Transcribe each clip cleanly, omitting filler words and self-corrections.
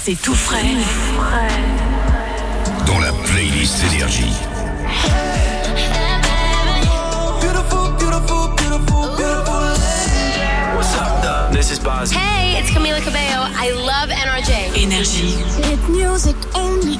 C'est tout frais. Dans la playlist Énergie. What's up, though? This is Bozzy. Hey, it's Camila Cabello. I love NRJ. Énergie. It's music only.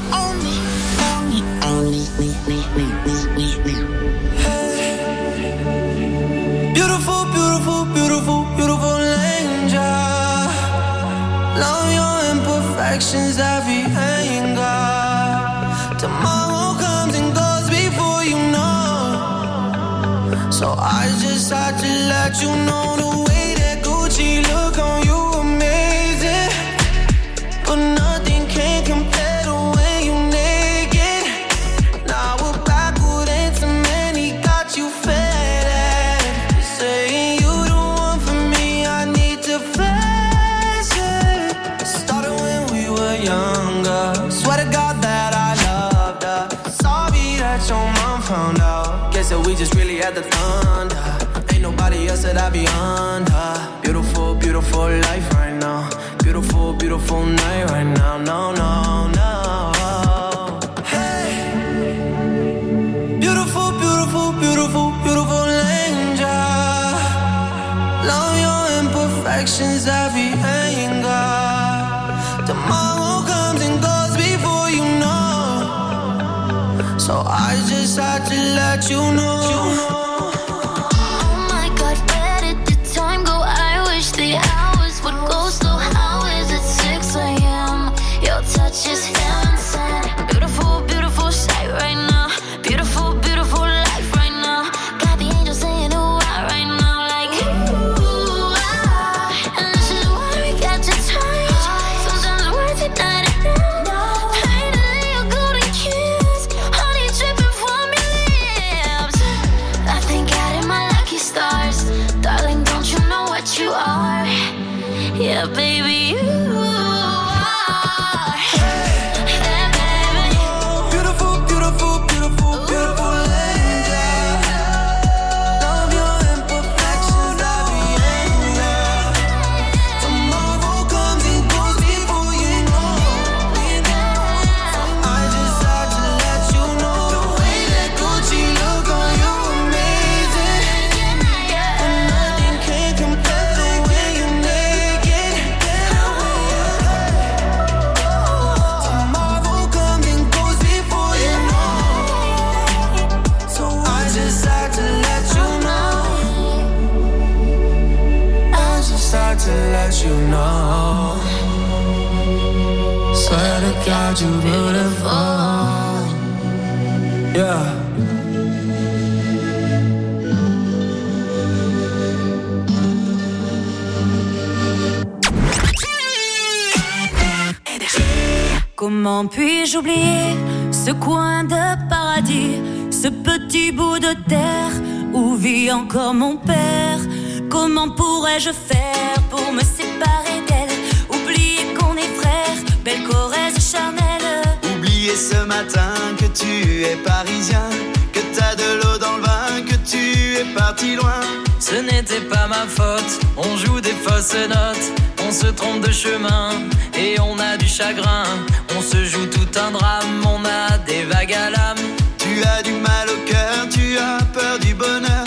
Beautiful, beautiful, beautiful, beautiful angel. Love your imperfections, every anger. Tomorrow comes and goes before you know. So I just had to let you know the way that Gucci look on you amazing. But nothing can compare the way you naked. Now we're backward and cement, he got you fed. Saying you the one for me, I need to flex it. Started when we were younger. Swear to God that I loved her. Sorry that your mom found out. Guess that we just really had the thunder. Ain't nobody else that I be under. Beautiful, beautiful life right now. Beautiful, beautiful night right now. No, no, no. Hey. Beautiful, beautiful, beautiful, beautiful angel. Love your imperfections, every anger. Tomorrow comes and goes before you know. So I just had to let you know. Oh my God, where did the time go? I wish the hours would go slow. How is it 6 a.m.? Your touch is heaven sent. Beautiful, beautiful sight right now. Beautiful, beautiful life right now. Got the angels saying ooh ah right now, like ooh ah. And this is why we got to touch. Sometimes it's worth it night and day. Finally a golden kiss, honey dripping from your lips. I thank God in my lucky stars, darling. Don't you know what you are? Yeah, baby, you are. Hey, baby. Beautiful, beautiful, beautiful, beautiful angel. Love your imperfections, every anger. Tomorrow comes and goes before you know. I just had to let you know the way that Gucci look on you amazing. But nothing can compare the way you naked. Tomorrow comes and goes before you know. So I just had to let you know. I just had to let you know. Swear to God you beautiful. Yeah. Comment puis-je oublier ce coin de paradis, ce petit bout de terre où vit encore mon père? Comment pourrais-je faire pour me séparer d'elle? Oublier qu'on est frères, belle Corrèze charnelle. Oublier ce matin que tu es parisien, que t'as de l'eau dans le vin, que tu es parti loin. Ce n'était pas ma faute, on joue des fausses notes, on se trompe de chemin et on a du chagrin. On se joue tout un drame, on a des vagues à l'âme. Tu as du mal au cœur, tu as peur du bonheur.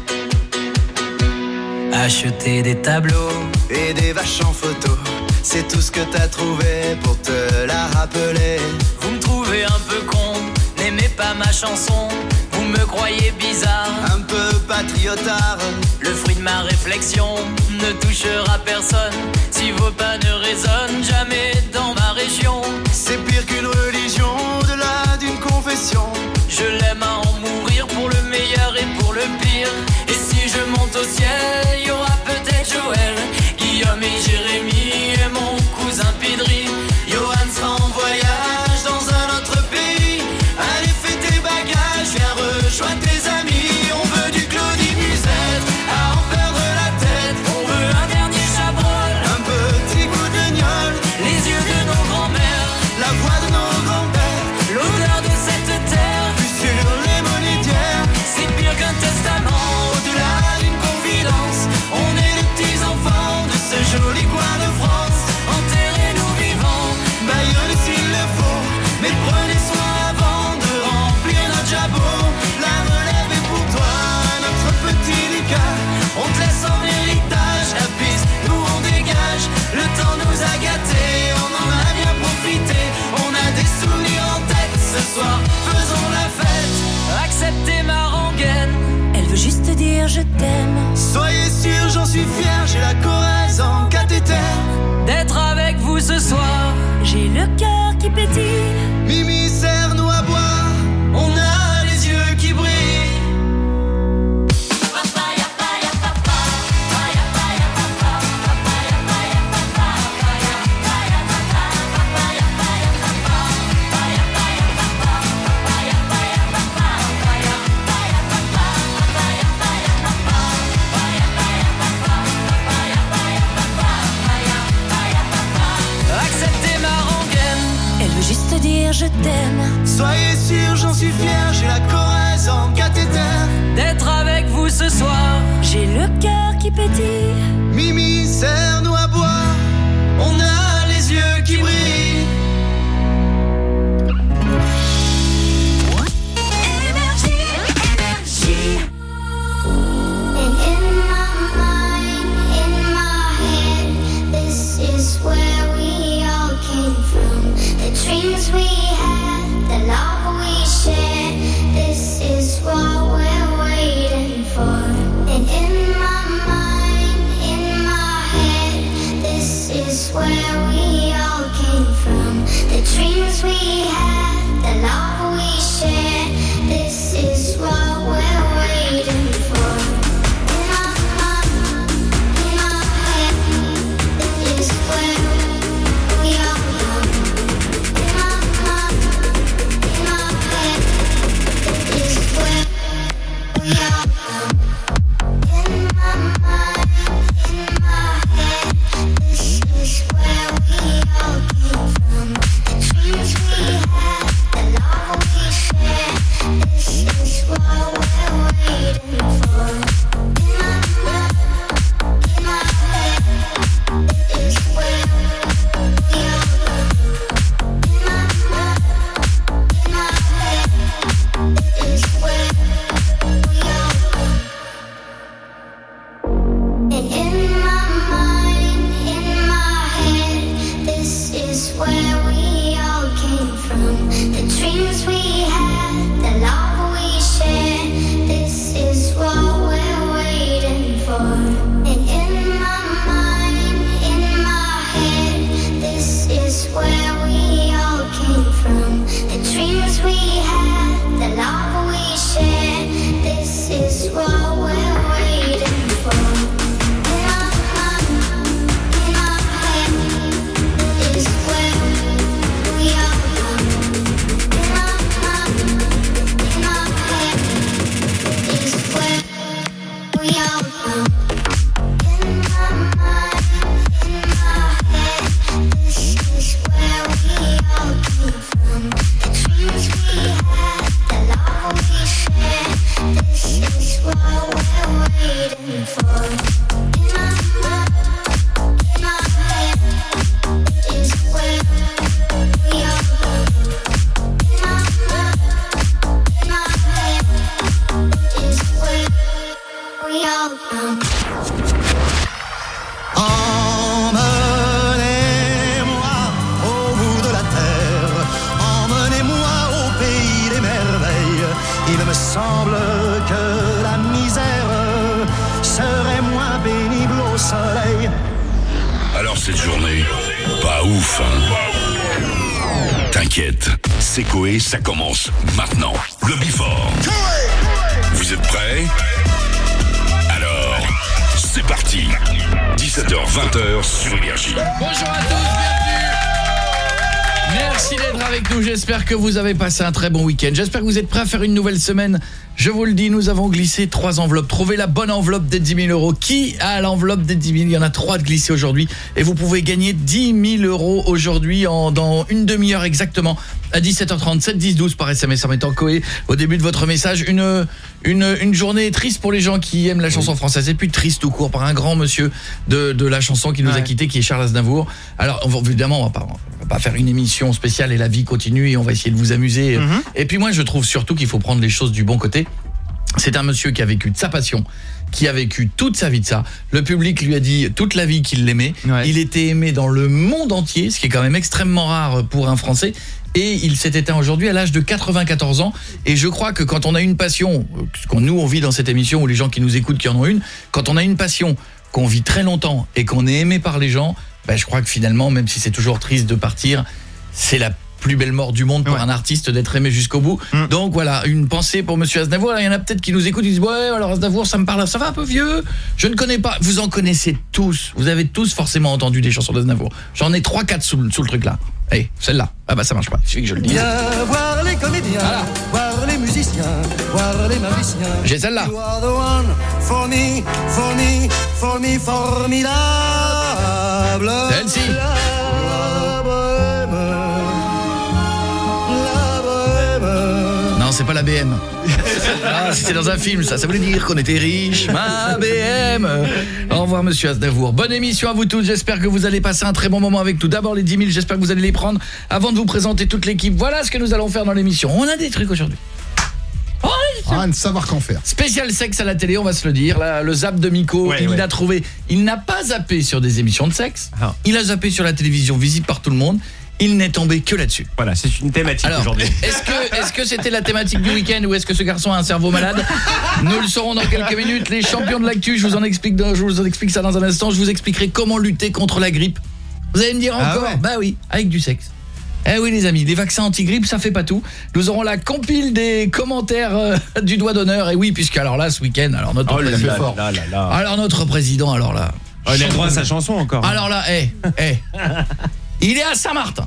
Acheter des tableaux et des vaches en photo, c'est tout ce que t'as trouvé pour te la rappeler. Vous me trouvez un peu con, n'aimez pas ma chanson. Vous me croyez bizarre, un peu patriotard. Le fruit de ma réflexion ne touchera personne si vos pas ne résonnent jamais dans ma région. C'est pire qu'une religion, au-delà d'une confession. Je l'aime à en mourir pour le meilleur et pour le pire. Et si je monte au ciel, il y aura peut-être Joël, Guillaume et Jérémy et mon cousin Pidri. Johan sera en voyage dans un autre pays. Allez, fais tes bagages, viens rejoindre tes amis. On veut du Claudie Musette, à en perdre la tête. On veut un dernier Chabrol, un petit coup de gnôle. Les yeux de nos grands-mères, la voix de nos grands-pères, l'odeur de cette terre. je t'aime. Soyez sûr, j'en suis fier, j'ai la Corrèze en cathéter. D'être avec vous ce soir, j'ai le cœur qui pétille. Mimi, serre-nous à boire, on a les yeux qui brillent. acceptez ma rengaine. Elle veut juste dire je t'aime. Soyez sûr, j'en suis fier, j'ai la Corrèze en cathéter. D'être avec vous ce soir, j'ai le cœur qui pétille. Mimi, serre-nous à boire, on a les yeux qui brillent. And in my mind, in my head, this is where we all came from. The dreams we had, the love we shared, this is what we're waiting for. And in my mind, in my head, this is where we all came from. The dreams we had, the love we shared, this is what we're waiting for. In my mind, in my head, this is where we all come. In my mind, in my head, this is where we all come. In my mind, in my head, this is where we all came from. The dreams we had, the love we shared, this is what we're waiting for. In my mind, in my head, this is where we all come. In my mind, in my head, this is where we all come. And in my mind, in my head, this is where we all came from. The dreams we had, the love we shared, this is what we're waiting for. And in my mind, in my head, this is where we all came from. The dreams we had, the love we shared, this is what we're waiting for. In my mind, in my head, this is where we all come. In my mind, in my head, this is where we all come. In my mind, in my head, this is where we all came from. The dreams we had, the love we shared, this is what we're waiting for. In my mind, in my head, this is where we all come. In my mind, in my head, this is where we all come. Emmenez-moi au bout de la terre, emmenez-moi au pays des merveilles. Il me semble que la misère serait moins pénible au soleil. Alors cette journée, pas ouf, hein? T'inquiète, c'est Coé, ça commence maintenant. Le Before. Vous êtes prêts? Alors, c'est parti. 17h-20h sur Énergie. Bonjour à tous, bienvenue. Merci d'être avec nous, j'espère que vous avez passé un très bon week-end. J'espère que vous êtes prêts à faire une nouvelle semaine. Je vous le dis, nous avons glissé 3 enveloppes. Trouvez la bonne enveloppe des 10 000 €. Qui a l'enveloppe des 10 000 €? Il y en a 3 de glissés aujourd'hui. Et vous pouvez gagner 10 000 € aujourd'hui dans une demi-heure exactement. À 17h30, 7 10 12 par SMS en mettant Coé au début de votre message. Une journée triste pour les gens qui aiment la chanson française. Et puis triste tout court par un grand monsieur de la chanson qui nous a quittés, qui est Charles Aznavour. Alors évidemment, on va pas faire une émission spéciale et la vie continue et on va essayer de vous amuser. Et puis moi, je trouve surtout qu'il faut prendre les choses du bon côté. C'est un monsieur qui a vécu de sa passion, qui a vécu toute sa vie de ça. Le public lui a dit toute la vie qu'il l'aimait. Il était aimé dans le monde entier, ce qui est quand même extrêmement rare pour un Français. et il s'est éteint aujourd'hui à l'âge de 94 ans. Et je crois que quand on a une passion, nous on vit dans cette émission, ou les gens qui nous écoutent qui en ont une, quand on a une passion, qu'on vit très longtemps et qu'on est aimé par les gens, je crois que finalement, même si c'est toujours triste de partir, c'est la plus belle mort du monde pour un artiste d'être aimé jusqu'au bout. Donc voilà, une pensée pour monsieur Aznavour. Alors, il y en a peut-être qui nous écoutent, ils disent ouais, alors Aznavour, ça me parle, ça va un peu vieux. Je ne connais pas. Vous en connaissez tous. Vous avez tous forcément entendu des chansons d'Aznavour. J'en ai 3-4 sous le truc là. Hey, celle-là. Ah bah ça marche pas. Il suffit que je le dise. Viens voir les comédiens, voir les musiciens, voir les magiciens. J'ai celle-là. You are the one for me, for me, for me, formidable. Celle-ci. Non, c'est pas la BM. Ah, c'était dans un film, ça voulait dire qu'on était riche. Ma BM. Au revoir, monsieur Aznavour. Bonne émission à vous tous. J'espère que vous allez passer un très bon moment avec nous. D'abord les 10 000, j'espère que vous allez les prendre avant de vous présenter toute l'équipe. Voilà ce que nous allons faire dans l'émission. On a des trucs aujourd'hui. Ne savoir qu'en faire. Spécial sexe à la télé, on va se le dire. Là, le zap de Miko, il a trouvé. Il n'a pas zappé sur des émissions de sexe. Il a zappé sur la télévision, visible par tout le monde. Il n'est tombé que là-dessus. Voilà, c'est une thématique aujourd'hui. Est-ce que c'était la thématique du week-end ou est-ce que ce garçon a un cerveau malade? Nous le saurons dans quelques minutes. Les champions de l'actu, je vous en explique ça dans un instant. Je vous expliquerai comment lutter contre la grippe. Vous allez me dire encore? Bah oui, avec du sexe. Eh oui les amis, les vaccins anti-grippe, ça fait pas tout. Nous aurons la compile des commentaires du doigt d'honneur. Et oui, puisque alors là, ce week-end, alors notre président... Alors notre président, alors là... il a droit à sa chanson encore. Alors là, il est à Saint-Martin.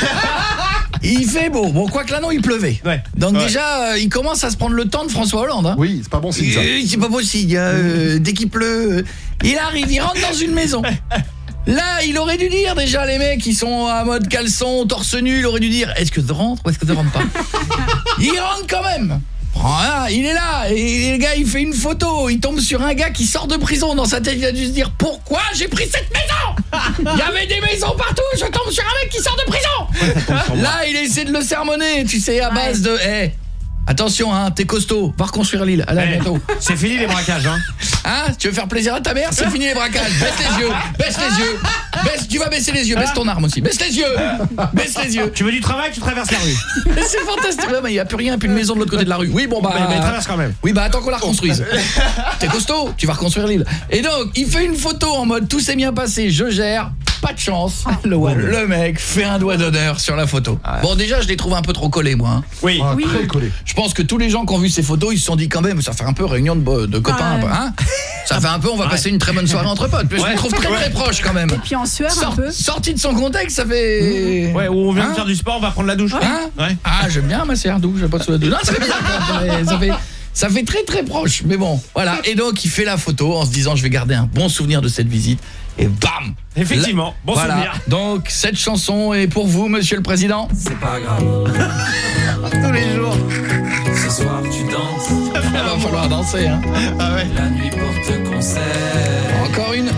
Il fait beau. Bon, quoi que là, non, il pleuvait. Donc déjà, il commence à se prendre le temps de François Hollande. Hein. Oui, c'est pas bon signe ça. C'est pas bon signe. Dès qu'il pleut, il arrive, il rentre dans une maison. Là, il aurait dû dire déjà, les mecs qui sont en mode caleçon, torse nu, il aurait dû dire, est-ce que tu rentres ou est-ce que tu rentres pas? Il rentre quand même. Il est là, et le gars il fait une photo, il tombe sur un gars qui sort de prison. Dans sa tête il a dû se dire, pourquoi j'ai pris cette maison? Il y avait des maisons partout, je tombe sur un mec qui sort de prison. Là il essaie de le sermonner, tu sais, à base de attention, t'es costaud, va reconstruire l'île. Allez, bientôt. C'est fini les braquages, tu veux faire plaisir à ta mère? C'est fini les braquages. Baisse les yeux. Tu vas baisser les yeux, baisse ton arme aussi. Baisse les yeux. Tu veux du travail, tu traverses la rue. C'est fantastique. Mais il y a plus rien, plus une maison de l'autre côté de la rue. Oui, bon mais traverse quand même. Oui, attends qu'on la reconstruise. T'es costaud, tu vas reconstruire l'île. Et donc, il fait une photo en mode tout s'est bien passé, je gère. Pas de chance. Le mec fait un doigt d'honneur sur la photo. Bon, déjà, je les trouve un peu trop collés, moi. Oui. Très collés. Je pense que tous les gens qui ont vu ces photos, ils se sont dit quand même, ça fait un peu réunion de copains. Ça fait un peu, on va passer une très bonne soirée entre potes. Je les trouve très très proches quand même. Et puis en sueur un peu. Sorti de son contexte, ça fait... Ouais, où on vient de faire du sport, on va prendre la douche. J'aime bien ma serre douche, j'ai pas sous la douche. Non, ça fait bien. Ça fait très très proche, mais bon, voilà. Et donc il fait la photo en se disant je vais garder un bon souvenir de cette visite. Et bam! Effectivement, bon souvenir. Donc cette chanson est pour vous, monsieur le président. C'est pas grave. Tous les jours. Ce soir tu danses. Il va falloir danser, La nuit porte concert. Encore une.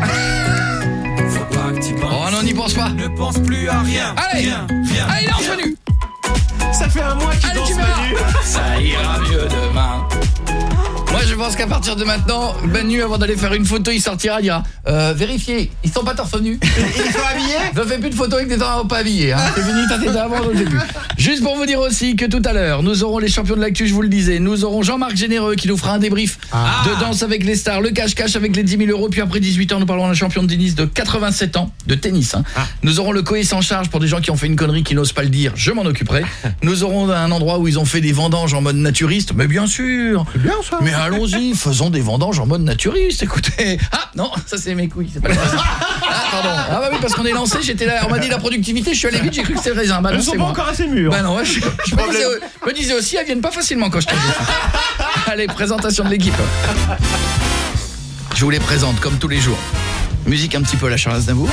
Faut pas que t'y penses. Oh non, n'y pense pas. Ne pense plus à rien. Allez, il est revenu. Ça fait un mois qu'il danse Manu. Ça ira mieux demain. Moi je pense qu'à partir de maintenant, Manu avant d'aller faire une photo, il sortira, il dira vérifiez, ils sont pas torse nu. Ils sont habillés. Je fais plus de photos avec des gens pas habillés. C'est fini, t'as été avant, je sais plus. Juste pour vous dire aussi que tout à l'heure, nous aurons les champions de l'actu, je vous le disais. Nous aurons Jean-Marc Généreux qui nous fera un débrief de Danse avec les stars, le cache-cache avec les 10 000 €. Puis après 18 ans, nous parlerons d'un champion de tennis de 87 ans, de tennis. Nous aurons le coïs en charge pour des gens qui ont fait une connerie, qui n'osent pas le dire, je m'en occuperai. Nous aurons un endroit où ils ont fait des vendanges en mode naturiste, mais bien sûr. C'est bien ça. Mais allons-y, faisons des vendanges en mode naturiste, écoutez. Non, ça c'est mes couilles, c'est pas le raisin. Pardon. Bah oui, parce qu'on est lancé, j'étais là, on m'a dit la productivité, je suis allé vite, j'ai cru que c'était le raisin. Bah non, ils sont pas encore assez mûrs. Bah non, je me disais aussi, elles viennent pas facilement quand je t'ai dit. Allez, présentation de l'équipe. Je vous les présente comme tous les jours. Musique un petit peu à la Charles Aznavour.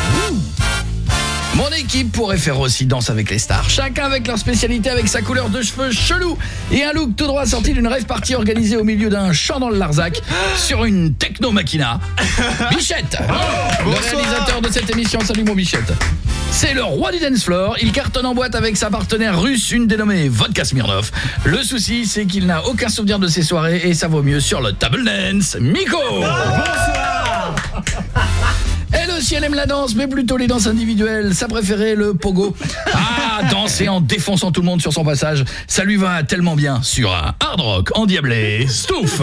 Mon équipe pourrait faire aussi Danse avec les stars. Chacun avec leur spécialité, avec sa couleur de cheveux chelou et un look tout droit sorti d'une rave party organisée au milieu d'un champ dans le Larzac sur une techno-machina. Bichette, le réalisateur de cette émission. Salut mon Bichette. C'est le roi du dance floor. Il cartonne en boîte avec sa partenaire russe, une dénommée Vodka Smirnov. Le souci, c'est qu'il n'a aucun souvenir de ses soirées et ça vaut mieux sur le table dance. Miko. Bonsoir. Elle aussi, elle aime la danse, mais plutôt les danses individuelles. Sa préférée, le pogo. a dansé en défonçant tout le monde sur son passage. Ça lui va tellement bien sur un hard rock endiablé. Stouff.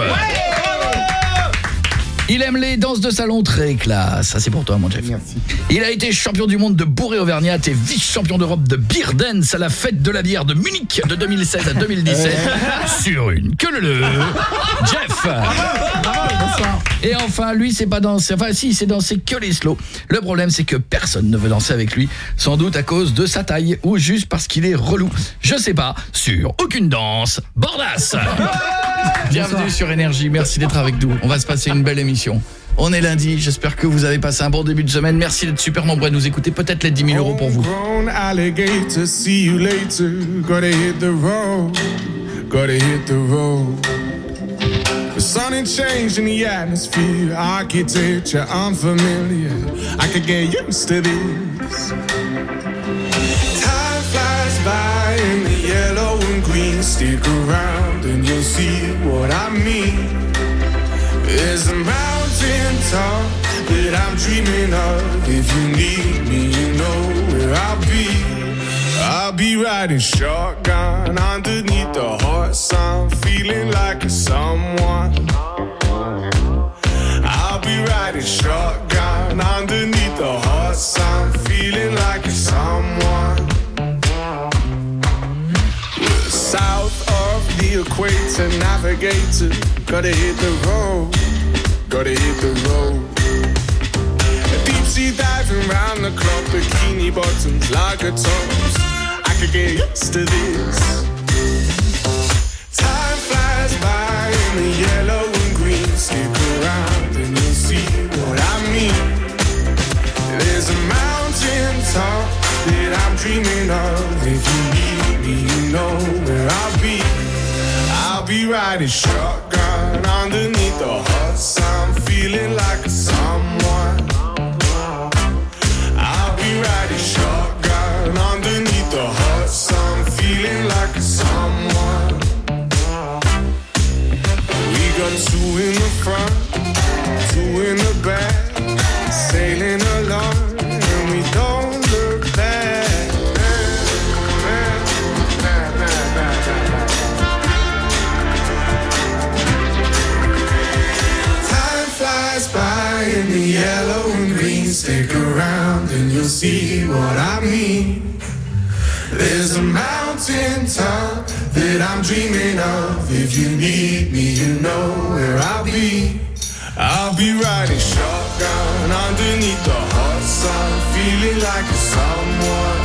Il aime les danses de salon très classe. Ça c'est pour toi mon Jeff. Merci. Il a été champion du monde de Bourré-Auvergnat et vice-champion d'Europe de beer dance à la fête de la bière de Munich de 2016 à 2017 sur une queue leu. Jeff. Et enfin, lui c'est pas dansé. Enfin si, c'est dansé que les slow. Le problème c'est que personne ne veut danser avec lui, sans doute à cause de sa taille ou juste parce qu'il est relou. Je sais pas, sur aucune danse. Bordas. Bienvenue sur Énergie, merci d'être avec nous. On va se passer une belle émission. On est lundi, j'espère que vous avez passé un bon début de semaine. Merci d'être super nombreux à nous écouter. Peut-être les 10 000 € pour vous. Alligator, see you later. Gotta hit the road. Gotta hit the road. The sun ain't changed in the atmosphere. Architecture unfamiliar. I could get used to this. Time flies by in the yellow and green. Stick around and you'll see what I mean. There's a mountain top that I'm dreaming of. If you need me, you know where I'll be. I'll be riding shotgun underneath the hot sun, feeling like a someone. I'll be riding shotgun underneath the hot sun, feeling like a someone. We're south of the equator, navigator, gotta hit the road, gotta hit the road. Deep sea diving round the clock, bikini bottoms, lager tops. I could get used to this. Time flies by in the yellow and green. Stick around and you'll see what I mean. There's a mountain top that I'm dreaming of. If you need me, you know where I'll be. I'll be riding shotgun underneath the hot sun, feeling like a someone. I'll be riding shotgun underneath the hot sun, feeling like a someone. We got two in the front, two in the back, sailing along, and we don't look back. Flies by in the yellow and green. Stick around and you'll see what I mean. There's a mountain top that I'm dreaming of. If you need me, you know where I'll be. I'll be riding shotgun underneath the hot sun, feeling like a someone.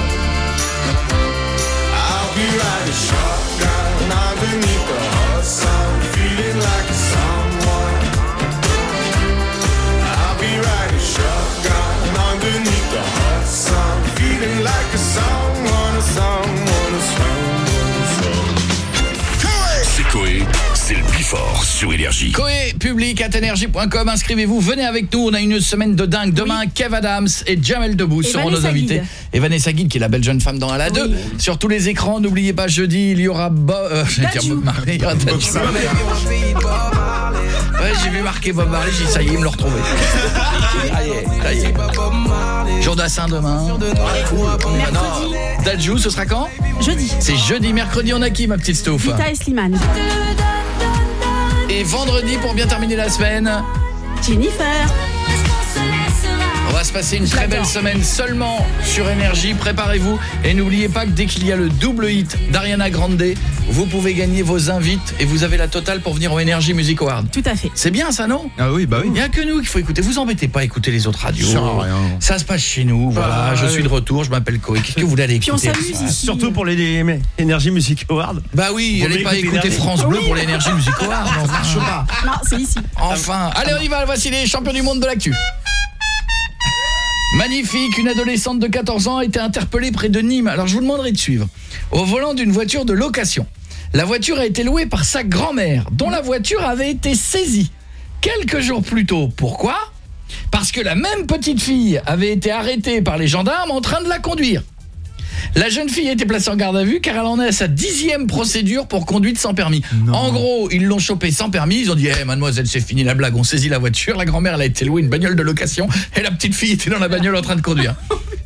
I'll be riding shotgun underneath the hot sun, feeling like a someone. Shotgun underneath the hot sun, feeling like a someone, a someone, a someone. C'est Coé, c'est le plus fort sur Énergie. Coé, public@energie.com, inscrivez-vous, venez avec nous, on a une semaine de dingue. Demain, Kev Adams et Jamel Debbouze seront nos invités. Et Vanessa Guide, qui est la belle jeune femme dans la 2. Sur tous les écrans, n'oubliez pas, jeudi, il y aura Bob Marley. Ouais, j'ai vu marquer Bob Marley, j'ai dit ça y est, il me l'a retrouvé. Ça y est. Jourdassin demain. Mercredi. Dadju, ce sera quand? Jeudi. C'est jeudi. Mercredi, on a qui, ma petite Stouff? Vita et Slimane. Et vendredi, pour bien terminer la semaine, Jennifer. on va se passer une très belle semaine seulement sur Énergie. Préparez-vous et n'oubliez pas que dès qu'il y a le double hit d'Ariana Grande, vous pouvez gagner vos invites et vous avez la totale pour venir au Énergie Music Award. Tout à fait. C'est bien ça, non? Ah oui, bah oui. Il n'y a que nous qu'il faut écouter. Vous embêtez pas à écouter les autres radios. Ça sert à rien. Ça se passe chez nous. Voilà, je suis de retour, je m'appelle Coé. Qu'est-ce que vous voulez aller Puis on écouter? s'amuse ici. Surtout pour les Énergie Music Awards. Bah oui, Vous allez voulez pas écouter écouter Énergie? France Bleu pour l'Énergie Music Award. Non, c'est ici. Enfin, allez, on y va. Voici les champions du monde de l'actu. Magnifique, une adolescente de 14 ans a été interpellée près de Nîmes. Alors je vous demanderai de suivre. Au volant d'une voiture de location. La voiture a été louée par sa grand-mère, dont la voiture avait été saisie quelques jours plus tôt. Pourquoi? Parce que la même petite fille avait été arrêtée par les gendarmes en train de la conduire. La jeune fille a été placée en garde à vue car elle en est à sa 10e procédure pour conduite sans permis. Non. En gros, ils l'ont chopée sans permis, ils ont dit mademoiselle, c'est fini la blague, on saisit la voiture, la grand-mère elle a été louée une bagnole de location et la petite fille était dans la bagnole en train de conduire.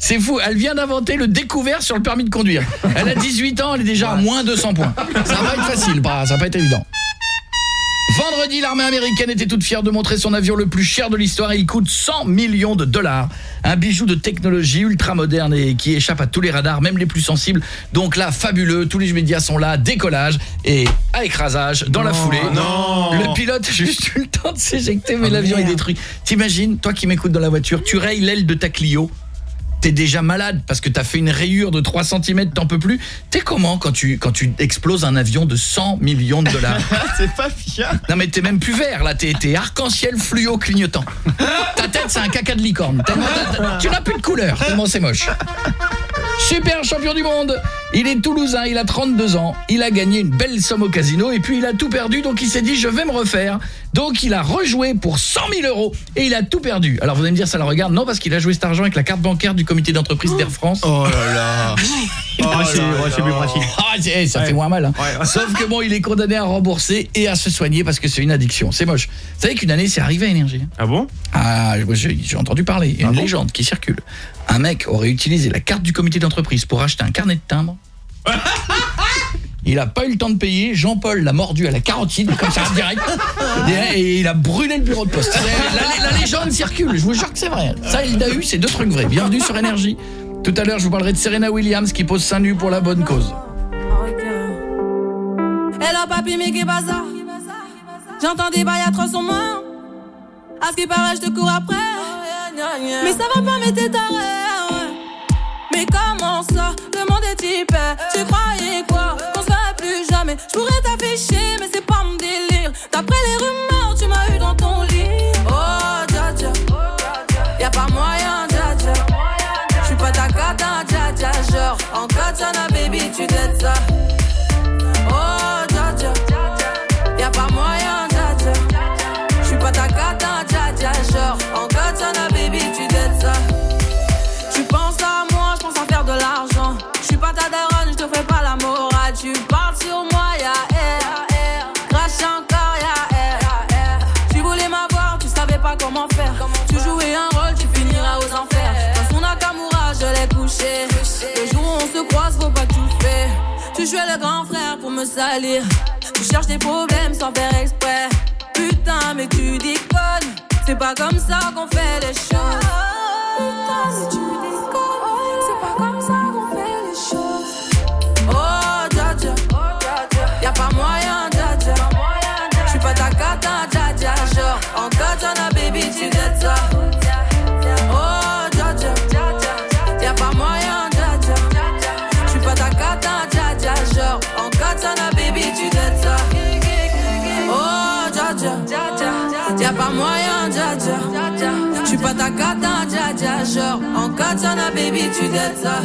C'est fou, elle vient d'inventer le découvert sur le permis de conduire. Elle a 18 ans, elle est déjà à moins 200 points. Ça va pas être facile, ça va pas être évident. Vendredi, l'armée américaine était toute fière de montrer son avion le plus cher de l'histoire. Il coûte 100 millions de dollars. Un bijou de technologie ultra moderne et qui échappe à tous les radars, même les plus sensibles. Donc là, fabuleux, tous les médias sont là, décollage et à écrasage dans la foulée. Non. Le pilote a juste eu le temps de s'éjecter, mais l'avion est détruit. T'imagines, toi qui m'écoutes dans la voiture, tu rayes l'aile de ta Clio. T'es déjà malade parce que t'as fait une rayure de 3 cm, t'en peux plus. T'es comment quand tu exploses un avion de 100 millions de dollars? C'est pas fiable. Non mais t'es même plus vert là, t'es arc-en-ciel fluo clignotant. Ta tête c'est un caca de licorne. Tu n'as plus de couleur, tellement c'est moche. Super champion du monde. Il est toulousain, il a 32 ans. Il a gagné une belle somme au casino et puis il a tout perdu. Donc il s'est dit je vais me refaire. Donc il a rejoué pour 100 000 € et il a tout perdu. Alors vous allez me dire ça le regarde? Non, parce qu'il a joué cet argent avec la carte bancaire du comité d'entreprise d'Air France. Oh là là. C'est plus pratique. Ça fait moins mal. Hein. Ouais. Sauf que bon, il est condamné à rembourser et à se soigner parce que c'est une addiction. C'est moche. Vous savez qu'une année c'est arrivé à Énergie. Ah bon? Ah, j'ai entendu parler. Une légende qui circule. Un mec aurait utilisé la carte du comité d'entreprise pour acheter un carnet de timbres. Il a pas eu le temps de payer, Jean-Paul l'a mordu à la carotide comme ça direct et il a brûlé le bureau de poste. La légende circule, je vous jure que c'est vrai. Ça il l'a eu, c'est 2 trucs vrais. Bienvenue sur Énergie. Tout à l'heure, je vous parlerai de Serena Williams qui pose seins nus pour la bonne cause. Hello papi, mais qu'est bazar? J'entends des bails atroces en moi. À ce qui paraît, je te cours après. Mais ça va pas, mais t'es taré. Mais comment ça, le monde est hyper. Tu croyais quoi, qu'on se verrait plus jamais. Je pourrais t'afficher, mais c'est pas mon délire. D'après les rumeurs, tu m'as eu dans ton lit. Oh, dja dja, y'a pas moyen, dja dja. J'suis pas ta cata, dja dja. Genre, en katana, baby, tu t'aides ça. Oh, dja dja, y'a pas moyen, dja dja. J'suis pas ta cata, dja dja. Genre, en katana, baby, tu t'aides ça. Tu penses à moi, j'pense à faire de l'argent. J'suis pas ta daronne, j'te fais pas la morale. Tu parles sur moi, y'a air. Crache encore, y'a air. Tu voulais m'avoir, tu savais pas comment faire. Tu jouais un rôle, tu finiras aux enfers. Dans son Nakamura, je l'ai couché. Le jour où on se croise, faut pas tout faire. Tu jouais le grand frère pour me salir. Tu cherches des problèmes sans faire exprès. Putain, mais tu déconnes. C'est pas comme ça qu'on fait les choses. Putain, si tu déconnes, c'est pas comme ça qu'on fait les choses. Oh, dja dja, y'a pas moyen, dja dja. J'suis pas ta cata, dja dja. Genre, en katana, baby, tu t'aides ça. Oh, dja dja, y'a pas moyen, dja dja. J'suis pas ta cata, dja dja. Genre, en katana, baby, tu t'aides ça. Oh, dja dja, y'a pas moyen, dja dja. J'suis pas ta cata, dja dja. Genre, en katana, baby, tu t'aides ça.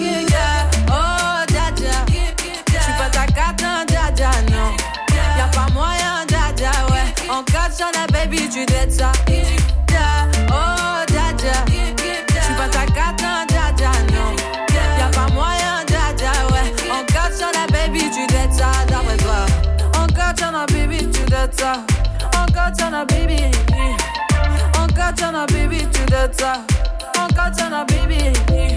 Oh, dja dja, j'suis pas ta cata, dja dja, non. Y'a pas moyen, dja dja, ouais. En katana, baby, tu t'aides ça. Oh, dja dja, j'suis pas ta cata, dja dja, non. Y'a pas moyen, dja dja, ouais. En katana, baby, tu t'aides ça, d'après toi. En katana, baby, tu t'aides ça. En katana, baby. En katana, baby, tu t'aides ça. En katana, baby.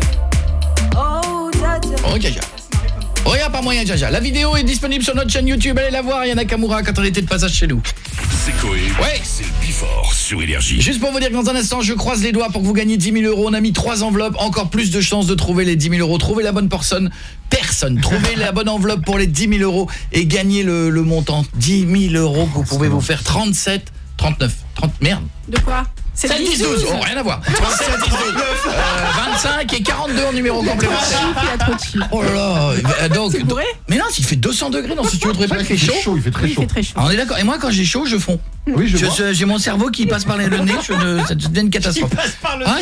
Oh, dja dja. Oh, Jaja. Oh, y'a pas moyen, Jaja. La vidéo est disponible sur notre chaîne YouTube. Allez la voir, Yana Nakamura quand on était de passage chez nous. C'est Coé. Ouais. C'est le plus fort sur Énergie. Juste pour vous dire que dans un instant, je croise les doigts pour que vous gagniez 10 000 €. On a mis 3 enveloppes, encore plus de chances de trouver les 10 000 €. Trouvez la bonne personne. Trouvez la bonne enveloppe pour les 10 000 € et gagnez le montant. 10 000 € que vous pouvez vous faire 37, 39, 30, merde. De quoi? 7, 10, 12, oh, rien à voir. 37, 10, 12, 25 et 42 en numéro complémentaire. Il a trop de chiffres. Oh là là, donc, C'est bourré? mais non, il fait 200 degrés dans ce studio, vous trouvez pas qu'il fait chaud? Il fait très chaud. Il fait très chaud. Ah, on est d'accord. Et moi, quand j'ai chaud, je fonds. Oui, je vois. J'ai mon cerveau qui passe par le nez, ça devient une catastrophe. Ah,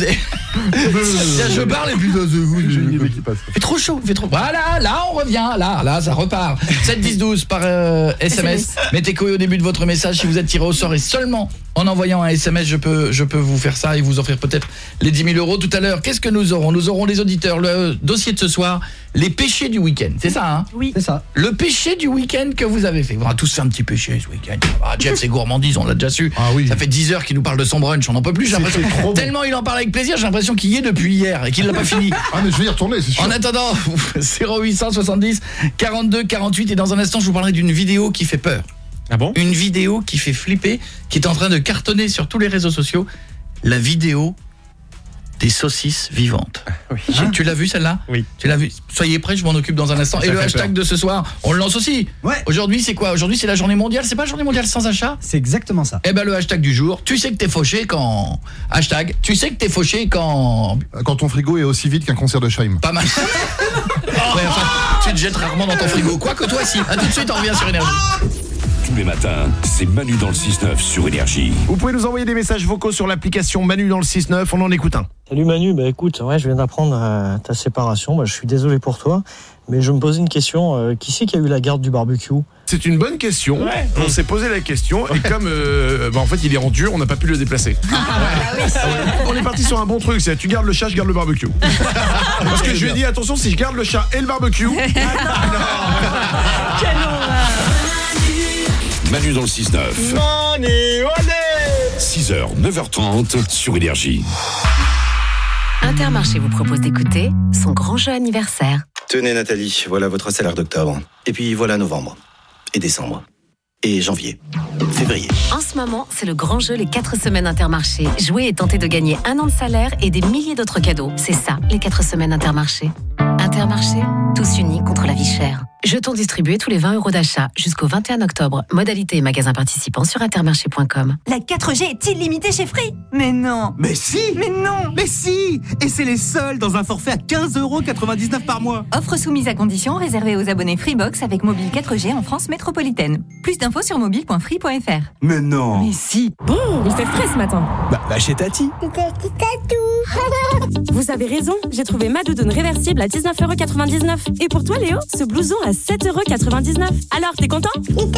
je parle et puis qui passe. il fait trop chaud, il fait trop. Voilà, là on revient, là ça repart. 7 10 12 par SMS. Mettez Coé au début de votre message si vous êtes tiré au sort et seulement en envoyant un SMS, je peux vous faire ça et vous offrir peut-être les 10 000 €. Tout à l'heure, qu'est-ce que nous aurons? Nous aurons les auditeurs, le dossier de ce soir les péchés du week-end. C'est ça, hein? Oui. C'est ça. Le péché du week-end que vous avez fait. On a tous fait un petit péché ce week-end. Ah, Jeff, c'est gourmandise, on l'a déjà su. Ah oui. Ça fait 10 heures qu'il nous parle de son brunch, on n'en peut plus. J'ai l'impression trop bon. tellement il en parle avec plaisir, j'ai l'impression qu'il y est depuis hier et qu'il l'a pas fini. Ah mais je vais y retourner, c'est sûr. En attendant, 0870 42 48 et dans un instant, je vous parlerai d'une vidéo qui fait peur. Ah bon? Une vidéo qui fait flipper, qui est en train de cartonner sur tous les réseaux sociaux. La vidéo des saucisses vivantes. Oui. Tu l'as vu celle-là? Oui. Tu l'as vu? Soyez prêts, je m'en occupe dans un instant. Ça Et le fait hashtag peur. de ce soir, on le lance aussi. Ouais. Aujourd'hui, c'est quoi? Aujourd'hui, c'est la journée mondiale. C'est pas la journée mondiale sans achat? C'est exactement ça. Eh ben le hashtag du jour, tu sais que t'es fauché quand... Hashtag, tu sais que t'es fauché quand... Quand ton frigo est aussi vide qu'un concert de Scheim. Pas mal. Ouais, enfin, tu te jettes rarement dans ton frigo. Quoi que toi, si. A tout de suite, on revient sur Énergie. Tous les matins, c'est Manu dans le 6-9 sur Énergie. Vous pouvez nous envoyer des messages vocaux sur l'application Manu dans le 6-9, on en écoute un. Salut Manu, bah écoute, ouais, je viens d'apprendre ta séparation, bah, je suis désolé pour toi, mais je me posais une question, qui c'est qui a eu la garde du barbecue? C'est une bonne question, on s'est posé la question, et comme en fait il est en dur, on n'a pas pu le déplacer. On est parti sur un bon truc, c'est tu gardes le chat, je garde le barbecue. Parce que je lui ai dit, attention, si je garde le chat et le barbecue... Manu dans le 6-9. Manu, allez 6h, 9h30 sur Énergie. Intermarché vous propose d'écouter son grand jeu anniversaire. Tenez Nathalie, voilà votre salaire d'octobre. Et puis voilà novembre. Et décembre. Et janvier. Février. En ce moment, c'est le grand jeu les 4 semaines Intermarché. Jouez et tentez de gagner 1 an de salaire et des milliers d'autres cadeaux. C'est ça, les 4 semaines Intermarché. Intermarché, tous unis contre la vie chère. Jetons distribués tous les 20 € d'achat jusqu'au 21 octobre. Modalité et magasins participants sur intermarché.com. La 4G est illimitée chez Free. Mais non. Mais si. Mais non. Mais si. Et c'est les seuls dans un forfait à 15,99 € par mois. Offre soumise à condition réservée aux abonnés Freebox avec mobile 4G en France métropolitaine. Plus d'infos sur mobile.free.fr. Mais non. Mais si. Il fait frais ce matin. Bah chez Tati. Vous avez raison, j'ai trouvé ma doudoune réversible à 19,99 €. Et pour toi Léo, ce blouson à 7,99 €. Alors, t'es content?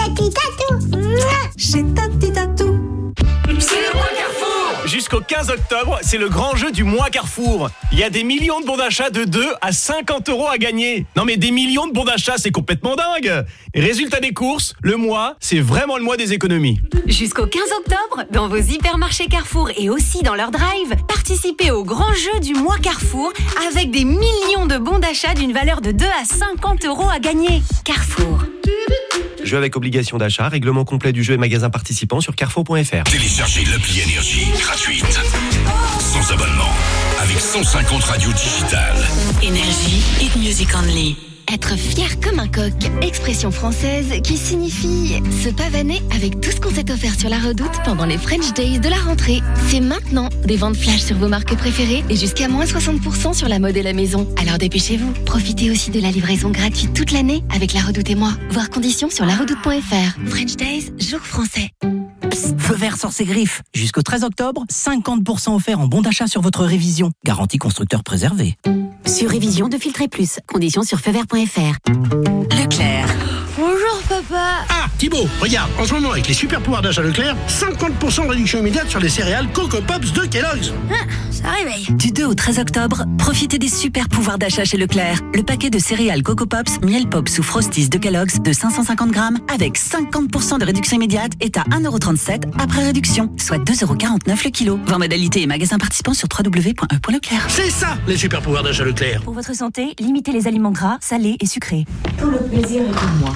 Chez Tati Tatou. C'est le mois Carrefour. Jusqu'au 15 octobre, c'est le grand jeu du mois Carrefour. Il y a des millions de bons d'achat de 2 à 50 € à gagner. Non mais des millions de bons d'achat, c'est complètement dingue. Et résultat des courses, le mois, c'est vraiment le mois des économies. Jusqu'au 15 octobre, dans vos hypermarchés Carrefour et aussi dans leur drive, participez au grand jeu du mois Carrefour avec des millions de bons d'achat d'une valeur de 2 à 50 € à gagner. Carrefour. Jeu avec obligation d'achat, règlement complet du jeu et magasin participant sur carrefour.fr. Téléchargez l'appli Énergie gratuite. Sans abonnement. Avec 150 radios digitales. Énergie, hit music only. Être fier comme un coq, expression française qui signifie se pavaner avec tout ce qu'on s'est offert sur la Redoute pendant les French Days de la rentrée. C'est maintenant des ventes flash sur vos marques préférées et jusqu'à moins 60% sur la mode et la maison. Alors dépêchez-vous. Profitez aussi de la livraison gratuite toute l'année avec la Redoute et moi. Voir conditions sur laredoute.fr. French Days, jour français. Feu vert sort ses griffes. Jusqu'au 13 octobre, 50% offert en bon d'achat sur votre révision. Garantie constructeur préservé. Sur révision de Filtrer Plus. Conditions sur feuvert.fr. Leclerc. Bonjour papa. Ah, Thibaut, regarde, en ce moment avec les super pouvoirs d'achat Leclerc, 50% de réduction immédiate sur les céréales Coco Pops de Kellogg's. Ah, ça réveille. Du 2 au 13 octobre, profitez des super pouvoirs d'achat chez Leclerc. Le paquet de céréales Coco Pops, Miel Pops ou Frosties de Kellogg's de 550 grammes avec 50% de réduction immédiate est à 1,37 € après réduction, soit 2,49 € le kilo. Voir modalité et magasins participants sur www.e.leclerc. C'est ça, les super pouvoirs d'achat Leclerc. Pour votre santé, limitez les aliments gras, salés et sucrés. Tout le plaisir est pour moi.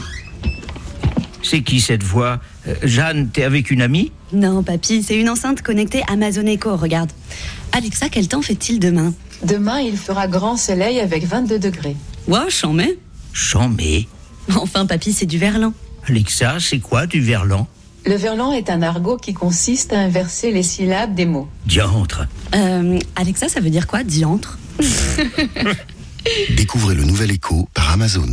C'est qui cette voix? Jeanne, t'es avec une amie? Non, papy, c'est une enceinte connectée Amazon Echo, regarde. Alexa, quel temps fait-il demain? Demain, il fera grand soleil avec 22 degrés. Wow, chambé. Chambé? Enfin, papy, c'est du verlan. Alexa, c'est quoi du verlan? Le verlan est un argot qui consiste à inverser les syllabes des mots. Diantre. Alexa, ça veut dire quoi, diantre? Découvrez le nouvel Echo par Amazon.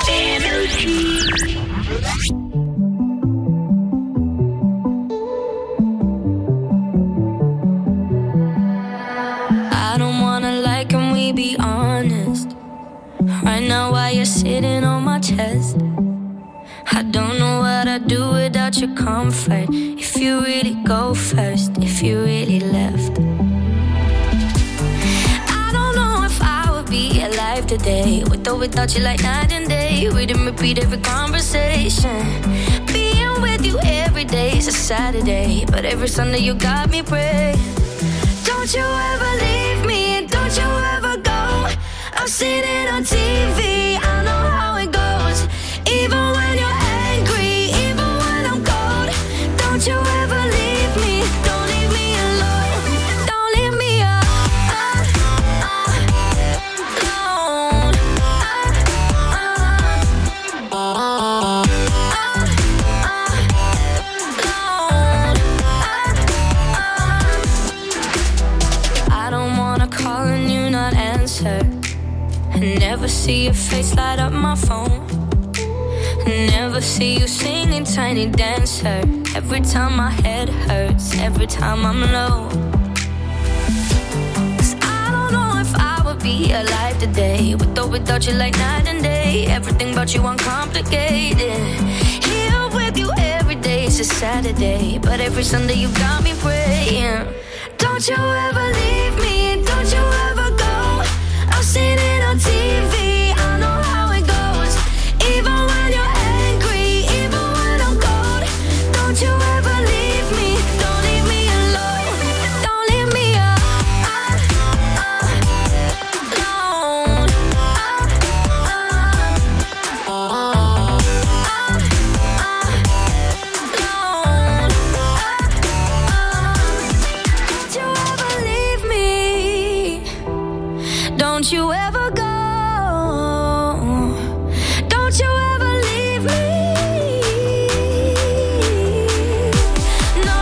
I don't wanna lie, can we be honest? Right now while you're sitting on my chest, I don't know what I'd do without your comfort. If you really go first, if you really left, I don't know if I would be alive today. With or without you like night and day. Read and repeat every conversation. Being with you every day is a Saturday, but every Sunday you got me praying. Don't you ever leave me, and don't you ever go. I've seen it on TV, I know how it goes. Even when you're angry, even when I'm cold. Don't you ever leave me, don't leave me alone. Don't leave me alone. I don't wanna call and you not answer. Never see your face light up my phone. Never see you singing Tiny Dancer. Every time my head hurts, every time I'm low. 'Cause I don't know if I would be alive today. With or without you like night and day. Everything about you uncomplicated. Here with you every day is a Saturday, but every Sunday you got me praying. Don't you ever leave me, don't you ever go. I've seen it on TV, I know how it goes. Even when you're angry, even when I'm cold. Don't you ever leave me, don't leave me alone. Don't leave me alone. Don't you ever leave me. Don't you ever go. Don't you ever leave me. No.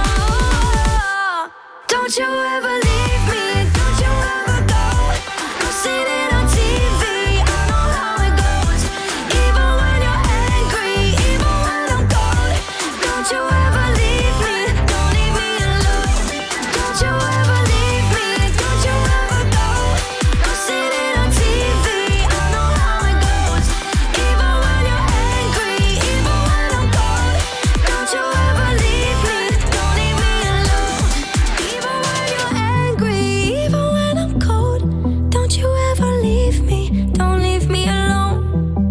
Don't you ever leave me. Don't you ever go. I've seen it on TV. I know how it goes. Even when you're angry, even when I'm cold. Don't you ever leave me. Don't leave me alone. Don't you ever leave me. Don't you ever go. I've seen it on TV. I know how it goes. Even when you're angry, even when I'm cold. Don't you ever leave me. Don't leave me alone. Even when you're angry, even when I'm cold. Don't you ever leave me. Don't leave me alone.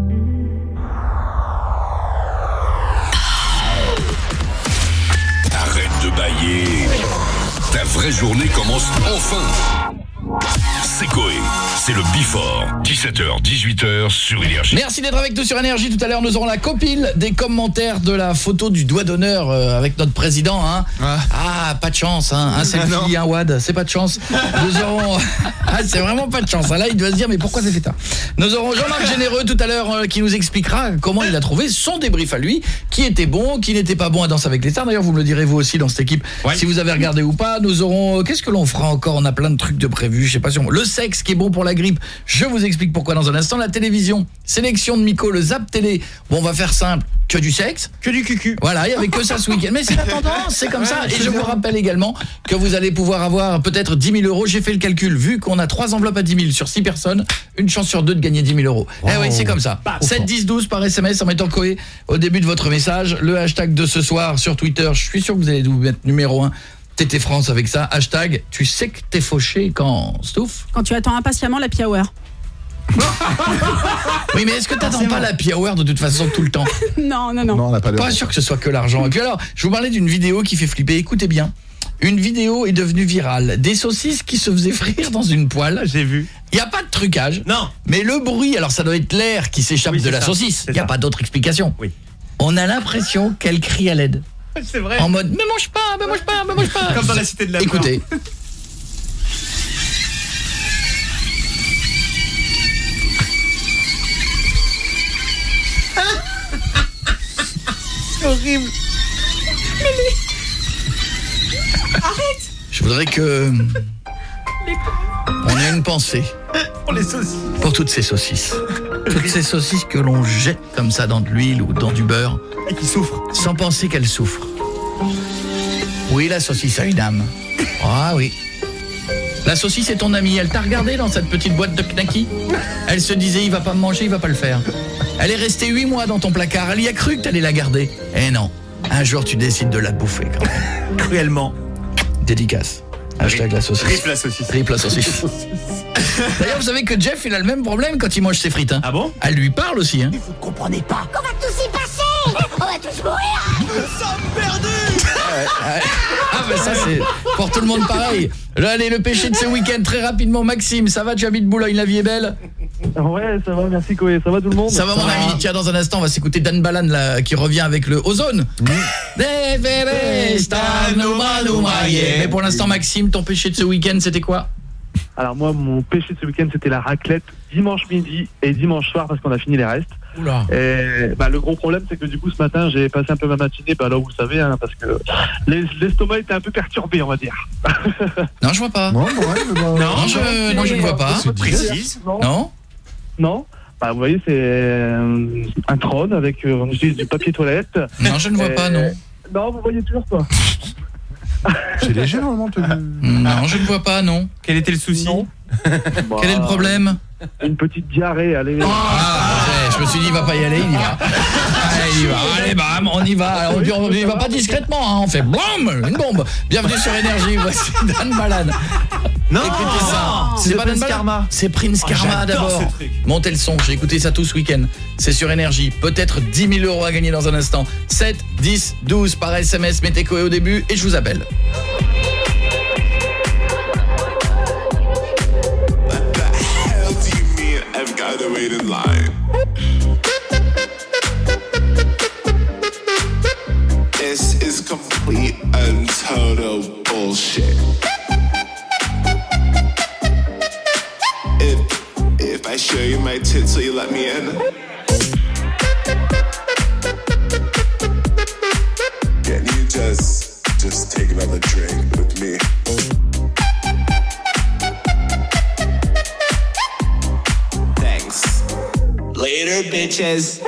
Arrête de bailler. Ta vraie journée commence enfin. C'est Coé, c'est le Before, 17h, 18h sur Énergie. Merci d'être avec nous sur Énergie. Tout à l'heure, nous aurons la compile des commentaires de la photo du doigt d'honneur avec notre président. Hein. Ah, pas de chance. Hein. Un selfie, un WAD, c'est pas de chance. Nous aurons... Ah, c'est vraiment pas de chance. Là, il doit se dire, mais pourquoi c'est fait ça? Nous aurons Jean-Marc Généreux tout à l'heure qui nous expliquera comment il a trouvé son débrief à lui, qui était bon, qui n'était pas bon à Danse avec les stars. D'ailleurs, vous me le direz vous aussi dans cette équipe, si vous avez regardé ou pas. Nous aurons... Qu'est-ce que l'on fera encore? On a plein de trucs de prévus. Je sais pas si on... Le sexe qui est bon pour la grippe. Je vous explique pourquoi dans un instant. La télévision, sélection de Miko, le Zap Télé. Bon, on va faire simple. Que du sexe, que du cucu. Voilà, il y avait que ça ce week-end. Mais c'est la tendance, c'est comme ça. Et je vous rappelle également que vous allez pouvoir avoir peut-être 10 000 €. J'ai fait le calcul. Vu qu'on a 3 enveloppes à 10 000 sur 6 personnes, une chance sur 2 de gagner 10 000 €. Eh oui, c'est comme ça. 7 10 12 par SMS en mettant Coé au début de votre message. Le hashtag de ce soir sur Twitter. Je suis sûr que vous allez vous mettre numéro 1. Tété France avec ça. Hashtag, tu sais que t'es fauché quand... Stouff. Quand tu attends impatiemment l'happy hour. Oui, mais est-ce que t'attends pas l'happy hour de toute façon tout le temps? Non. Non, on n'a pas sûr que ce soit que l'argent. Et puis alors, je vous parlais d'une vidéo qui fait flipper. Écoutez bien. Une vidéo est devenue virale. Des saucisses qui se faisaient frire dans une poêle. J'ai vu. Il n'y a pas de trucage. Non. Mais le bruit, alors ça doit être l'air qui s'échappe de la saucisse. Il n'y a pas d'autre explication. Oui. On a l'impression qu'elle crie à l'aide. C'est vrai. En mode, me mange pas, me mange pas, me mange pas. Comme dans la Cité de la Peur. Écoutez. C'est horrible. Arrête. Je voudrais que on ait une pensée Pour les saucisses. pour toutes ces saucisses. Toutes ces saucisses que l'on jette comme ça dans de l'huile ou dans du beurre. Et qui souffrent. Sans penser qu'elles souffrent. Oui, la saucisse a une âme. Ah oui. La saucisse est ton amie. Elle t'a regardé dans cette petite boîte de knacky. Elle se disait, il va pas me manger, il va pas le faire. Elle est restée 8 mois dans ton placard. Elle y a cru que t'allais la garder. Eh non. Un jour, tu décides de la bouffer quand même. Cruellement. Dédicace. Hashtag la saucisse. Triple la saucisse. Triple la saucisse. D'ailleurs, vous savez que Jeff, il a le même problème quand il mange ses frites. Hein. Ah bon? Elle lui parle aussi. Hein. Vous ne comprenez pas qu'on va tous y passer. On va tous mourir. Nous sommes perdus. Ah bah ça c'est pour tout le monde pareil. Allez, le péché de ce week-end très rapidement. Maxime, ça va, tu habites Boulogne, la vie est belle? Ouais, ça va, merci Koé, ça va tout le monde? Ça va mon ami, tiens, dans un instant on va s'écouter Dan Balan là, qui revient avec le Ozone. Mais pour l'instant Maxime, ton péché de ce week-end c'était quoi? Alors moi, mon péché de ce week-end c'était la raclette dimanche midi et dimanche soir parce qu'on a fini les restes. Oula. Et le gros problème c'est que du coup ce matin j'ai passé un peu ma matinée, là vous le savez, hein, parce que l'estomac était un peu perturbé, on va dire. Non, je vois pas. Non, je ne vois pas. Précise. Non. Vous voyez, c'est un trône avec on utilise du papier toilette. Non, je ne vois pas, non. Non, vous voyez toujours pas. C'est léger normalement. Non, je ne vois pas, non. Quel était le souci? Quel est le problème? Une petite diarrhée, allez. Je me suis dit, il va pas y aller, il y va. Allez, il y va. Allez, bam, on y va. Alors, on y va pas discrètement, hein. On fait BOUM, une bombe. Bienvenue sur Énergie, voici Dan Balan. Non, écoutez ça. C'est pas Prince Dan Balan. Karma. C'est Prince Karma j'adore d'abord. ce truc. Montez le son, j'ai écouté ça tout ce week-end. C'est sur Énergie. Peut-être 10 000 euros à gagner dans un instant. 7, 10, 12 par SMS. Mettez Koé au début et je vous appelle. I've got to wait in line. This is complete and total bullshit. If I show you my tits, will you let me in? Can you just take another drink with me? Later, bitches.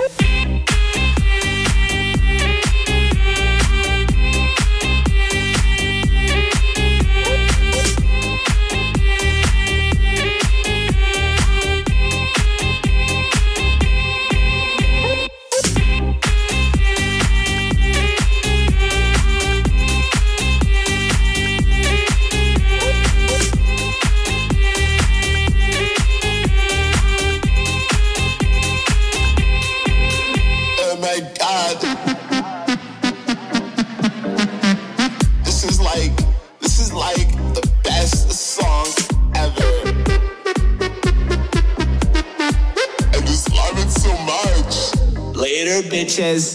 Bitches.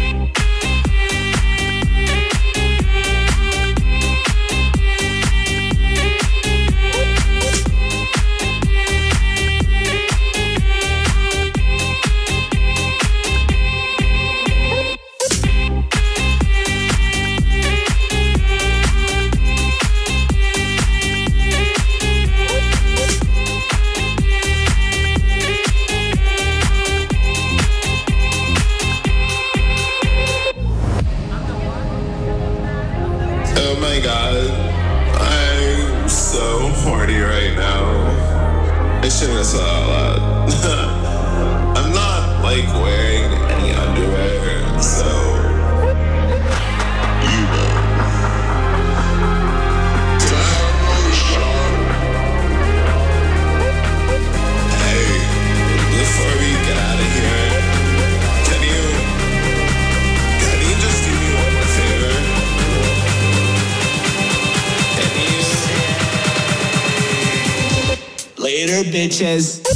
Bitches.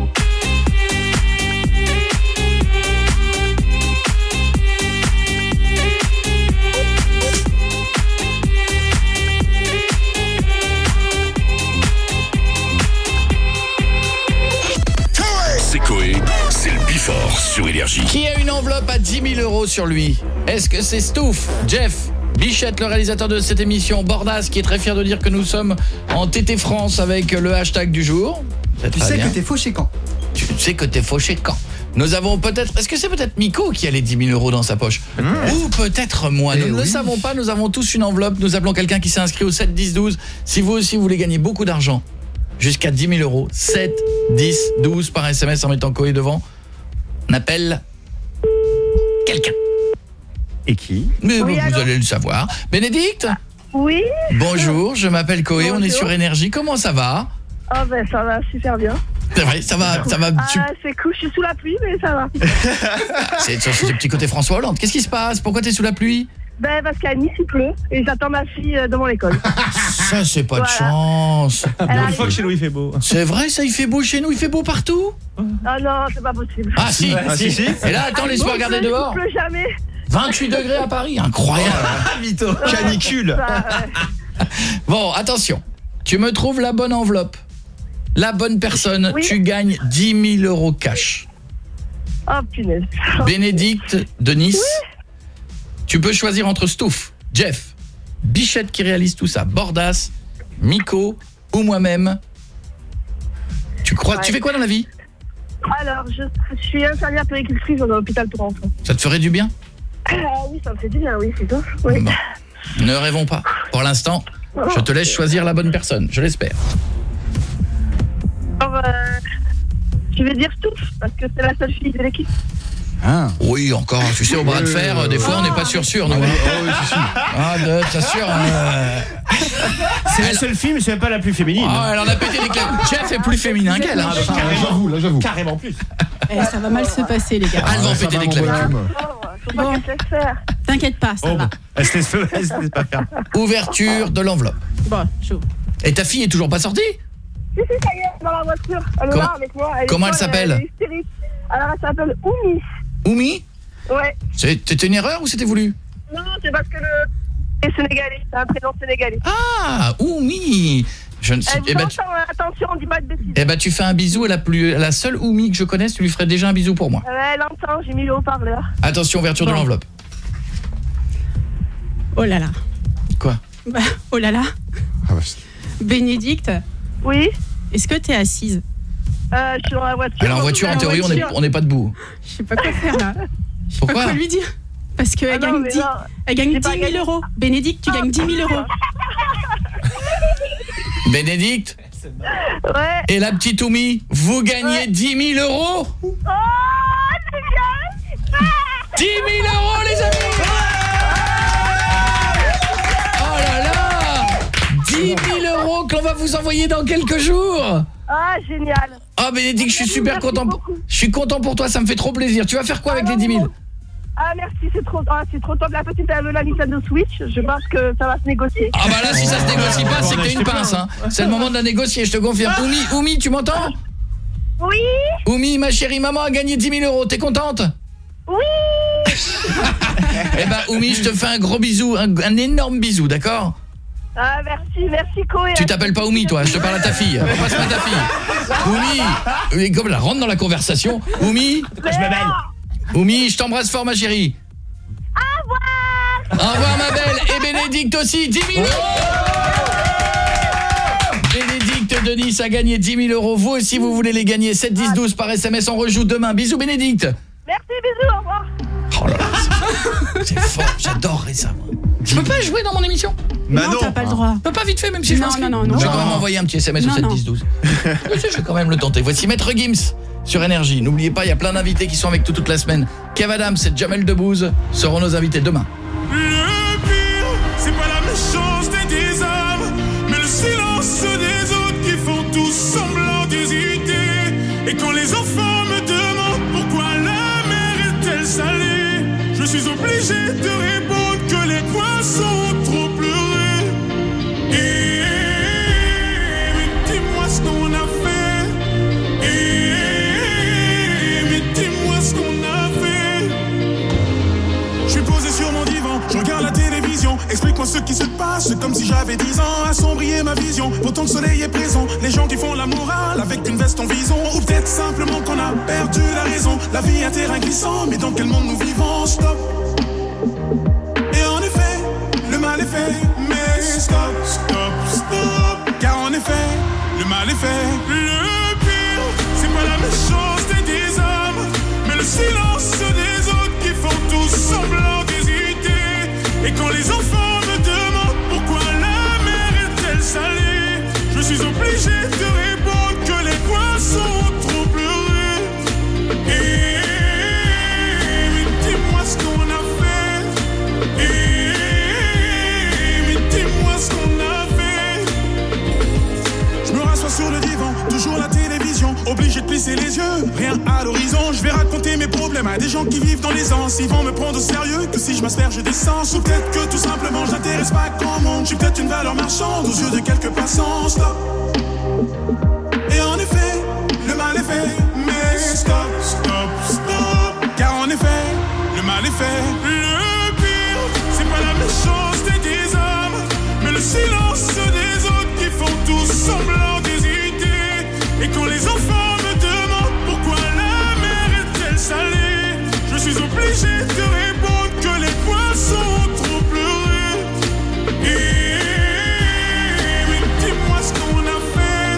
C'est Koé, c'est le Before sur Énergie. Qui a une enveloppe à 10 000 euros sur lui? Est-ce que c'est Stouff, Jeff, Bichette, le réalisateur de cette émission, Bordas, qui est très fier de dire que nous sommes en TT France avec le hashtag du jour? Tu sais que t'es fauché quand? Tu sais que t'es fauché quand? Nous avons peut-être... Est-ce que c'est peut-être Miko qui a les 10 000 euros dans sa poche? Ou peut-être moi. Nous ne le savons pas. Nous avons tous une enveloppe. Nous appelons quelqu'un qui s'est inscrit au 7 10 12. Si vous aussi vous voulez gagner beaucoup d'argent, jusqu'à 10 000 euros, 7 10 12 par SMS en mettant Koé devant, on appelle quelqu'un. Et qui? Mais vous allez le savoir. Bénédicte? Oui. Bonjour, je m'appelle Koé, on est Bonjour. sur Énergie. Comment ça va? Ah ben ça va super bien. C'est vrai, ça va. Ah, c'est cool, je suis sous la pluie mais ça va. C'est ce petit côté François Hollande. Qu'est-ce qui se passe? Pourquoi t'es sous la pluie? Ben parce qu'à Nice il pleut et j'attends ma fille devant l'école. Ça c'est pas de chance. Une fois que chez nous il fait beau. C'est vrai, ça il fait beau chez nous, il fait beau partout? Ah non, c'est pas possible. Ah si. Et là attends, laisse-moi regarder il dehors. pleut jamais. 28 degrés à Paris, incroyable. Vito, canicule. Bon, attention. Tu me trouves la bonne enveloppe, la bonne personne, Oui. tu gagnes 10 000 € cash. Oh punaise. Bénédicte de Nice. Tu peux choisir entre Stouff, Jeff, Bichette qui réalise tout ça, Bordas, Miko ou moi-même. Tu fais quoi dans la vie? Alors, je suis infirmière péricultrice dans l'hôpital pour enfants. Ça te ferait du bien? Oui, ça me fait du bien, oui, c'est toi. Oui. Bon. Ne rêvons pas. Pour l'instant, je te laisse choisir la bonne personne, je l'espère. Alors, je vais dire Stouff, parce que c'est la seule fille de l'équipe. Oui, encore, tu sais, au bras de fer, des fois on n'est pas sûr, nous. Ah, t'assures. C'est la seule fille, mais c'est même pas la plus féminine. Ah, elle en a pété des claques. Jeff est plus féminin qu'elle. Hein. J'avoue. Carrément plus. Ça va mal se passer, les gars. Elle va en péter des claques. Faut pas qu'elle se laisse faire. T'inquiète pas, ça va. Elle se laisse pas faire. Ouverture de l'enveloppe. Bon, chaud. Et ta fille est toujours pas sortie? Si, ça y est, dans la voiture. Elle est là avec moi. Comment elle s'appelle? Elle est hystérique. Alors, elle s'appelle Oumi. Oumi? Ouais. C'était une erreur ou c'était voulu? Non, c'est parce que c'est sénégalais. C'est un prénom sénégalais. Ah, Oumi. Je ne sais pas. Attention, on dit pas de bêtises. Eh ben, tu fais un bisou à la seule Oumi que je connaisse, tu lui ferais déjà un bisou pour moi. Elle entend, j'ai mis le haut-parleur. Attention, ouverture de l'enveloppe. Oh là là. Quoi? Oh là là. Bénédicte. Oui. Est-ce que t'es assise? Je suis dans la voiture. Alors en voiture, en théorie, on n'est pas debout. Je sais pas quoi faire là. Je sais pas Pourquoi quoi lui dire. Parce qu'elle gagne 10 000 €. Bénédicte, tu gagnes 10 000 €. Bénédicte? Ouais. Et la petite Oumi, vous gagnez 10 000 €? Oh, c'est bien. 10 000 € les amis! Oh là là! 10 000 € qu'on va vous envoyer dans quelques jours! Ah, génial. Ah Bénédicte, je suis super content. Je suis content pour toi, ça me fait trop plaisir. Tu vas faire quoi avec les 10 000? Ah merci, c'est trop top. La petite elle veut la Nintendo Switch, je pense que ça va se négocier. Ah bah là si ça se négocie pas, c'est que t'as une pince hein. C'est le moment de la négocier, je te confirme. Oumi, tu m'entends? Oui. Oumi, ma chérie, maman a gagné 10 000 €, t'es contente? Oui. Eh ben Oumi, je te fais un gros bisou, un énorme bisou, d'accord? Ah merci Koé. Tu t'appelles pas Oumi toi, je te parle à ta fille. Passe-moi ta fille. Oumi, comme elle rentre dans la conversation. Oumi, je me mêle. Oumi, je t'embrasse fort ma chérie. Au revoir. Au revoir ma belle. Et Bénédicte aussi, 10 000 €. Bénédicte de Nice a gagné 10 000 €. Vous aussi vous voulez les gagner, 7 10 12 par SMS, on rejoue demain. Bisous Bénédicte. Merci, bisous, au revoir. Oh là là, c'est fort, j'adorerais ça moi. Je peux pas jouer dans mon émission? Non, t'as pas le droit. Je peux pas vite fait même si je m'inscris. Non. Je vais quand même envoyer un petit SMS au 7 10 12. Je vais quand même le tenter. Voici Maître Gims sur Énergie. N'oubliez pas, il y a plein d'invités qui sont avec toute la semaine. Kev Adams et Jamel Debbouze seront nos invités demain. Le pire, c'est pas la méchanceté des hommes, mais le silence des autres qui font tous semblant d'hésiter. Et quand les enfants me demandent pourquoi la mer est-elle salée, je suis obligé de répondre que les poissons ont trop pleuré. Mais dis-moi ce qu'on a fait. Mais dis-moi ce qu'on a fait. Je suis posé sur mon divan, je regarde la télévision. Explique-moi ce qui se passe, c'est comme si j'avais 10 ans. Assombrir ma vision, pourtant le soleil est présent. Les gens qui font la morale avec une veste en vison. Ou peut-être simplement qu'on a perdu la raison. La vie est un terrain glissant, mais dans quel monde nous vivons? Stop. Et en effet, le mal est fait. Mais stop, stop, stop. Car en effet, le mal est fait. Le pire, c'est pas la méchanceté des hommes, mais le silence des autres qui font tous semblant d'hésiter. Et quand les enfants me demandent pourquoi la mer est-elle salée, je suis obligé de répondre que les poissons ont trop pleuré. Mais dis-moi ce qu'on a fait. Mais dis-moi baisser les yeux, rien à l'horizon. Je vais raconter mes problèmes à des gens qui vivent dans l'aisance. Ils vont me prendre au sérieux que si je m'asperge d'essence. Ou peut-être que tout simplement je n'intéresse pas grand monde. Je suis peut-être une valeur marchande aux yeux de quelques passants. Stop. Et en effet, le mal est fait. Mais stop, stop, stop. Car en effet, le mal est fait. Le pire, c'est pas la méchanceté des hommes, mais le silence des autres qui font tout semblant d'hésiter. Et quand les enfants me demandent pourquoi la mer est-elle salée, je suis obligé de répondre que les poissons ont trop pleuré. Mais dis-moi ce qu'on a fait.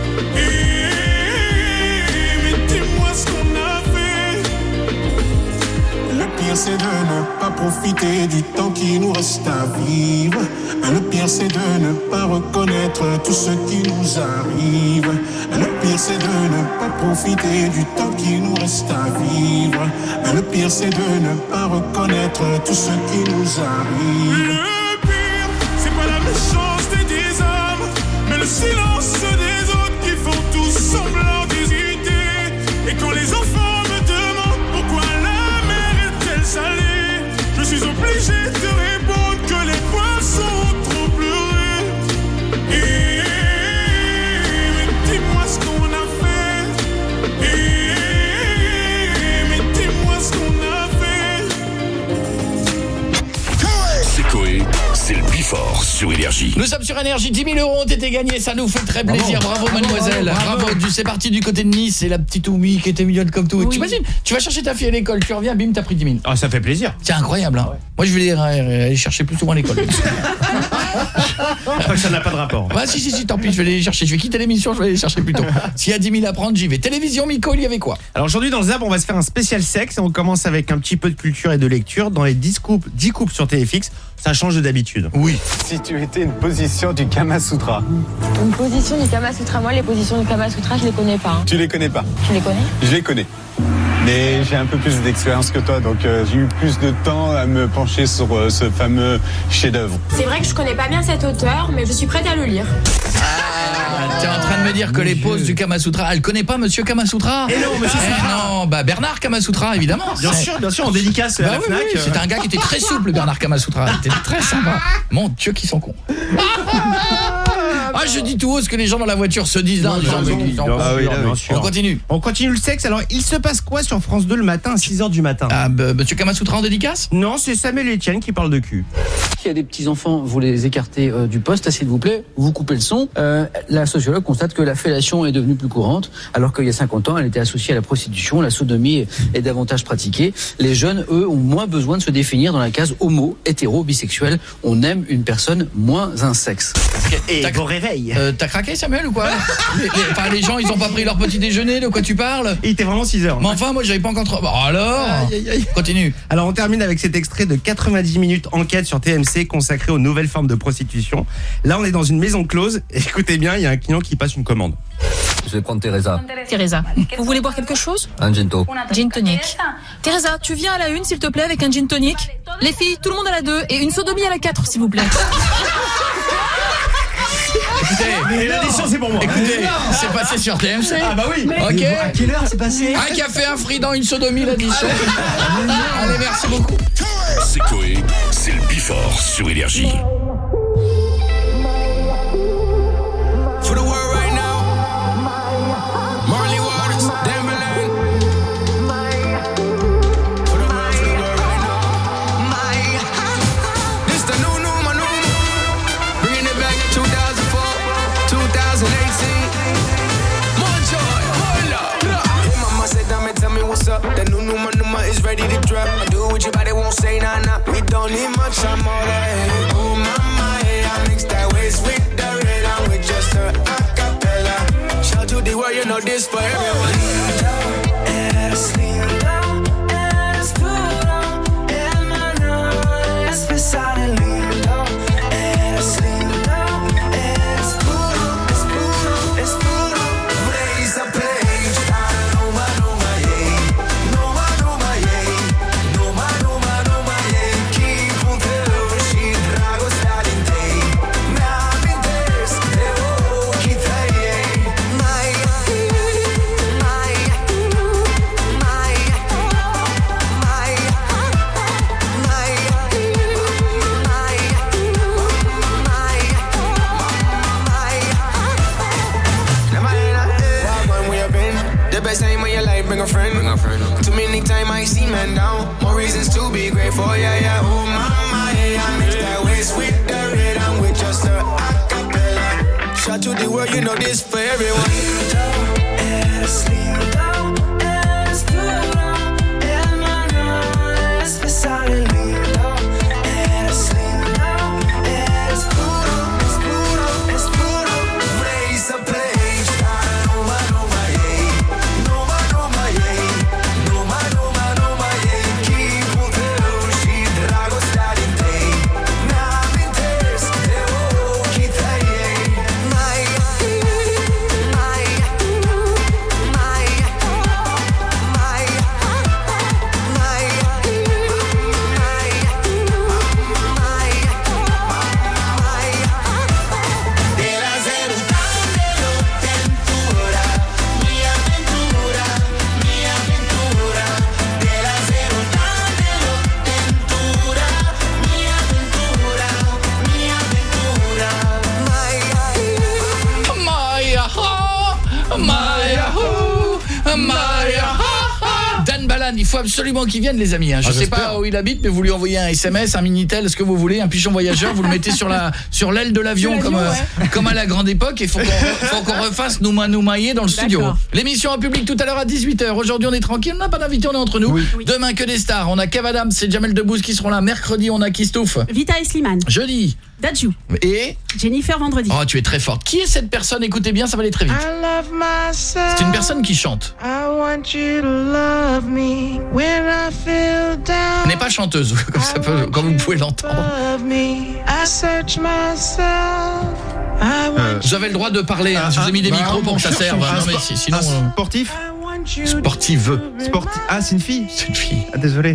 Mais dis-moi ce qu'on a fait. Le pire c'est de ne pas profiter du temps qui nous reste à vivre. Le pire c'est de ne pas reconnaître tout ce qui nous arrive. Le pire c'est de ne pas profiter du temps qui nous reste à vivre. Le pire c'est de ne pas reconnaître tout ce qui nous arrive. Le pire c'est pas la méchanceté des hommes, mais le silence des autres qui font tout semblant d'hésiter. Et quand les enfants me demandent pourquoi la mer est-elle salée, je suis obligé de répondre que les poissons ont trop pleuré. Mais dis-moi ce qu'on a fait. Mais dis-moi ce qu'on a fait. C'est Coé, c'est le Bifort sur Énergie. Nous sommes sur Énergie, 10 000 € ont été gagnés, ça nous fait très plaisir. Bravo mademoiselle, bravo. C'est parti du côté de Nice, c'est la petite Oumi qui était mignonne comme tout. Oui. Tu imagines, tu vas chercher ta fille à l'école, tu reviens, bim, t'as pris 10 000. Ah, ça fait plaisir. C'est incroyable, hein. Moi je vais aller chercher plus souvent à l'école. Je crois que ça n'a pas de rapport. Bah si, tant pis, je vais aller les chercher. Je vais quitter l'émission, je vais aller les chercher plus tôt. S'il y a 10 000 à prendre, j'y vais. Télévision, Miko, il y avait quoi? Alors aujourd'hui dans le Zap, on va se faire un spécial sexe et on commence avec un petit peu de culture et de lecture. Dans les 10 couples sur TFX, ça change d'habitude. Oui. Si tu étais une position du Kama Sutra. Une position du Kama Sutra, moi les positions du Kama Sutra, je les connais pas. Hein. Tu les connais pas? Tu les connais? Je les connais. Mais j'ai un peu plus d'expérience que toi, donc j'ai eu plus de temps à me pencher sur ce fameux chef-d'œuvre. C'est vrai que je connais pas bien cet auteur, mais je suis prête à le lire. T'es en train de me dire que les poses du Kama Sutra, elle connaît pas monsieur Kama Sutra? Et non, monsieur Sutra. Non, bah Bernard Kama Sutra évidemment. Bien sûr, on dédicace à la Fnac. Oui. C'était un gars qui était très souple, Bernard Kama Sutra. Il était très sympa. Mon Dieu, qu'ils sont cons. Ah, je dis tout haut ce que les gens dans la voiture se disent là. On continue. On continue le sexe. Alors, il se passe quoi sur France 2 le matin à 6h du matin? Monsieur Kama Sutra en dédicace? Non, c'est Samuel Etienne qui parle de cul. S'il y a des petits-enfants, vous les écartez du poste, s'il vous plaît, vous coupez le son. La sociologue constate que la fellation est devenue plus courante, alors qu'il y a 50 ans, elle était associée à la prostitution, la sodomie est davantage pratiquée. Les jeunes, eux, ont moins besoin de se définir dans la case homo, hétéro, bisexuel. On aime une personne moins un sexe. Et vos réveils. T'as craqué, Samuel, ou quoi? les gens, ils ont pas pris leur petit déjeuner, de quoi tu parles? Il était vraiment 6h. Mais enfin, moi, j'avais pas encore... Bon, alors continue. Alors, on termine avec cet extrait de 90 minutes enquête sur TMC consacré aux nouvelles formes de prostitution. Là, on est dans une maison close. Écoutez bien, il y a un client qui passe une commande. Je vais prendre Teresa. Teresa, vous voulez boire quelque chose? Un gin Gin tonic. Teresa, tu viens à la 1 s'il te plaît avec un gin tonic. Les filles, tout le monde à la 2 et une sodomie à la 4 s'il vous plaît. Écoutez, l'addition c'est pour moi. Écoutez, c'est passé sur TMC. Ah bah oui. Ok. À quelle heure c'est passé? Un café, un frident, une sodomie, l'addition. Allez, merci beaucoup. C'est Coé, c'est le Bifort sur Énergie. For the world right now, Marley Waters, Timberland. For the world right now, this the new, bringing it back 2004, 2018. More joy, more love. Hey mama said, tell me what's up. That new is ready to drop. I do what your body won't say, nah. We don't need much, I'm all that. Oh mama. place with the rhythm, with just a acapella. Shout to the world, you know this for everyone. Eres lindo, eres puro, hermano, eres especial y lindo. Eres lindo, eres puro, es puro, es puro. Raise the place, noma, noma, yeah. Noma, noma, yeah. Noma, noma, noma, yeah. Keep on the she drago starting day. Nam interes, evo, kita, yeah. Dan Balan, il faut absolument qu'il vienne les amis. Je sais pas où il habite, mais vous lui envoyez un SMS, un Minitel, ce que vous voulez, un pigeon voyageur, vous le mettez sur l'aile de l'avion comme à la grande époque, et faut qu'on refasse Nouma Noumaïe dans le studio. L'émission en public tout à l'heure à 18h. Aujourd'hui on est tranquille, on n'a pas d'invité, on est entre nous. Oui. Demain que des stars, on a Kev Adams et Jamel Debbouze qui seront là. Mercredi on a Kistouf, Vita et Slimane. Jeudi Dadju. Et Jennifer vendredi. Oh, tu es très forte. Qui est cette personne? Écoutez bien, ça va aller très vite. C'est une personne qui chante. Elle n'est pas chanteuse, comme vous pouvez l'entendre. Vous avez le droit de parler, je vous ai mis des micros pour que ça serve. Non, mais sinon, sportif. Sportive. Ah, c'est une fille. C'est une fille. Ah, désolé.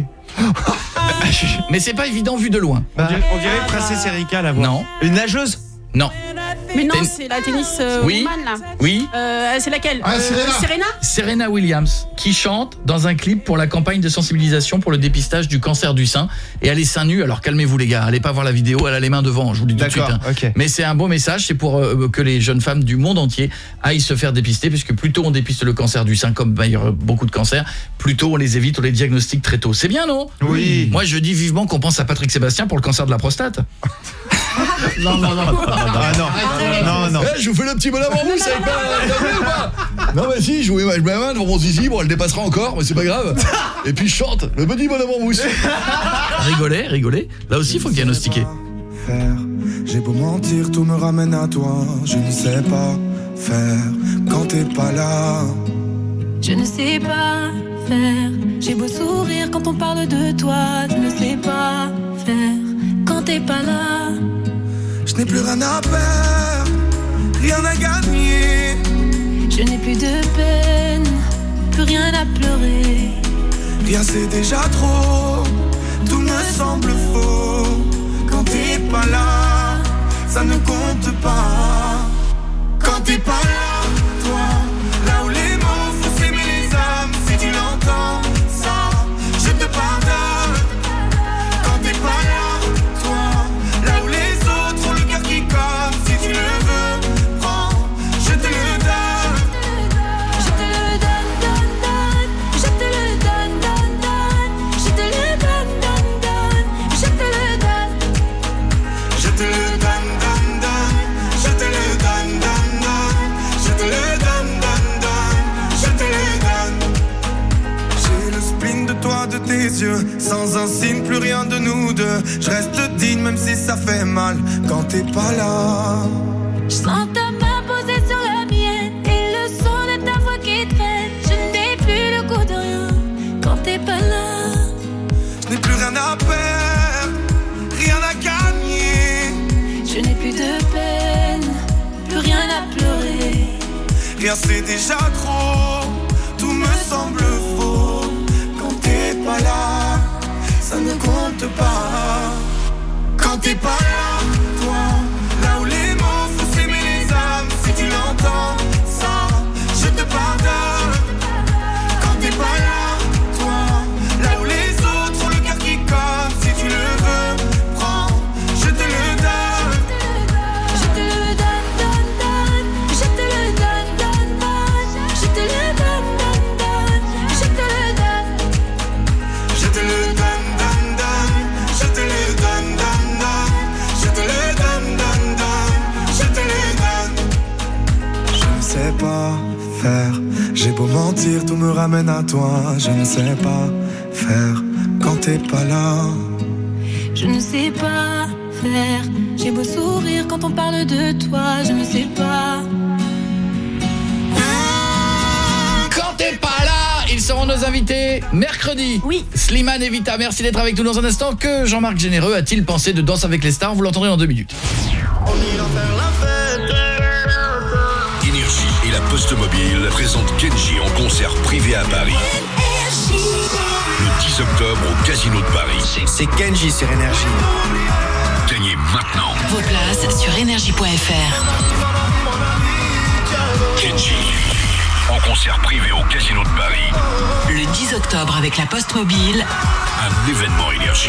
Mais c'est pas évident vu de loin. On dirait Princesse Erika la voix. Non. Une nageuse? Non. Mais non, c'est la tennis oui. woman là. Oui. C'est laquelle? Serena. Serena Williams qui chante dans un clip pour la campagne de sensibilisation pour le dépistage du cancer du sein, et elle est seins nus. Alors calmez-vous les gars, allez pas voir la vidéo, elle a les mains devant, je vous le dis tout de suite. Okay. Mais c'est un beau message, c'est pour que les jeunes femmes du monde entier aillent se faire dépister, puisque plus tôt on dépiste le cancer du sein, comme il y a beaucoup de cancers, plus tôt on les évite, on les diagnostique très tôt. C'est bien, non? Oui. Moi je dis vivement qu'on pense à Patrick Sébastien pour le cancer de la prostate. Non. Je vous fais le petit bonhomme en mousse avec pas. Non mais si, je mets ma main devant mon zizi, bon elle dépassera encore, mais c'est pas grave. Et puis je chante, le petit bonhomme en mousse. Rigolez. Là aussi il faut diagnostiquer. J'ai beau mentir, tout me ramène à toi. Je ne sais pas faire quand t'es pas là. Je ne sais pas faire. J'ai beau sourire quand on parle de toi. Je ne sais pas faire quand t'es pas là. Je n'ai plus rien à perdre, rien à gagner. Je n'ai plus de peine, plus rien à pleurer. Rien c'est déjà trop, tout me semble faux. Quand t'es pas là, ça ne compte pas. Quand t'es pas là, toi, là où les mots font s'aimer les âmes. Si tu l'entends, ça, je te pardonne. Quand t'es pas là, toi, là où les autres ont le cœur qui colle. Si tu le veux, prends, je te le donne. Je te le donne, donne, donne. Je te le donne, donne, donne. Je te le donne, donne, donne. Je te le donne. Je te le donne, donne, donne. Je te le donne, donne, donne. Je te le donne, donne, donne. Je te le donne. J'ai le spleen de toi, de tes yeux. Sans un signe, plus rien de nous deux. Je reste digne même si ça fait mal quand t'es pas là. Je sens ta main posée sur la mienne et le son de ta voix qui traîne. Je n'ai plus le goût de rien quand t'es pas là. Je n'ai plus rien à perdre, rien à gagner. Je n'ai plus de peine, plus rien à pleurer. Rien c'est déjà trop, tout me semble faux. Quand t'es pas là, ça ne compte pas. Quand t'es pas là, toi, là où les mots font s'aimer les âmes. Si tu l'entends, ça, je te pardonne. Quand t'es pas là, toi, là où les autres ont le cœur qui colle. Si tu le veux, prends, je te le donne. Je te le donne, donne, donne. Je te le donne, donne, donne. Je te le donne, donne, donne. Je te le donne. Je te le donne, donne, donne. Je te le donne, donne, donne. Je m'amène à toi. Je ne sais pas faire quand t'es pas là. Je ne sais pas faire. J'ai beau sourire quand on parle de toi. Je ne sais pas. Quand t'es pas là, ils seront nos invités mercredi. Oui. Slimane et Vita, merci d'être avec nous dans un instant. Que Jean-Marc Généreux a-t-il pensé de Danse avec les stars? Vous l'entendrez dans 2 minutes. Énergie et la Poste Mobile présentent Kenji en concert privé à Paris. Le 10 octobre au Casino de Paris. C'est Kenji sur Énergie. Gagnez maintenant. Vos places sur énergie.fr. Kenji en concert privé au Casino de Paris. Le 10 octobre avec la Poste Mobile. Un événement Énergie.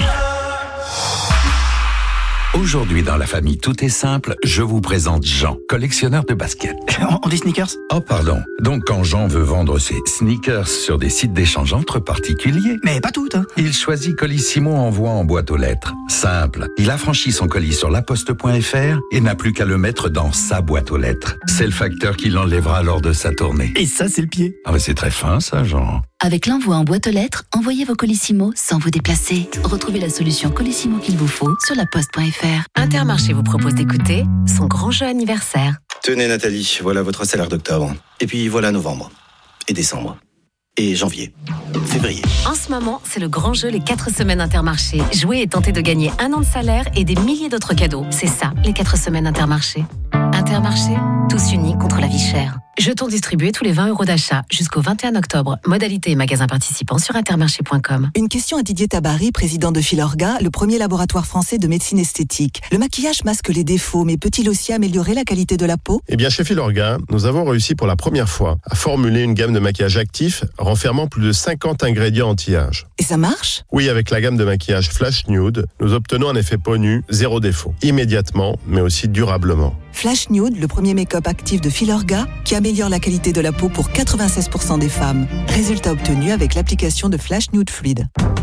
Aujourd'hui dans la famille Tout est simple, je vous présente Jean, collectionneur de baskets. On dit sneakers? Oh pardon, donc quand Jean veut vendre ses sneakers sur des sites d'échange entre particuliers... Mais pas toutes, hein. Il choisit Colissimo Envoi en boîte aux lettres. Simple, il affranchit son colis sur laposte.fr et n'a plus qu'à le mettre dans sa boîte aux lettres. C'est le facteur qui l'enlèvera lors de sa tournée. Et ça, c'est le pied. Ah mais c'est très fin ça, Jean. Avec l'envoi en boîte aux lettres, envoyez vos Colissimo sans vous déplacer. Retrouvez la solution Colissimo qu'il vous faut sur laposte.fr. Intermarché vous propose d'écouter son grand jeu anniversaire. Tenez Nathalie, voilà votre salaire d'octobre. Et puis voilà novembre. Et décembre. Et janvier. Février. En ce moment, c'est le grand jeu les 4 semaines Intermarché. Jouez et tentez de gagner 1 an de salaire et des milliers d'autres cadeaux. C'est ça, les 4 semaines Intermarché. Intermarché, tous unis contre la vie chère. Jetons distribués tous les 20 € d'achat jusqu'au 21 octobre. Modalité et magasins participants sur intermarché.com. Une question à Didier Tabary, président de Filorga, le premier laboratoire français de médecine esthétique. Le maquillage masque les défauts, mais peut-il aussi améliorer la qualité de la peau? Eh bien, chez Filorga, nous avons réussi pour la première fois à formuler une gamme de maquillage actif renfermant plus de 50 ingrédients anti-âge. Et ça marche? Oui, avec la gamme de maquillage Flash Nude, nous obtenons un effet peau nue, 0 défaut. Immédiatement, mais aussi durablement. Flash Nude, le premier make-up actif de Filorga, qui améliore la qualité de la peau pour 96% des femmes. Résultat obtenu avec l'application de Flash Nude Fluide.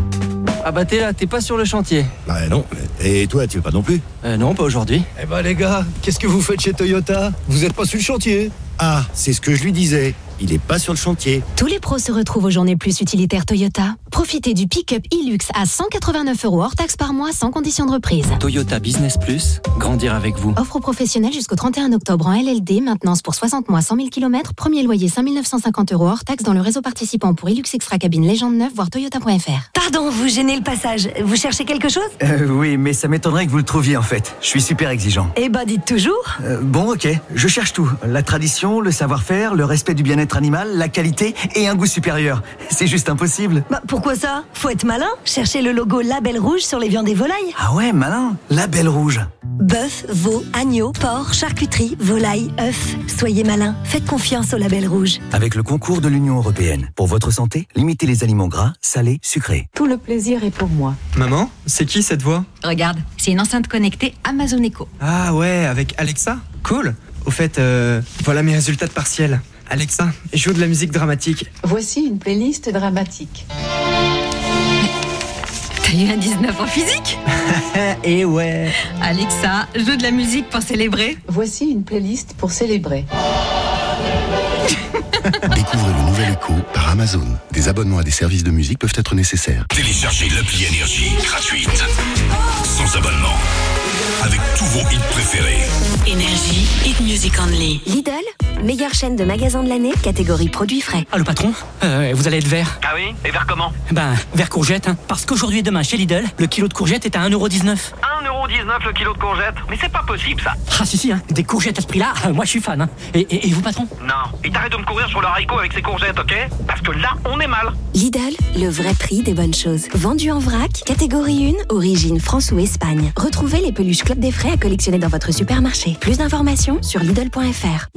Ah bah t'es là, t'es pas sur le chantier. Bah non, et toi tu veux pas non plus? Non, pas aujourd'hui. Eh bah les gars, qu'est-ce que vous faites chez Toyota? Vous êtes pas sur le chantier? Ah, c'est ce que je lui disais. Il est pas sur le chantier. Tous les pros se retrouvent aux Journées Plus utilitaires Toyota. Profitez du pick-up e-Lux à 189 € hors taxe par mois sans condition de reprise. Toyota Business Plus, grandir avec vous. Offre aux professionnels jusqu'au 31 octobre en LLD, maintenance pour 60 mois 100 000 km, premier loyer 5 950 € hors taxe dans le réseau participant pour e-Lux Extra Cabine Légende 9, voire toyota.fr. Pardon, vous gênez le passage. Vous cherchez quelque chose? Oui, mais ça m'étonnerait que vous le trouviez en fait. Je suis super exigeant. Eh ben, dites toujours. Bon, ok, je cherche tout. La tradition, le savoir-faire, le respect du bien-être animal, la qualité et un goût supérieur. C'est juste impossible. Bah, pourquoi ça? Faut être malin. Cherchez le logo Label Rouge sur les viandes et volailles. Ah ouais, malin. Label Rouge. Bœuf, veau, agneau, porc, charcuterie, volaille, œufs. Soyez malin. Faites confiance au Label Rouge. Avec le concours de l'Union Européenne. Pour votre santé, limitez les aliments gras, salés, sucrés. Tout le plaisir est pour moi. Maman, c'est qui cette voix? Regarde, c'est une enceinte connectée Amazon Echo. Ah ouais, avec Alexa. Cool. Au fait, voilà mes résultats de partiel. Alexa, joue de la musique dramatique. Voici une playlist dramatique. T'as eu un 19 en physique? Et ouais. Alexa, joue de la musique pour célébrer. Voici une playlist pour célébrer. Découvrez le nouvel Echo par Amazon. Des abonnements à des services de musique peuvent être nécessaires. Téléchargez l'appli Énergie gratuite. Sans abonnement. Avec tous vos hits préférés. Énergie, hit music only. Lidl, meilleure chaîne de magasins de l'année, catégorie produits frais. Ah, le patron, vous allez être vert. Ah oui? Et vers comment? Vert courgette, hein. Parce qu'aujourd'hui et demain, chez Lidl, le kilo de courgette est à 1,19 €. 1,19 € le kilo de courgettes? Mais c'est pas possible ça. Ah si, hein. Des courgettes à ce prix-là, moi je suis fan, hein. Et vous, patron? Non. Et t'arrêtes de me courir sur le haricot avec ces courgettes, ok? Parce que là, on est mal. Lidl, le vrai prix des bonnes choses. Vendu en vrac, catégorie 1, origine France ou Espagne. Retrouvez les peluches Club des Frais à collectionner dans votre supermarché. Plus d'informations sur Lidl.fr.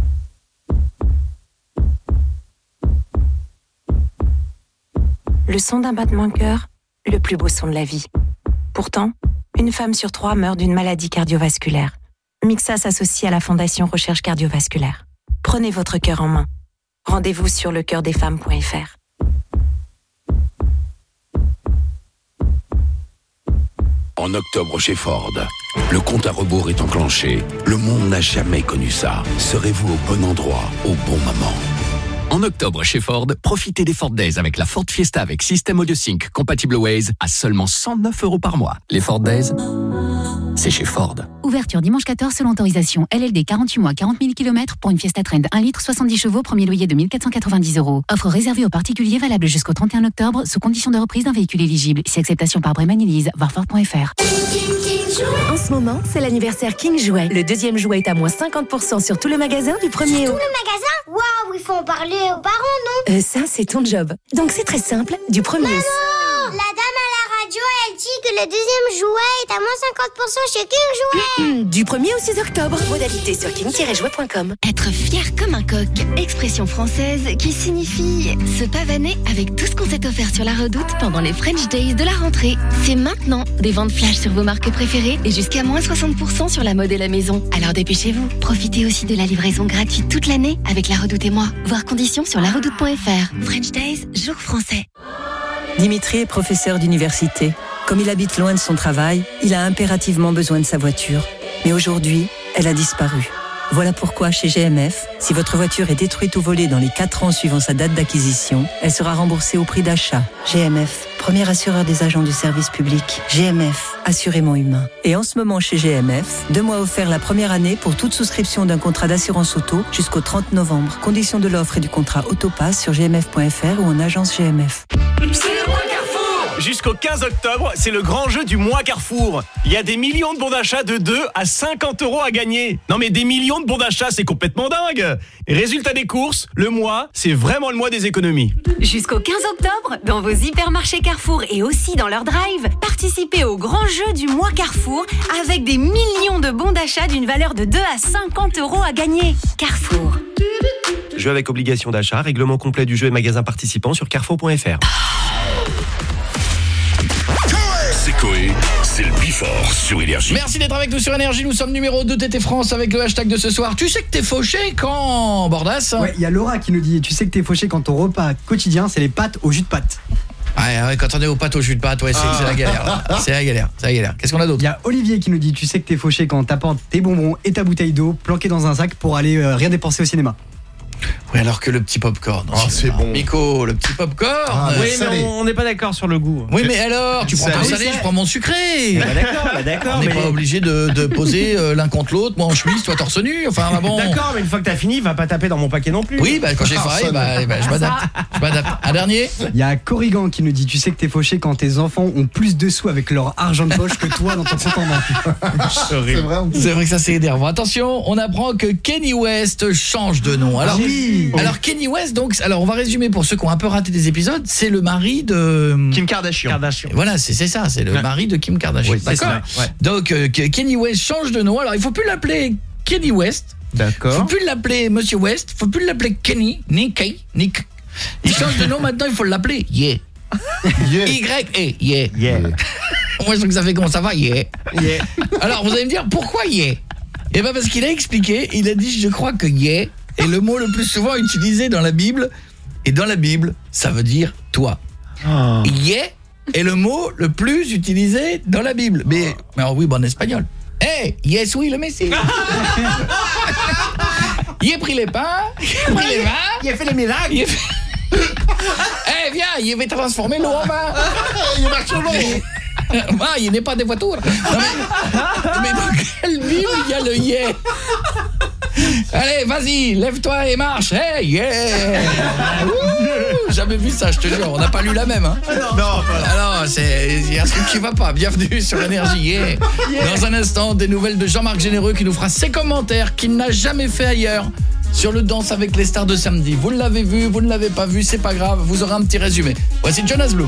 Le son d'un battement de cœur, le plus beau son de la vie. Pourtant, une femme sur 3 meurt d'une maladie cardiovasculaire. Mixa s'associe à la Fondation Recherche Cardiovasculaire. Prenez votre cœur en main. Rendez-vous sur lecoeurdesfemmes.fr. En octobre chez Ford, le compte à rebours est enclenché. Le monde n'a jamais connu ça. Serez-vous au bon endroit, au bon moment? En octobre, chez Ford, profitez des Ford Days avec la Ford Fiesta avec système audio sync compatible Waze à seulement 109 € par mois. Les Ford Days, c'est chez Ford. Ouverture dimanche 14 selon autorisation. LLD 48 mois, 40 000 km pour une Fiesta Trend 1 litre, 70 chevaux, premier loyer de 1 490 €. Offre réservée aux particuliers valable jusqu'au 31 octobre sous condition de reprise d'un véhicule éligible. Si acceptation par Bremen Elise, voir Ford.fr. En ce moment, c'est l'anniversaire King Jouet. Le deuxième jouet est à moins 50% sur tout le magasin du 1er août. Tout le magasin ? Waouh, il faut en parler aux parents, non ? Ça, c'est ton job. Donc c'est très simple, du 1er août. Maman, la dame à la radio, elle dit que le deuxième jouet est à moins 50% chez King Jouet. Du 1er au 6 octobre. Modalité sur king-jouet.com. Être fier comme un coq. Expression française qui signifie se pavaner avec tout ce qu'on s'est offert sur la Redoute pendant les French Days de la rentrée. C'est maintenant des ventes flash sur vos marques préférées et jusqu'à moins 60% sur la mode et la maison. Alors dépêchez-vous. Profitez aussi de la livraison gratuite toute l'année avec la Redoute et moi. Voir conditions sur laredoute.fr. French Days, jour français. Dimitri est professeur d'université. Comme il habite loin de son travail, il a impérativement besoin de sa voiture. Mais aujourd'hui, elle a disparu. Voilà pourquoi chez GMF, si votre voiture est détruite ou volée dans les 4 ans suivant sa date d'acquisition, elle sera remboursée au prix d'achat. GMF, premier assureur des agents du service public. GMF, assurément humain. Et en ce moment chez GMF, 2 mois offerts la première année pour toute souscription d'un contrat d'assurance auto jusqu'au 30 novembre. Conditions de l'offre et du contrat Autopass sur gmf.fr ou en agence GMF. C'est le mois Carrefour. Jusqu'au 15 octobre, c'est le grand jeu du mois Carrefour. Il y a des millions de bons d'achat de 2 à 50 € à gagner. Non mais des millions de bons d'achat, c'est complètement dingue. Et résultat des courses, le mois, c'est vraiment le mois des économies. Jusqu'au 15 octobre, dans vos hypermarchés Carrefour et aussi dans leur drive, participez au grand jeu du mois Carrefour avec des millions de bons d'achat d'une valeur de 2 à 50 € à gagner. Carrefour. Jeu avec obligation d'achat, règlement complet du jeu et magasin participant sur carrefour.fr. C'est Coé, c'est le Before sur Énergie. Merci d'être avec nous sur Énergie, nous sommes numéro 2 TT France avec le hashtag de ce soir. Tu sais que t'es fauché quand, Bordas ? Ouais, il y a Laura qui nous dit, tu sais que t'es fauché quand ton repas quotidien c'est les pâtes au jus de pâte. Ouais, quand on est aux pâtes au jus de pâte, ouais, c'est la galère. Là. C'est la galère. Qu'est-ce qu'on a d'autre ? Il y a Olivier qui nous dit, tu sais que t'es fauché quand t'apportes tes bonbons et ta bouteille d'eau planquée dans un sac pour aller rien dépenser au cinéma. Oui, alors que le petit popcorn. Oh, c'est bon. Miko, le petit popcorn. Oui, mais on n'est pas d'accord sur le goût. Oui, mais alors, tu prends ton salé, je prends mon sucré. D'accord. On n'est pas obligé de poser l'un contre l'autre, moi en chemise, toi torse nu. Enfin, bon. D'accord, mais une fois que t'as fini, va pas taper dans mon paquet non plus. Oui, quand j'ai failli, je m'adapte. Un dernier. Il y a Corrigan qui nous dit, tu sais que t'es fauché quand tes enfants ont plus de sous avec leur argent de poche que toi dans ton compte en banque. C'est vrai que ça c'est énervant. Attention, on apprend que Kanye West change de nom. Alors Kanye West, donc, on va résumer pour ceux qui ont un peu raté des épisodes, c'est le mari de Kim Kardashian. Voilà, c'est ça, c'est le mari de Kim Kardashian. Oui, d'accord. Ouais. Donc Kanye West change de nom. Alors il faut plus l'appeler Kanye West. D'accord. Faut plus l'appeler Monsieur West. Faut plus l'appeler Kenny, Nick. Il change de nom maintenant. Il faut l'appeler Y. Y. Moi je trouve que ça fait comment ça va Y. Alors vous allez me dire pourquoi Y. Eh ben parce qu'il a expliqué. Il a dit je crois que Y est le mot le plus souvent utilisé dans la Bible. Et dans la Bible, ça veut dire toi. Yeah est le mot le plus utilisé dans la Bible. Mais oui, en espagnol. Hey, yes, oui, le Messie. Il a pris les pains, il a pris les vins. Il a fait les miracles. Viens, il va transformer l'eau en vin. Il marche au long. Il n'est pas des voitures. Mais dans quelle Bible il y a le yeah? Allez, vas-y, lève-toi et marche. Hey, yeah. Jamais vu ça, je te jure. On n'a pas lu la même. Hein. Non. Alors, il y a un truc qui va pas. Bienvenue sur Énergie. Yeah. Dans un instant, des nouvelles de Jean-Marc Généreux qui nous fera ses commentaires qu'il n'a jamais fait ailleurs sur le Danse avec les stars de samedi. Vous l'avez vu, vous ne l'avez pas vu, c'est pas grave. Vous aurez un petit résumé. Voici Jonas Blue.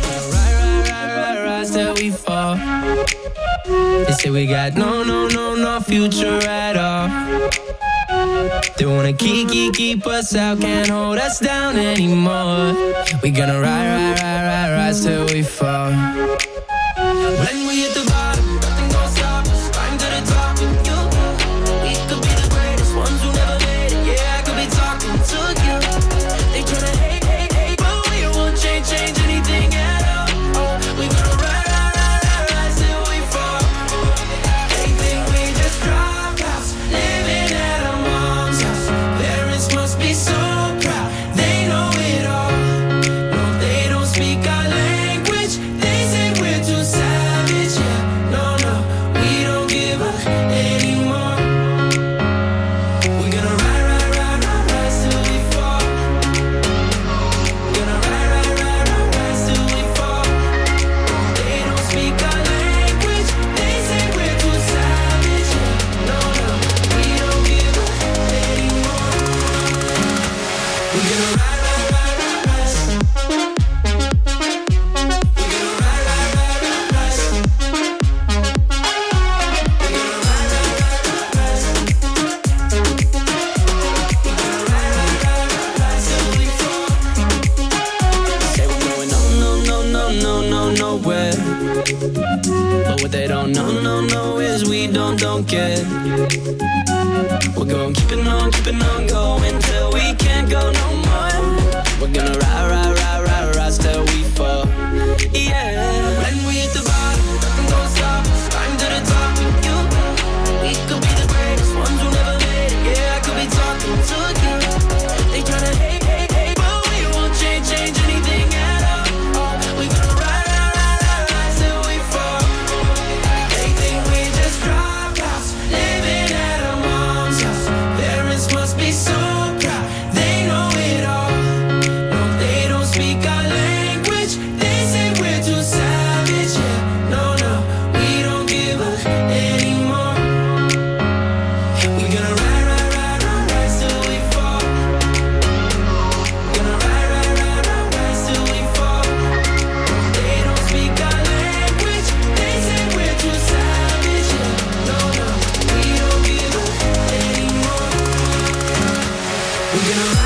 Till we fall. They say we got no future at all. They wanna keep us out, can't hold us down anymore. We gonna ride till we fall. When we hit the bottom, nothing gon' stop us. Climb to the top with you. We could be the greatest ones who never made it. Yeah, I could be talking to you. They tryna hate, but we won't change anything at all. We gonna ride till we fall. They think we just dropped out, living at our mom's house. Parents must be so proud. cause we don't care. We're gonna keep it on going till we can't go no more. We're gonna rise till we fall. Yeah. When we hit the bottom, nothing gonna stop us. Climb to the top, you know. We could be the greatest ones who never made it. Yeah, I could be talking to you. They tryna hate, but we won't change anything at all. We gonna rise till we fall. They think we just drop out, living at our mom's house. Parents must be so proud, they know it all. No, they don't speak our language. They say we're too savage. Yeah, no, we don't give up anymore. We gonna rise till we fall. Gonna rise till we fall. They don't speak our language. They say we're too savage. Yeah, no, we don't give up anymore. We gonna rise.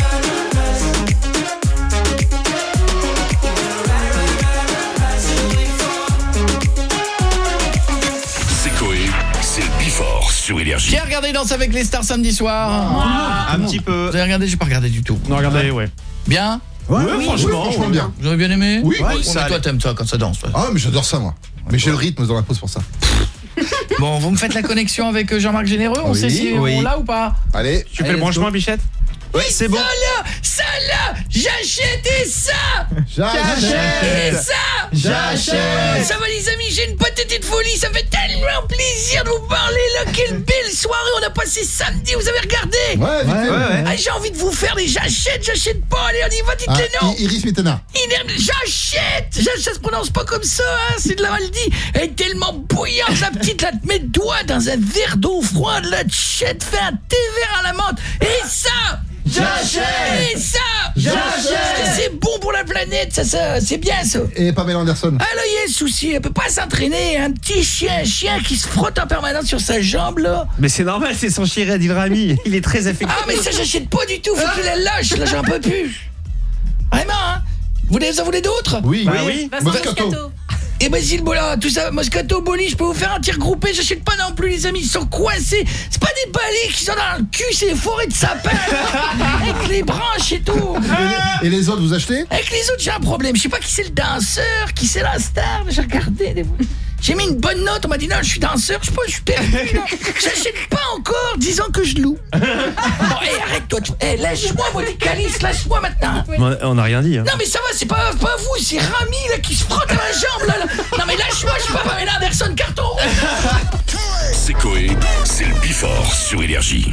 C'est Coé, c'est le Bifort sur Énergie. Qui a regardé Danse avec les stars samedi soir? Un petit peu. Vous avez regardé? J'ai pas regardé du tout. Non, regardez, ouais. Bien? Ouais, franchement bien. Vous avez bien aimé? Oui. Mais toi t'aimes ça quand ça danse, toi. Ah, mais j'adore ça, moi. Mais j'ai le rythme dans la pause pour ça. Bon, vous me faites la connexion avec Jean-Marc Généreux? On sait si on l'a ou pas? Allez. Tu fais le branchement, Bichette? Oui, c'est bon. Ça là, j'achète et ça. J'achète. Et ça. J'achète. Ça va les amis, j'ai une patate de folie, ça fait tellement plaisir de vous parler là, quelle belle soirée on a passé samedi, vous avez regardé? Ouais. Ah, j'ai envie de vous faire des j'achète pas, allez on y va, dites les noms. Iris Mittenard. J'achète, ça se prononce pas comme ça, hein, c'est de la maladie. Elle est tellement bouillante la petite, là, te met le doigt dans un verre d'eau froide, là, t'achètes, fais un thé vert à la menthe, et ça. J'achète. Et ça. J'achète. C'est bon pour la planète, ça, c'est bien ça. Et Pamela Anderson. Ah là, il y a un souci, elle peut pas s'entraîner, un petit chien qui se frotte en permanence sur sa jambe là. Mais c'est normal, c'est son chien Adil Rami. Il est très affecté. Ah mais ça j'achète pas du tout, faut qu'il la lâche, là j'en peux plus. Vraiment hein. Vous en voulez d'autres? Oui. Moscato. Et Basile Bola, tout ça, Moscato, Boli, je peux vous faire un tir groupé, j'achète pas non plus les amis, ils sont coincés. C'est pas des balais qui sont dans le cul, c'est des forêts de sapins avec les branches et tout. Et les autres, vous achetez? Avec les autres, j'ai un problème, je sais pas qui c'est le danseur, qui c'est la star, j'ai regardé. J'ai mis une bonne note, on m'a dit non, je suis danseur, je suis perdu. J'achète pas encore, disons que je loue. Bon, arrête-toi, lâche-moi, votre calice, lâche-moi maintenant. On n'a rien dit. Hein. Non mais ça va, c'est pas vous, c'est Rami là qui se frotte à ma jambe là. Non mais lâche-moi, je suis pas Pamela Anderson carton. C'est Coé, c'est le Bifort sur Énergie.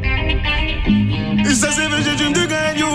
Et ça c'est vrai, j'ai de gagner.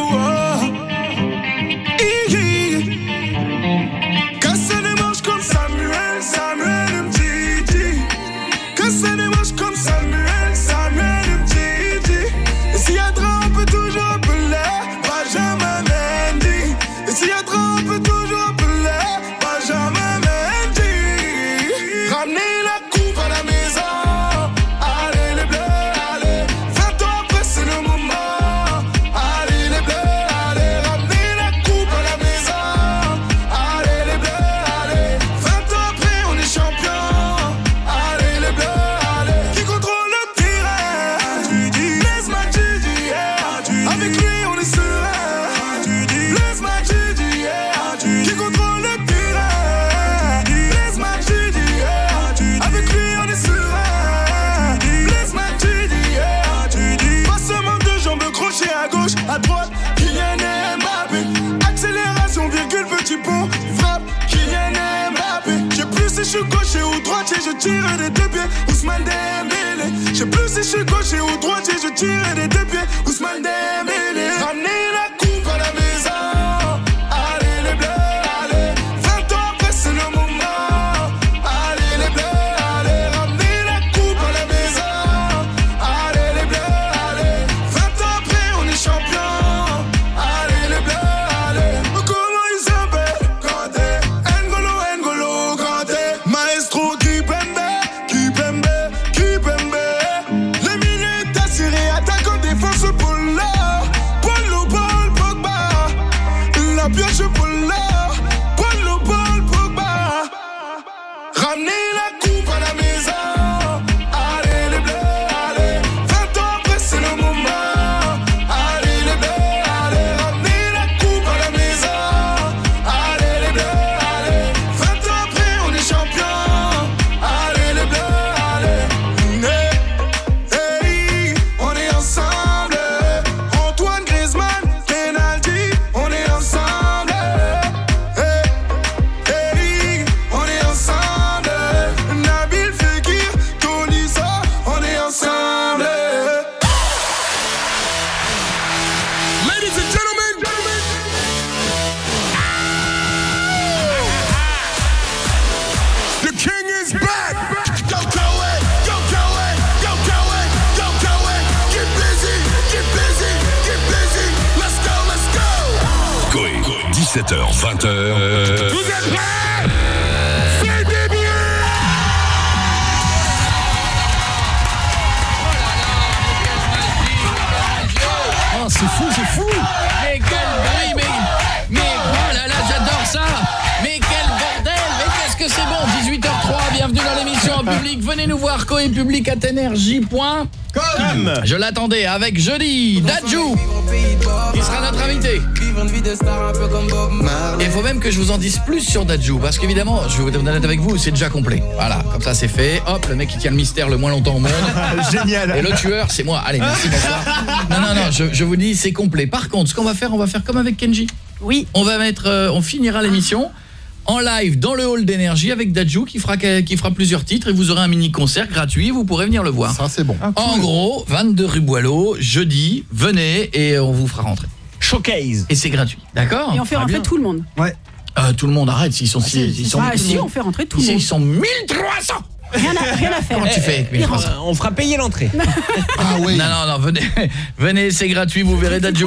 Casse les manches comme Samuel Mtiti. Casse les manches comme Samuel Mtiti. Et s'il y a trop, on peut toujours appeler Benjamin Mendy. Et s'il y a trop, on peut toujours appeler Benjamin Mendy. Ramenez la coupe à la maison. Allez les bleus, allez. 20 ans après c'est le moment. Allez les bleus, allez. Ramenez la coupe à la maison. Allez les bleus, allez. 20 ans après on est champion. Allez les bleus, allez. Qui contrôle le terrain? Laisse-moi Gigi, yeah. Avec lui on est serein. Laisse-moi Gigi, yeah. Qui contrôle le terrain? Laisse-moi Gigi, yeah. Avec lui on est serein. Laisse-moi Gigi, yeah. Passement de jambes crochet à gauche, à droite. Kylian Mbappé. Accélération, virgule, petit pont. Frappe, Kylian Mbappé. J'ai plus si je suis gaucher ou droitier, je tire des deux pieds. Ousmane Dembélé. J'ai plus si je suis gaucher ou droitier, je tire des deux pieds. Ousmane Dembélé. Ramenez la coupe à la maison. Allez les bleus, allez. 20 ans après c'est le moment. Allez les bleus, allez. Ramenez la coupe à la maison. Allez les bleus, allez. 20 ans après on est champion. Allez les bleus, allez. Comment il s'appelle? Kanté. N'Golo Kanté. Maestro Kipembe. Les milieux assurés, attaquant, défense pour là. 17h, 20h. Vous êtes prêts? C'est début! Oh, c'est fou! Mais quel bruit, mais oh là là, j'adore ça! Mais quel bordel! Mais qu'est-ce que c'est bon! 18h03, bienvenue dans l'émission en public. Venez nous voir, Coé Public @energie.com. Je l'attendais avec jeudi, Dadju, qui sera notre invité. Et il faut même que je vous en dise plus sur Dadju, parce qu'évidemment, je vais vous honnête avec vous, c'est déjà complet. Voilà, comme ça c'est fait. Hop, le mec qui tient le mystère le moins longtemps au monde. Génial. Et le tueur, c'est moi. Allez, merci, bonsoir. Non, je vous dis, c'est complet. Par contre, ce qu'on va faire comme avec Kenji. Oui. On finira l'émission en live dans le hall d'énergie avec Dadju qui fera plusieurs titres et vous aurez un mini concert gratuit, vous pourrez venir le voir. Ça c'est bon. En gros, 22 rue Boileau, jeudi, venez et on vous fera rentrer. Showcase. Et c'est gratuit. D'accord? Et on fait rentrer tout le monde. Ouais. Tout le monde arrête s'ils sont si, on fait rentrer tout le monde. Ils sont 1300. Rien à faire. Comment tu fais avec 1300? On fera payer l'entrée. Ah oui. Non, venez, c'est gratuit, vous verrez Dadju.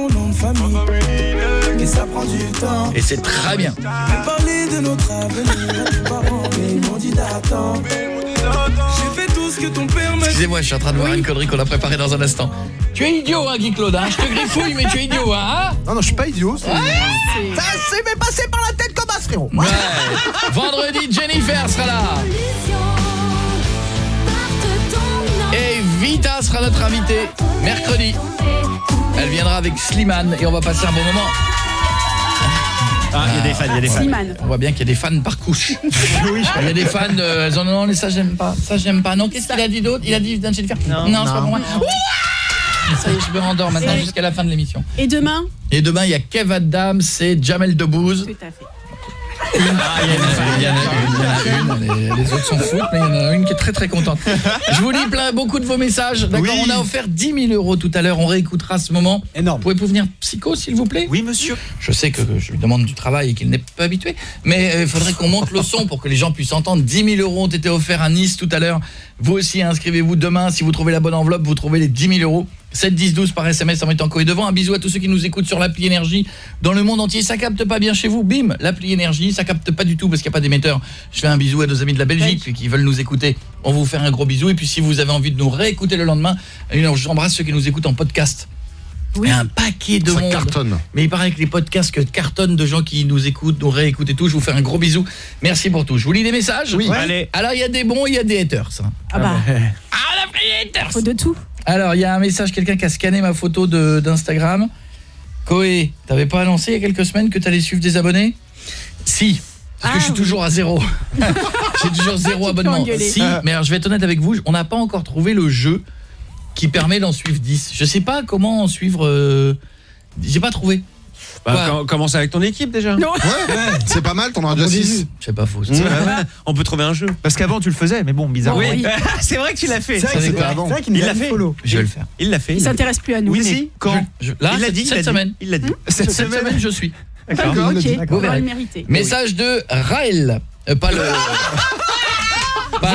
Et ça prend du temps. Et c'est très bien. Parler de notre avenir, tes parents, mais ils m'ont dit d'attendre. J'ai fait tout ce que ton père m'a dit. Excusez-moi, je suis en train de voir une connerie qu'on a préparée dans un instant. Tu es idiot, hein, Guy Claude, hein. Je te griffouille, mais tu es idiot, hein. Non, je suis pas idiot. Ça s'est même passé par la tête comme un frérot. Ouais. Vendredi, Jennifer sera là. Et Vita sera notre invitée. Mercredi, elle viendra avec Slimane et on va passer un bon moment. Ah, il y a des fans. Slimane. On voit bien qu'il y a des fans par couche. Oui. Il y a des fans de... non, ça j'aime pas. Non, qu'est-ce qu'il a dit d'autre? Il a dit Jennifer. Non, c'est pas pour moi. Ça y est, je me rendors maintenant jusqu'à la fin de l'émission. Et demain, il y a Kev Adams et Jamel Debbouze. Tout à fait. Il y en a une. Les autres s'en foutent, mais il y en a une qui est très très contente. Je vous lis beaucoup de vos messages. D'accord, on a offert 10 000 € tout à l'heure. On réécoutera ce moment. Énorme. Pouvez-vous venir Psycho, s'il vous plaît? Oui, monsieur. Je sais que je lui demande du travail et qu'il n'est pas habitué, mais il faudrait qu'on monte le son pour que les gens puissent entendre. 10 000 € ont été offerts à Nice tout à l'heure. Vous aussi, inscrivez-vous demain. Si vous trouvez la bonne enveloppe, vous trouvez les 10 000 €. 7 10 12 par SMS en mettant Coé devant. Un bisou à tous ceux qui nous écoutent sur l'appli Énergie dans le monde entier. Ça capte pas bien chez vous, bim, l'appli Énergie, ça capte pas du tout parce qu'il n'y a pas d'émetteur. Je fais un bisou à nos amis de la Belgique qui veulent nous écouter. On va vous faire un gros bisou et puis si vous avez envie de nous réécouter le lendemain, j'embrasse ceux qui nous écoutent en podcast. Oui. Un paquet de monde. Ça cartonne. Mais il paraît que les podcasts cartonnent de gens qui nous écoutent, nous réécoutent et tout. Je vous fais un gros bisou. Merci pour tout. Je vous lis des messages. Oui. Allez. Alors il y a des bons, il y a des haters. Ah bah. Ah la haters. Faut de tout. Alors, il y a un message, quelqu'un qui a scanné ma photo d'Instagram. Coé, t'avais pas annoncé il y a quelques semaines que t'allais suivre des abonnés? Si, parce que je suis toujours à 0. J'ai toujours 0 abonnement. Si, mais alors je vais être honnête avec vous, on n'a pas encore trouvé le jeu qui permet d'en suivre 10. Je sais pas comment en suivre... J'ai pas trouvé. Commence avec ton équipe déjà. Non. Ouais, c'est pas mal, t'en auras déjà 6. C'est pas faux. On peut trouver un jeu. Parce qu'avant tu le faisais, mais bon, bizarrement. Oui. C'est vrai que tu l'as fait. C'est vrai qu'il l'a fait. Je vais le faire. Il l'a fait. Il s'intéresse plus à nous. Oui, si. Quand là, il l'a dit cette semaine. Il l'a dit. Cette semaine, je suis. D'accord, ok. Vous On va verrez. le mériter. Message de Raël. Pas le... Pas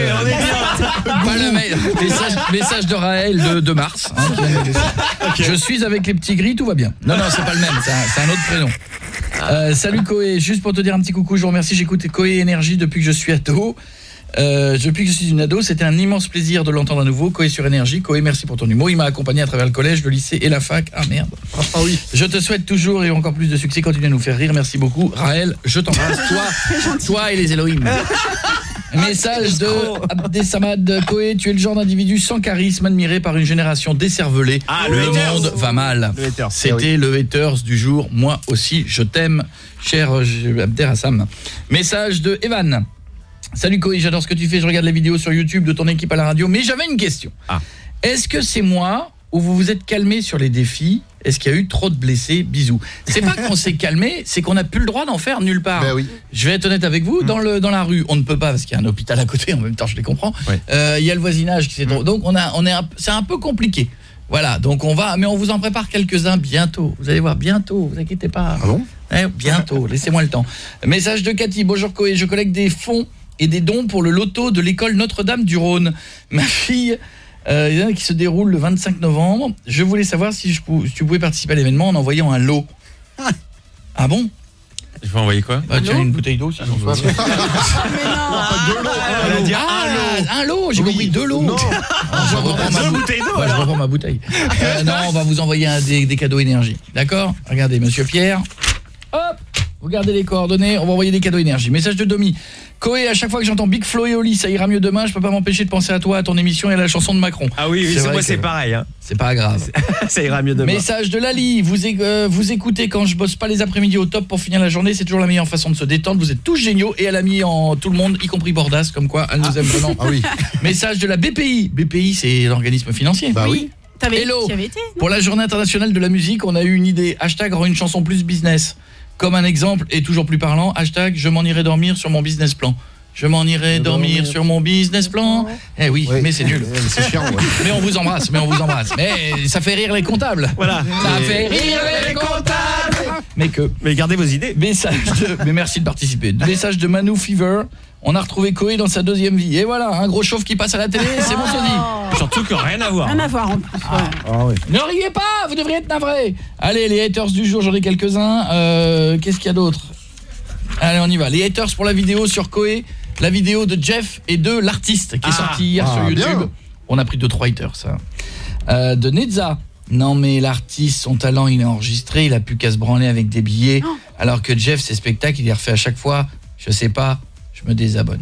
le mail. Message de Raël de mars. Je suis avec les petits gris, tout va bien. Non, c'est pas le même, c'est un autre prénom. Salut Coé, juste pour te dire un petit coucou, je vous remercie, j'écoute Coé Énergie depuis que je suis ado. Depuis que je suis une ado, c'était un immense plaisir de l'entendre à nouveau. Coé sur Énergie. Coé, merci pour ton humour. Il m'a accompagné à travers le collège, le lycée et la fac. Ah merde. Ah oui. Je te souhaite toujours et encore plus de succès. Continue à nous faire rire. Merci beaucoup. Raël, je t'embrasse. Toi et les Elohim. Message de Abdesamad. Coé, tu es le genre d'individu sans charisme, admiré par une génération décervelée. Le monde va mal. C'était le haters du jour. Moi aussi, je t'aime, cher Abderhassam. Message de Evan. Salut Coé, j'adore ce que tu fais, je regarde les vidéos sur YouTube de ton équipe à la radio, mais j'avais une question. Est-ce que c'est moi ou vous vous êtes calmé sur les défis? Est-ce qu'il y a eu trop de blessés? Bisous. C'est pas qu'on s'est calmé, c'est qu'on n'a plus le droit d'en faire nulle part. Ben oui. Je vais être honnête avec vous, dans la rue, on ne peut pas parce qu'il y a un hôpital à côté, en même temps je les comprends. Il y a le voisinage qui s'est donc c'est un peu compliqué. Voilà, donc mais on vous en prépare quelques-uns bientôt. Vous allez voir bientôt, vous inquiétez pas. Ah bon? Bientôt, laissez-moi le temps. Message de Cathy. Bonjour Coé, je collecte des fonds et des dons pour le loto de l'école Notre-Dame du Rhône. Ma fille qui se déroule le 25 novembre. Je voulais savoir si tu pouvais participer à l'événement en envoyant un lot. Ah bon? Je vais envoyer quoi? Bah tiens, une bouteille d'eau si j'en soif. Mais non. Elle a dit un lot, j'ai compris 2 lots. Non. Je reprends ma bouteille d'eau. Je reprends ma bouteille. Non, on va vous envoyer des cadeaux énergie. D'accord? Regardez, monsieur Pierre. Hop, vous gardez les coordonnées, on va envoyer des cadeaux énergie. Message de Domi. Koé, à chaque fois que j'entends Big Flo et Oli, ça ira mieux demain, je peux pas m'empêcher de penser à toi, à ton émission et à la chanson de Macron. Ah oui, c'est moi c'est pareil hein. C'est pas grave. Ça ira mieux demain. Message de Lali, vous écoutez quand je bosse pas les après-midi au top pour finir la journée, c'est toujours la meilleure façon de se détendre, vous êtes tous géniaux et elle a mis en tout le monde, y compris Bordas, comme quoi elle nous aime vraiment. Ah oui. Message de la BPI. BPI, c'est l'organisme financier. Bah oui. Hello. Tu avais été, non? Pour la journée internationale de la musique, on a eu une idée. # rend une chanson plus business. Comme un exemple et toujours plus parlant, # je m'en irai dormir sur mon business plan. Je m'en irai dormir sur mon business plan. Eh oui, mais c'est nul. C'est chiant, ouais. Mais on vous embrasse, Mais ça fait rire les comptables. Voilà. Ça fait rire les comptables. Mais gardez vos idées. Mais merci de participer. Message de Manu Fever. On a retrouvé Koé dans sa deuxième vie. Et voilà, un gros chauve qui passe à la télé, c'est bon, dit. Surtout que rien à voir. Rien à voir en plus. Ah oui. Ne riez pas, vous devriez être navrés. Allez, les haters du jour, j'en ai quelques-uns. Qu'est-ce qu'il y a d'autre? Allez, on y va. Les haters pour la vidéo sur Koé. La vidéo de Jeff et de l'artiste qui est sortie hier sur YouTube. Bien. On a pris 2-3 haters, ça. De Nezza. Non mais l'artiste, son talent, il est enregistré, il a plus qu'à se branler avec des billets. Oh. Alors que Jeff, ses spectacles, il les refait à chaque fois. Je sais pas, je me désabonne.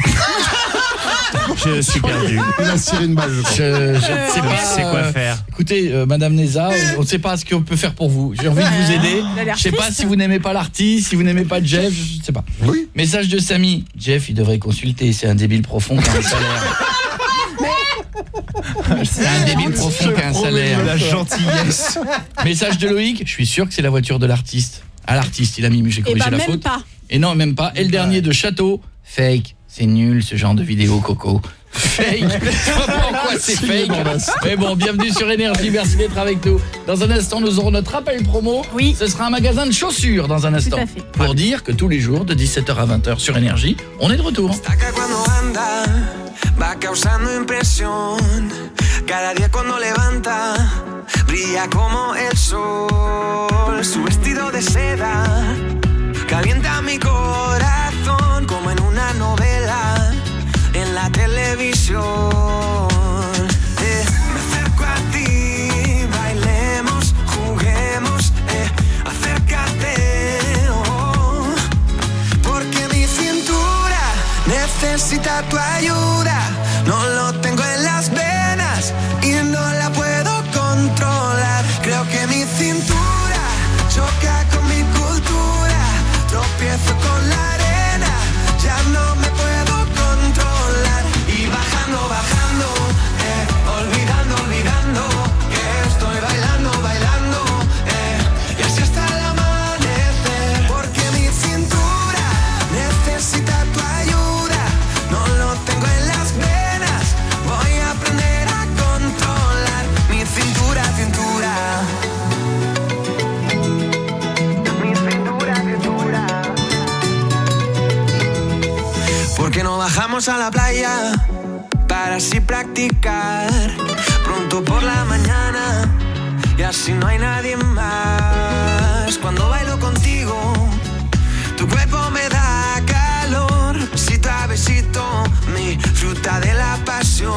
Je suis perdu. Il a tiré une balle, je crois. Je ne sais pas c'est quoi faire. Écoutez, Madame Neza, on ne sait pas ce qu'on peut faire pour vous. J'ai envie de vous aider. Je sais pas si vous n'aimez pas l'artiste, si vous n'aimez pas Jeff, je ne sais pas. Oui. Message de Samy. Jeff, il devrait consulter, c'est un débile profond qui a un salaire. C'est un débile profond qui a un salaire. La gentillesse. Message de Loïc. Je suis sûr que c'est la voiture de l'artiste. À l'artiste, il a mis, mais j'ai corrigé la faute. Pas. Et non, même pas. Et le dernier de Château. Fake. C'est nul ce genre de vidéo, Coco. Fake. Je sais pas pourquoi c'est fake. Mais bon, bienvenue sur Énergie, merci d'être avec nous. Dans un instant, nous aurons notre rappel promo. Oui. Ce sera un magasin de chaussures dans un instant. Tout à fait. Pour dire que tous les jours, de 17h à 20h sur Énergie, on est de retour. Va causando impresión. Cada día cuando levanta, brilla como el sol. Su vestido de seda calienta mi corazón como en una novela en la televisión. Me acerco a ti, bailemos, juguemos, acércate, oh, porque mi cintura necesita tu ayuda. No lo tengo en las venas y no la puedo controlar. Creo que mi cintura choca con mi cultura. Tropiezo con la arena, ya no me puedo controlar. Y bajando, bajando, olvidando, olvidando que estoy bailando, bailando, y así hasta el amanecer. Porque mi cintura necesita tu ayuda. No lo tengo en las venas, voy a aprender a controlar mi cintura, cintura. Mi cintura, cintura. Porque no bajamos a la playa para así practicar pronto por la mañana y así no hay nadie más. Cuando bailo contigo, tu cuerpo me da calor. Besito a besito, mi fruta de la pasión.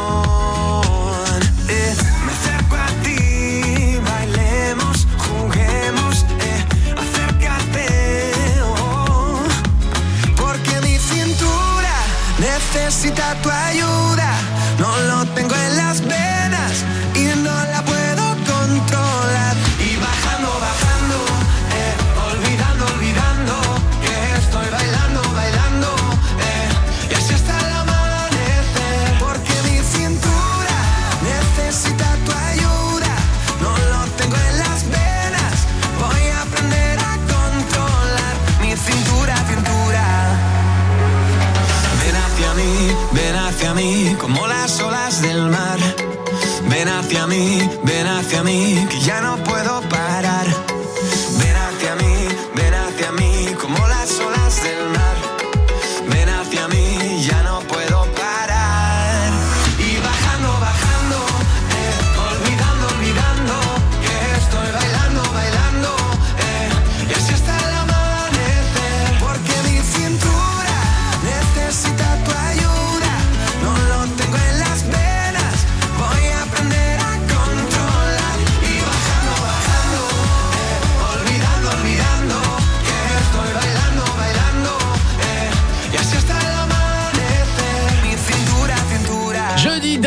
Me acerco a ti, bailemos, juguemos, acércate, oh, porque mi cintura necesita tu ayuda. No lo tengo en las venas y no la puedo controlar. Y bajando, bajando, olvidando, olvidando que estoy bailando, bailando, y así hasta el amanecer. Porque mi cintura necesita tu ayuda. No lo tengo en las venas, voy a aprender a controlar mi cintura, cintura. Ven hacia mí, como las olas del mar. Ven hacia mí, que ya no puedo parar. Ven hacia mí, como las olas del mar. Ven hacia mí, ya no puedo parar. Y bajando, bajando, olvidando, olvidando que estoy bailando, bailando, y así hasta el amanecer.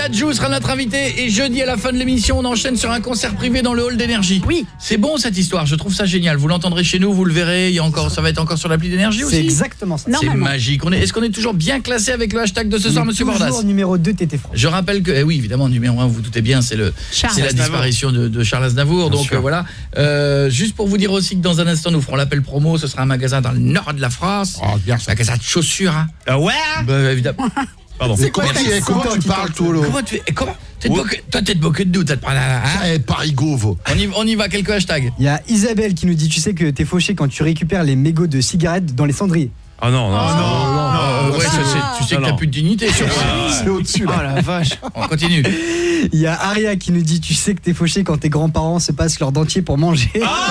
Dadju sera notre invité et jeudi à la fin de l'émission, on enchaîne sur un concert privé dans le hall d'Énergie. Oui. C'est bon cette histoire, je trouve ça génial. Vous l'entendrez chez nous, vous le verrez, ça va être encore sur l'appli d'Énergie aussi. C'est exactement ça. C'est magique. Est-ce qu'on est toujours bien classé avec le hashtag de ce soir, monsieur Bordas? Toujours numéro 2 TT France. Je rappelle que oui, évidemment, numéro 1, vous vous doutez bien, c'est la disparition de Charles Aznavour. Bien donc sûr. voilà. Juste pour vous dire aussi que dans un instant, nous ferons l'appel promo. Ce sera un magasin dans le nord de la France. Oh, bien ça. Un magasin de chaussures. Hein. Ouais. Bah, évidemment. Pardon. Mais comment tu parles, toi, là? Comment toi, t'es de boquet de doute, ça te prend là. Hein Parigovo. On y va, quelques hashtags. Il y a Isabelle qui nous dit, tu sais que t'es fauché quand tu récupères les mégots de cigarettes dans les cendriers. Oh non. Ouais, tu sais que t'as plus de dignité sur C'est au-dessus, là. Oh la vache. On continue. Il y a Aria qui nous dit, tu sais que t'es fauché quand tes grands-parents se passent leur dentier pour manger.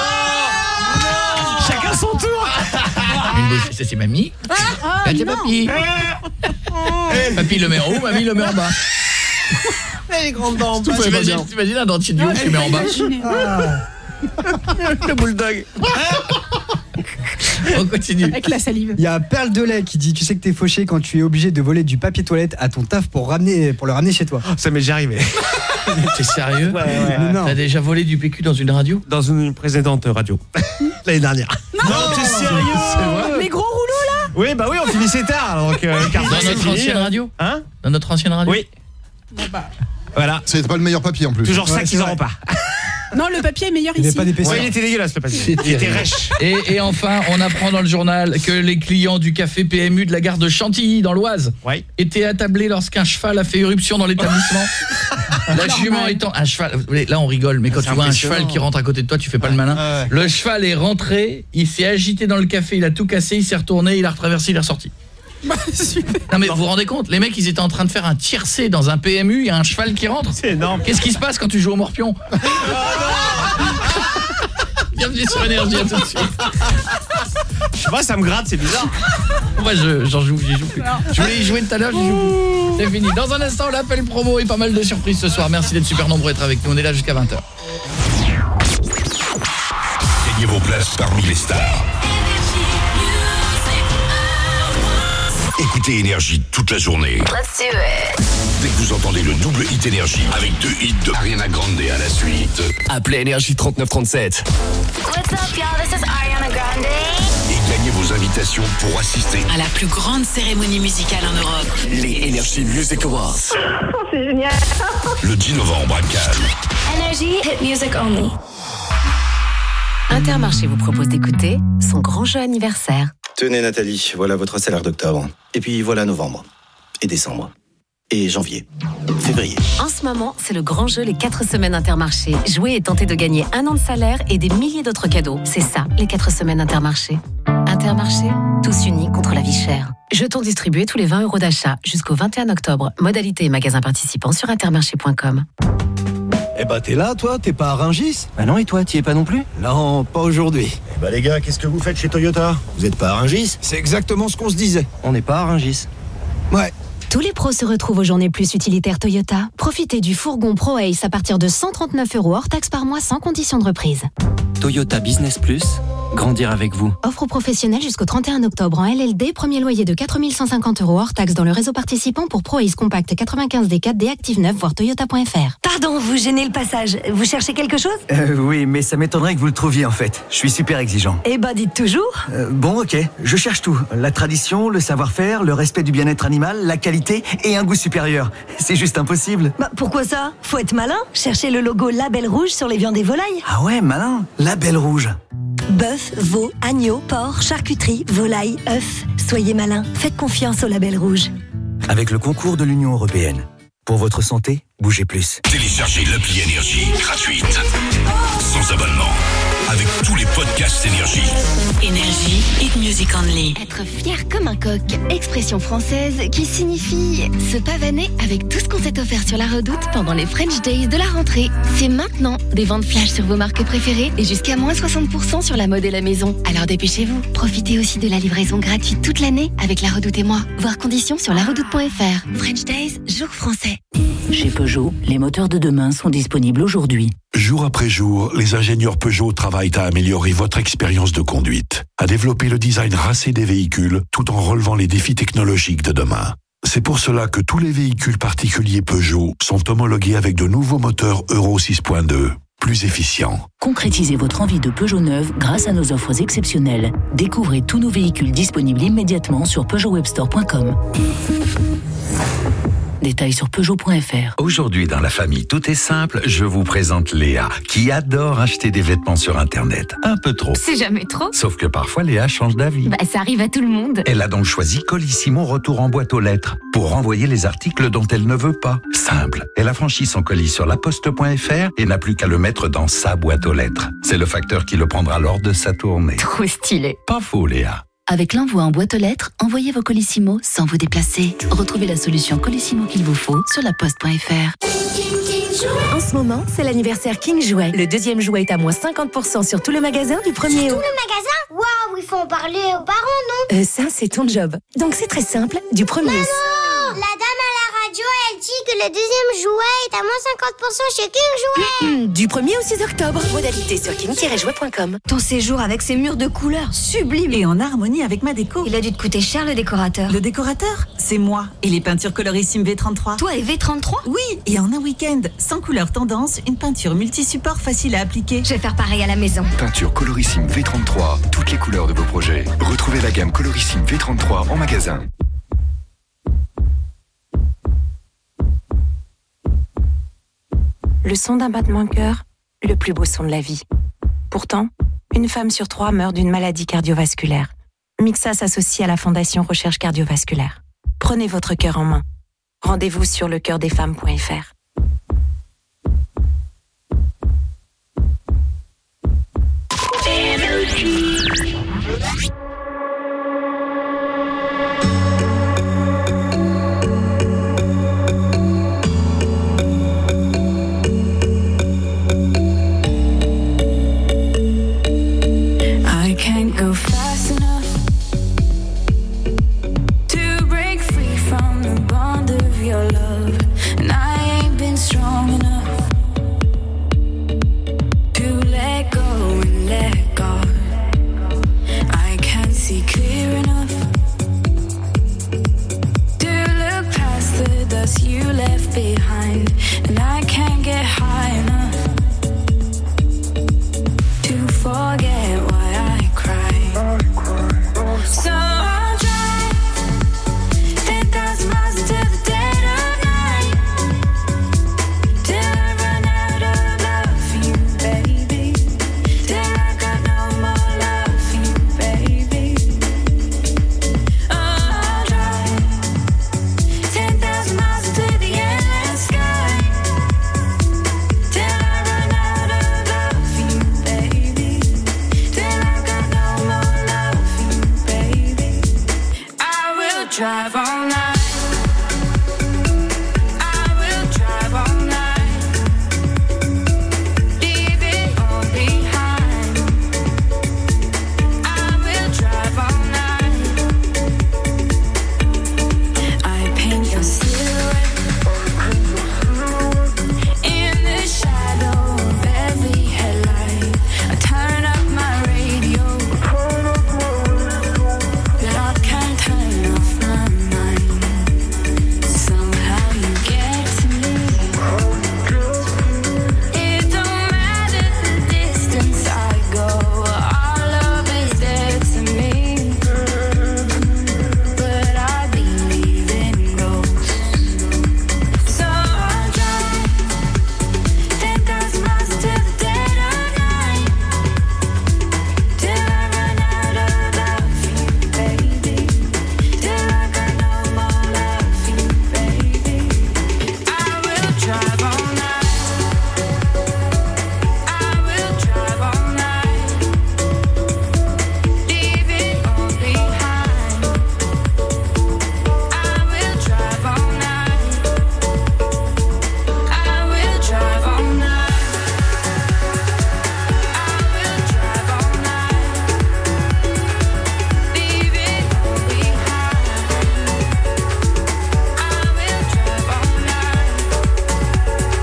Chacun son tour. Une bouche, ça c'est mamie. Là c'est papy. Papy le met en haut, mamie le met en bas. Les grandes dents. T'imagines un dentier de haut qui met en bas. Le bulldog. On continue. Avec la salive. Il y a Perle de lait qui dit, tu sais que t'es fauché quand tu es obligé de voler du papier toilette à ton taf pour le ramener chez toi. Ça m'est déjà arrivé. T'es sérieux? Ouais. Non. T'as déjà volé du PQ dans une radio? Dans une précédente radio. L'année dernière. Non, t'es sérieux? C'est vrai? Les gros rouleaux là? Oui, bah oui, on finissait tard. Donc, Dans notre ancienne radio? Hein? Dans notre ancienne radio? Oui. Bon bah. Voilà. C'est pas le meilleur papier en plus. Toujours ça c'est qu'ils vrai. n'auront pas. Non, le papier est meilleur Il n'y ici. a pas d'épaisseur. Ouais, il était dégueulasse le papier. Il était rêche. Et enfin, on apprend dans le journal que les clients du café PMU de la gare de Chantilly, dans l'Oise, étaient attablés lorsqu'un cheval a fait éruption dans l'établissement. La jument étant... Un cheval... Là, on rigole, mais quand tu vois un cheval qui rentre à côté de toi, tu fais pas le malin. Le cheval est rentré, il s'est agité dans le café, il a tout cassé, il s'est retourné, il a retraversé, il est ressorti. Bah, super. Non mais vous vous rendez compte, les mecs ils étaient en train de faire un tiercé dans un PMU, il y a un cheval qui rentre. C'est énorme. Qu'est-ce qui se passe quand tu joues au morpion? Bienvenue sur Énergie, à tout de suite. Moi ça me gratte, c'est bizarre. Moi j'y joue plus. Je voulais y jouer tout à l'heure, j'y joue plus. C'est fini. Dans un instant, l'appel promo et pas mal de surprises ce soir. Merci d'être super nombreux à être avec nous, on est là jusqu'à 20h. Gagnez vos places parmi les stars. Écoutez Énergie toute la journée. Let's do it. Dès que vous entendez le double hit Énergie avec 2 hits de Ariana Grande à la suite. Appelez Énergie 3937. What's up, y'all? This is Ariana Grande. Et gagnez vos invitations pour assister À la plus grande cérémonie musicale en Europe. Les Energy Music Awards. C'est génial. le 10 novembre à Cannes. Energy, hit music only. Intermarché vous propose d'écouter son grand jeu anniversaire. Tenez Nathalie, voilà votre salaire d'octobre. Et puis voilà novembre. Et décembre. Et janvier. Février. En ce moment, c'est le grand jeu les 4 semaines Intermarché. Jouez et tentez de gagner 1 an de salaire et des milliers d'autres cadeaux. C'est ça, les 4 semaines Intermarché. Intermarché, tous unis contre la vie chère. Jetons distribués tous les 20 € d'achat jusqu'au 21 octobre. Modalité et magasins participants sur intermarché.com. Eh bah t'es là toi, t'es pas à Rungis? Bah non, et toi, t'y es pas non plus? Non, pas aujourd'hui. Eh bah les gars, qu'est-ce que vous faites chez Toyota? Vous êtes pas à Rungis? C'est exactement ce qu'on se disait. On n'est pas à Rungis. Ouais. Tous les pros se retrouvent aux journées plus utilitaires Toyota. Profitez du fourgon Pro Ace à partir de 139 € hors taxe par mois sans condition de reprise. Toyota Business Plus, grandir avec vous. Offre aux professionnels jusqu'au 31 octobre en LLD, premier loyer de 4 150 € hors taxe dans le réseau participant pour Pro Ace Compact 95 D4 Active 9, voire toyota.fr. Pardon, vous gênez le passage. Vous cherchez quelque chose? Oui, mais ça m'étonnerait que vous le trouviez en fait. Je suis super exigeant. Eh bah dites toujours. Bon, ok, je cherche tout. La tradition, le savoir-faire, le respect du bien-être animal, la qualité et un goût supérieur. C'est juste impossible. Bah pourquoi ça? Faut être malin. Cherchez le logo Label Rouge sur les viandes et volailles. Ah ouais, malin. Label Rouge. Bœuf, veau, agneau, porc, charcuterie, volaille, œufs. Soyez malin. Faites confiance au Label Rouge. Avec le concours de l'Union européenne. Pour votre santé, bougez plus. Téléchargez l'appli Énergie gratuite. Sans abonnement. Avec tous les podcasts Énergie. Énergie, hit music only. Être fier comme un coq, expression française qui signifie se pavaner avec tout ce qu'on s'est offert sur la Redoute pendant les French Days de la rentrée. C'est maintenant des ventes flash sur vos marques préférées et jusqu'à moins 60% sur la mode et la maison. Alors dépêchez-vous. Profitez aussi de la livraison gratuite toute l'année avec la Redoute et moi. Voir conditions sur laredoute.fr. French Days, jour français. Chez Peugeot, les moteurs de demain sont disponibles aujourd'hui. Jour après jour, les ingénieurs Peugeot travaillent à améliorer votre expérience de conduite, à développer le design racé des véhicules tout en relevant les défis technologiques de demain. C'est pour cela que tous les véhicules particuliers Peugeot sont homologués avec de nouveaux moteurs Euro 6.2, plus efficients. Concrétisez votre envie de Peugeot neuve grâce à nos offres exceptionnelles. Découvrez tous nos véhicules disponibles immédiatement sur PeugeotWebstore.com. Détails sur Peugeot.fr. Aujourd'hui, dans la famille, tout est simple. Je vous présente Léa, qui adore acheter des vêtements sur Internet. Un peu trop. C'est jamais trop. Sauf que parfois, Léa change d'avis. Bah, ça arrive à tout le monde. Elle a donc choisi Colissimo Retour en boîte aux lettres pour renvoyer les articles dont elle ne veut pas. Simple. Elle a franchi son colis sur laposte.fr et n'a plus qu'à le mettre dans sa boîte aux lettres. C'est le facteur qui le prendra lors de sa tournée. Trop stylé. Pas faux, Léa. Avec l'envoi en boîte aux lettres, envoyez vos Colissimo sans vous déplacer. Retrouvez la solution Colissimo qu'il vous faut sur laposte.fr. En ce moment, c'est l'anniversaire King Jouet. Le deuxième jouet est à moins 50% sur tout le magasin du 1er août. Tout le magasin? Waouh, il faut en parler aux parents, non? Ça, c'est ton job. Donc c'est très simple, du 1er août. La dame à la radio, elle dit que le deuxième jouet est à moins 50% chez King Jouet. Du 1er au 6 octobre. Modalité sur king-jouet.com. Ton séjour avec ses murs de couleurs sublimes. Et en harmonie avec ma déco. Il a dû te coûter cher le décorateur. Le décorateur, c'est moi. Et les peintures colorissimes V33. Toi et V33? Oui, et en un week-end, sans couleur tendance, une peinture multi-support facile à appliquer. Je vais faire pareil à la maison. Peinture colorissime V33, toutes les couleurs de vos projets. Retrouvez la gamme colorissime V33 en magasin. Le son d'un battement de cœur, le plus beau son de la vie. Pourtant, une femme sur 3 meurt d'une maladie cardiovasculaire. Mixa s'associe à la Fondation Recherche Cardiovasculaire. Prenez votre cœur en main. Rendez-vous sur lecoeurdesfemmes.fr. I can't go fast enough to break free from the bond of your love, and I ain't been strong enough to let go and let God. I can't see clear enough to look past the dust you left behind, and I can't get high enough to forget why I cry. So I'll drive 10,000 miles into the dead of night till I run out of love for you, baby. Till I got no more love for you, baby. Oh, I'll drive 10,000 miles into the endless sky till I run out of love for you, baby. Till I got no more love for you, baby. I will drive all night. I will drive all night. Leave it all behind. I will drive all night. I paint your silhouette in the shadow of every headlight. I turn up my radio, but I can't turn off my mind. Somehow you get to me. It don't matter the distance I go, our love is dead to me. But I believe in ghosts. So I'll drive 10,000 miles to the dead of night till I run out of love for you, baby. Till I got no more love for you, baby. I will drive all night. I will drive all night. Leave it all behind. I will drive all night. I will drive all night. I will drive all night. Leave it all behind. I will drive all night.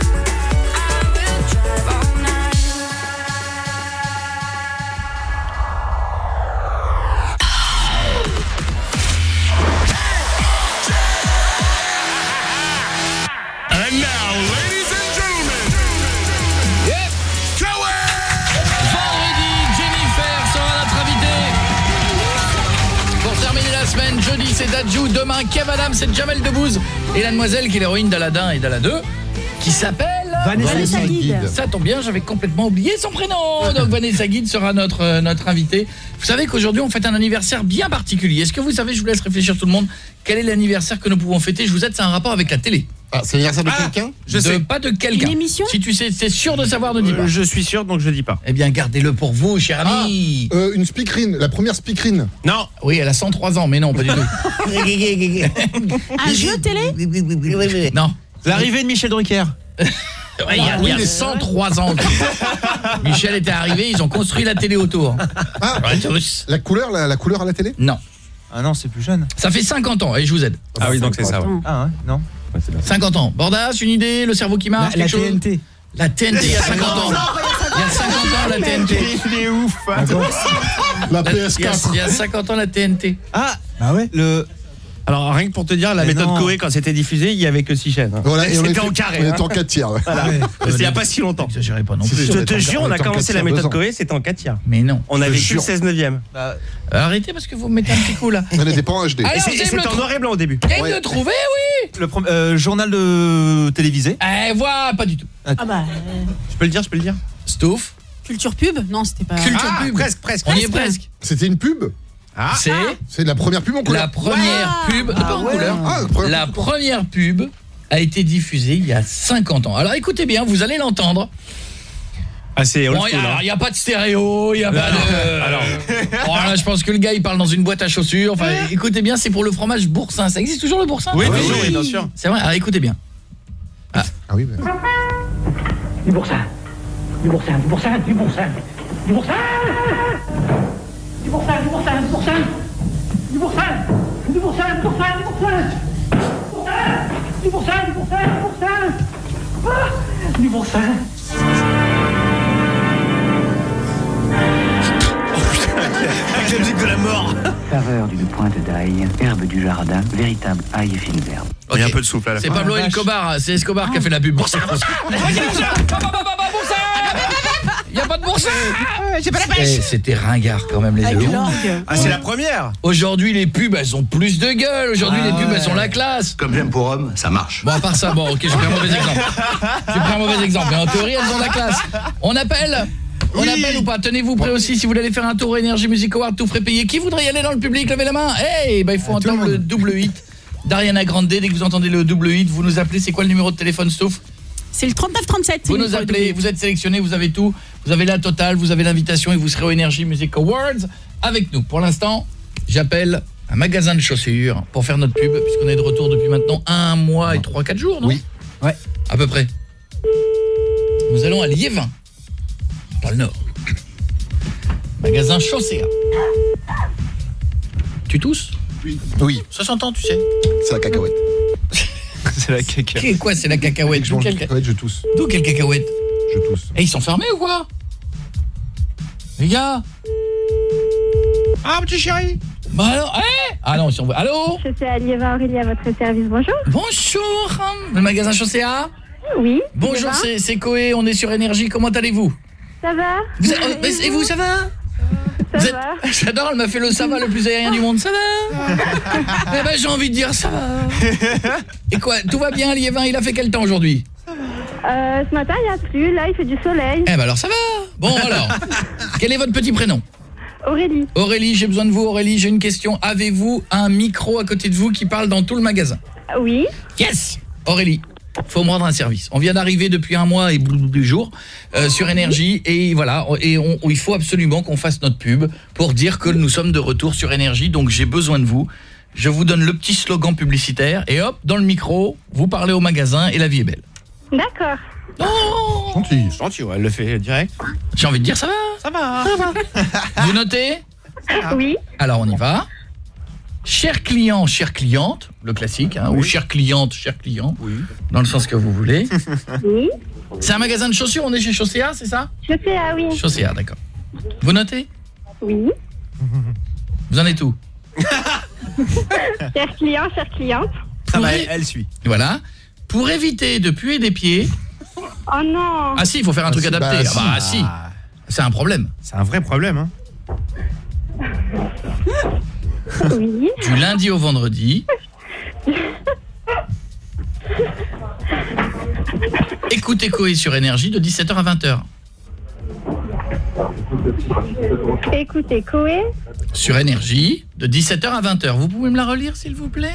c'est Dadju. Demain, Kev Adams, c'est Jamel Debbouze. Et la demoiselle qui est l'héroïne d'Aladin et d'Ala 2, qui s'appelle Vanessa Guide. Ça tombe bien, j'avais complètement oublié son prénom. Donc Vanessa Guide sera notre invitée. Vous savez qu'aujourd'hui, on fête un anniversaire bien particulier. Est-ce que vous savez, je vous laisse réfléchir tout le monde, quel est l'anniversaire que nous pouvons fêter? Je vous aide, c'est un rapport avec la télé. Ah, c'est l'anniversaire de quelqu'un? Je sais. Pas de quelqu'un. Une émission? Si tu sais, c'est sûr de savoir, ne dis pas. Je suis sûr, donc je dis pas. Eh bien, gardez-le pour vous, cher ami. Une speakerine, la première speakerine. Non. Oui, elle a 103 ans, mais non, pas du tout. Un jeu télé? Non. L'arrivée de Michel Drucker. Il y a 103 ans. Michel était arrivé, ils ont construit la télé autour. Ah, la couleur à la télé? Non. Ah non, c'est plus jeune. Ça fait 50 ans, et je vous aide. Ah oui, donc c'est ça. Ouais. Ah ouais, non. Ouais, 50 ans. Bordas, une idée, le cerveau qui marche, La quelque chose? TNT. La TNT, il y a 50 ans. Il y a 50 ans, la TNT. Il est ouf. La PS4. Il y a 50 ans, la TNT. Ah ouais. Alors rien que pour te dire, la Mais méthode non. Coé, quand c'était diffusé, il y avait que 6 chaînes. Voilà, et c'était en carré. On était en 4 tiers. Ouais. Voilà. C'était il n'y a pas si longtemps. N'exagérez pas non plus. Je te jure, on a commencé la méthode Coé, c'était en 4 tiers. Mais non. On avait que le 16/9e. Arrêtez parce que vous me mettez un petit coup là. On n'était pas en HD. Alors, Et c'était en noir et blanc au début. Gagne de trouver, oui. Le journal de télévisé. Eh, voilà, pas du tout. Ah bah. Je peux le dire. Stouff. Culture pub? Non, c'était pas. Culture pub. Presque. On y est presque. C'était une pub? C'est la première pub en couleur. La première pub, pas en couleur. La première pub a été diffusée il y a 50 ans. Alors écoutez bien, vous allez l'entendre. Ah, c'est old school. Alors il n'y a pas de stéréo, il n'y a pas de... Alors. Voilà, je pense que le gars il parle dans une boîte à chaussures. Enfin, écoutez bien, c'est pour le fromage boursin. Ça existe toujours le boursin? Oui, toujours, bien sûr. C'est vrai, alors écoutez bien. Ah oui, mais... Du boursin. Du boursin. Du boursin. Du boursin. Du boursin. Du boursin. Du boursin. Du boursin. Du boursin. Du boursin. Du boursin. Du boursin. Du boursin. Du boursin. Du boursin. Avec la musique de la mort. Saveur d'une pointe d'ail, herbe du jardin, véritable ail et fil d'herbe. Il y a un peu de souffle à la fin. C'est Pablo Escobar, c'est Escobar qui a fait la pub. Boursin. Il n'y a pas de boursin. J'ai pas la pêche. C'était ringard quand même les Avec amis. l'orgue. Ah, c'est la première. Aujourd'hui les pubs elles ont plus de gueule. Aujourd'hui les pubs elles ont la classe. Comme j'aime pour homme, ça marche. Bon à part ça, bon ok j'ai pris un mauvais exemple. J'ai pris un mauvais exemple, mais en théorie elles ont la classe. On appelle ou pas? Tenez-vous prêts aussi si vous voulez aller faire un tour Énergie Music Award, tout frais payé. Qui voudrait y aller dans le public? Levez la main. Hey, il faut entendre le double hit d'Ariana Grande. Dès que vous entendez le double hit, vous nous appelez. C'est quoi le numéro de téléphone, Stouff? C'est le 3937. Vous nous appelez, vous êtes sélectionné, vous avez tout. Vous avez la totale, vous avez l'invitation et vous serez au Energy Music Awards avec nous. Pour l'instant, j'appelle un magasin de chaussures pour faire notre pub puisqu'on est de retour depuis maintenant 1 mois et 3-4 jours, non? Oui. Ouais. À peu près. Nous allons à Liévin, dans le Nord. Magasin Chaussea. Tu tousses? Oui. Ça s'entend, tu sais. C'est la cacahuète. C'est la caca. Quoi, c'est la cacahuète? Je mange une cacahuète, je tousse. D'où quelle cacahuète? Je tousse. Et ils sont fermés ou quoi? Les gars? Ah, petit chéri. Bah alors, ah non, si on veut. Allô? Je suis à Liévin Aurélie à votre service, bonjour. Bonjour, le magasin Chaussea? Oui. Bonjour, c'est Coé, on est sur Énergie, comment allez-vous? Ça va? Et vous, ça va? Ça va. J'adore, elle m'a fait le ça va le plus aérien du monde, ça va? Eh ben j'ai envie de dire ça va. Et quoi, tout va bien Liévin, il a fait quel temps aujourd'hui? Ce matin il n'y a plus, là il fait du soleil. Eh ben alors ça va. Bon alors, quel est votre petit prénom? Aurélie. Aurélie, j'ai besoin de vous Aurélie, j'ai une question. Avez-vous un micro à côté de vous qui parle dans tout le magasin? Oui. Yes. Aurélie, faut me rendre un service. On vient d'arriver depuis 1 mois et 2 jours sur Énergie et voilà, et il faut absolument qu'on fasse notre pub pour dire que nous sommes de retour sur Énergie, donc j'ai besoin de vous. Je vous donne le petit slogan publicitaire et hop, dans le micro, vous parlez au magasin et la vie est belle. D'accord. Oh, gentil, ouais, elle le fait direct. J'ai envie de dire ça va. Ça va. Vous notez? Oui. Alors on y va. Cher client, chère cliente, le classique, hein, Oui. ou chère cliente, cher client, dans le sens que vous voulez. Oui. C'est un magasin de chaussures, on est chez Chaussea, c'est ça? Chaussea, oui. Chaussea, d'accord. Vous notez? Oui. Vous en êtes où? Cher client, chère cliente. Ah bah, elle suit. Voilà. Pour éviter de puer des pieds... Oh non. Ah si, il faut faire un truc adapté. Si. C'est un problème. C'est un vrai problème, hein. Oui. Du lundi au vendredi. Écoutez Coé sur Énergie de 17h à 20h. Écoutez Coé. Sur Énergie de 17h à 20h. Vous pouvez me la relire s'il vous plaît?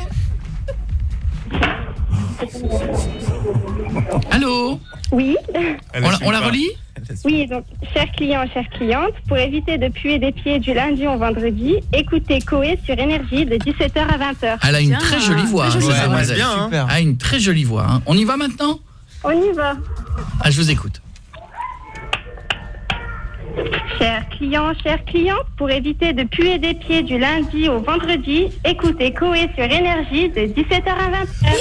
Allô? Oui. On la relit? Oui, donc, chers clients, chères clientes, pour éviter de puer des pieds du lundi au vendredi, écoutez Coé sur Énergie de 17h à 20h. Elle a une très jolie voix, cette demoiselle. bien, Elle a une très jolie voix. Hein. On y va maintenant? On y va. Ah, je vous écoute. Chers clients, chères clientes, pour éviter de puer des pieds du lundi au vendredi, écoutez Coé sur Énergie de 17h à 20h.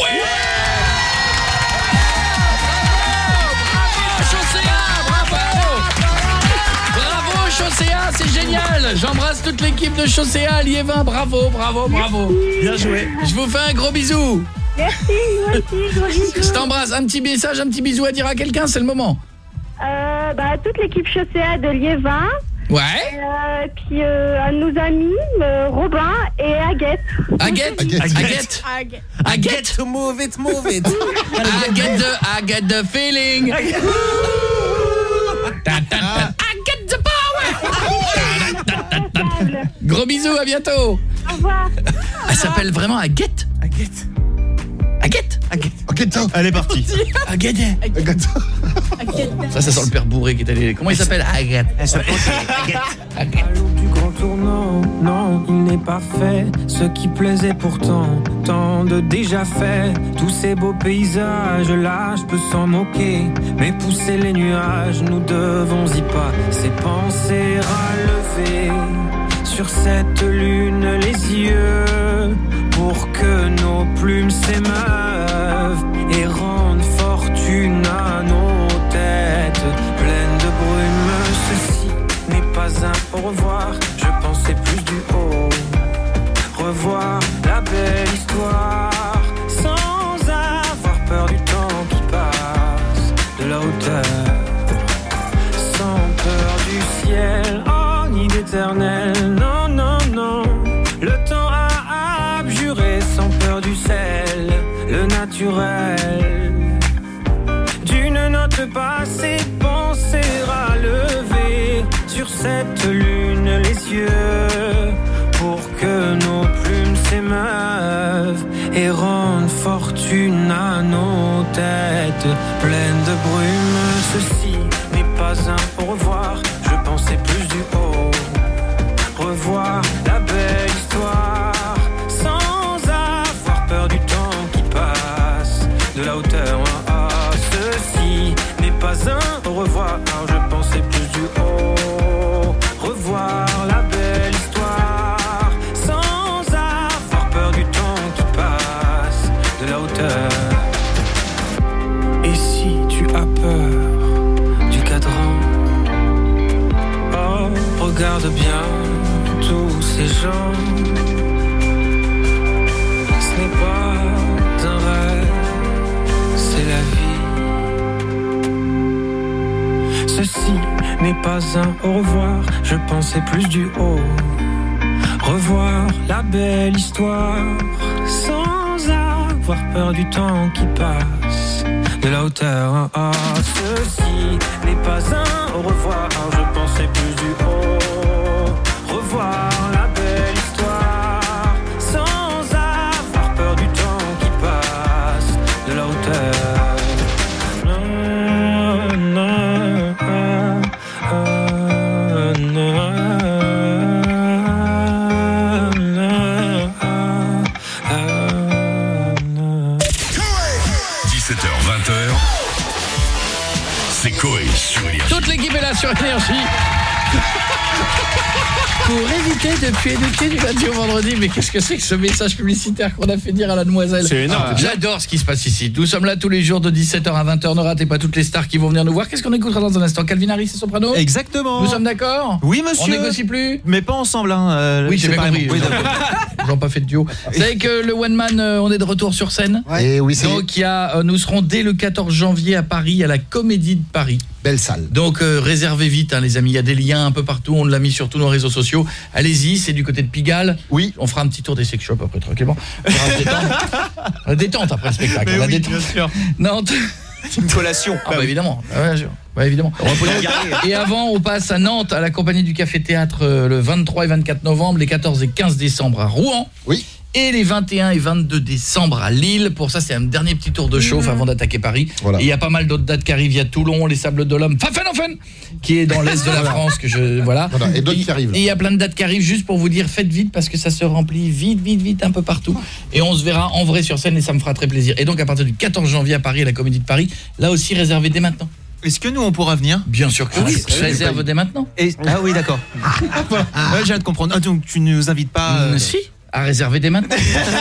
Bravo Chaussea, c'est génial. J'embrasse toute l'équipe de Chaussea, Liévin, bravo. Bien joué. Je vous fais un gros bisou. Merci, moi aussi, gros bisous. Je t'embrasse, un petit message, un petit bisou à dire à quelqu'un, c'est le moment. Toute l'équipe Chaussea de Liévin. Ouais. Puis à nos amis, Robin et Aguette. Aguette. To move it. I get the feeling. I get the power. Gros bisous, à bientôt. Au revoir. Elle s'appelle vraiment Aguette. Elle est partie. Aguette. Ça sent le père bourré qui est allé. Comment il s'appelle? Aguette. Elle s'appelle Aguette. Du grand tournant, non, il n'est pas fait. Ce qui plaisait pourtant, tant de déjà fait. Tous ces beaux paysages là, je peux s'en moquer. Mais pousser les nuages, nous devons y pas. C'est penser à lever sur cette lune les yeux pour que nos plumes s'émeuvent et rendent fortune à nos têtes pleines de brume. Ceci n'est pas un au revoir, je pensais plus du haut. Revoir la belle histoire sans avoir peur du temps qui passe, de la hauteur, sans peur du ciel, oh ni d'éternel, non, non, non. Le temps a abjuré sans peur du sel, le naturel. D'une note passée, penser à lever sur cette lune les yeux pour que nos plumes s'émeuvent et rendent fortune à nos têtes pleines de brume. Ceci n'est pas un au revoir, je pensais plus du haut. Revoir la belle histoire sans avoir peur du temps qui passe, de la hauteur. Ceci n'est pas un au revoir, je pensais plus du haut. Revoir la belle histoire sans avoir peur du temps qui passe, de la hauteur. Et si tu as peur du cadran, oh, regarde bien tous ces gens. Ce n'est pas un rêve, c'est la vie. Ceci n'est pas un au revoir, je pensais plus du haut. Revoir la belle histoire sans avoir peur du temps qui passe, de la hauteur. Ceci n'est pas un au revoir, je pensais plus du haut. Revoir la belle histoire sans avoir peur du temps qui passe, de la hauteur. C'est Coé sur Énergie. Toute l'équipe est là sur Énergie. Pour éviter de puer des pieds du lundi au vendredi. Mais qu'est-ce que c'est que ce message publicitaire qu'on a fait dire à la demoiselle? C'est énorme. J'adore ce qui se passe ici. Nous sommes là tous les jours de 17h à 20h. Ne ratez pas toutes les stars qui vont venir nous voir. Qu'est-ce qu'on écoutera dans un instant? Calvin Harris et Soprano? Exactement. Nous sommes d'accord? Oui, monsieur. On négocie plus? Mais pas ensemble, hein. Oui, j'ai bien compris. Oui, Ils n'ont pas fait de duo. Vous savez que le One Man, on est de retour sur scène. Et oui, c'est Donc nous serons dès le 14 janvier à Paris, à la Comédie de Paris. Belle salle. Donc réservez vite les amis, il y a des liens un peu partout, on l'a mis sur tous nos réseaux sociaux. Allez-y, c'est du côté de Pigalle. Oui. On fera un petit tour des sex shops après tranquillement. La détente après le spectacle, Mais la oui, détente. bien sûr. Nantes. C'est une collation. Ah bah évidemment. Ouais, évidemment. Et avant, on passe à Nantes à la compagnie du Café Théâtre le 23 et 24 novembre, les 14 et 15 décembre à Rouen. Oui. Et les 21 et 22 décembre à Lille. Pour ça, c'est un dernier petit tour de chauffe avant d'attaquer Paris. Voilà. Et il y a pas mal d'autres dates qui arrivent. Il y a Toulon, les Sables d'Olonne, Pfaffenhofen, qui est dans l'est de la France. Voilà. Et d'autres qui arrivent. Et il y a plein de dates qui arrivent, juste pour vous dire, faites vite parce que ça se remplit vite un peu partout. Et on se verra en vrai sur scène et ça me fera très plaisir. Et donc à partir du 14 janvier à Paris, à la Comédie de Paris, là aussi réservez dès maintenant. Est-ce que nous on pourra venir? Bien sûr que oui, je réserve dès maintenant. Ah oui, d'accord. J'ai hâte de comprendre. Ah, donc tu ne nous invites pas Si, à réserver dès maintenant.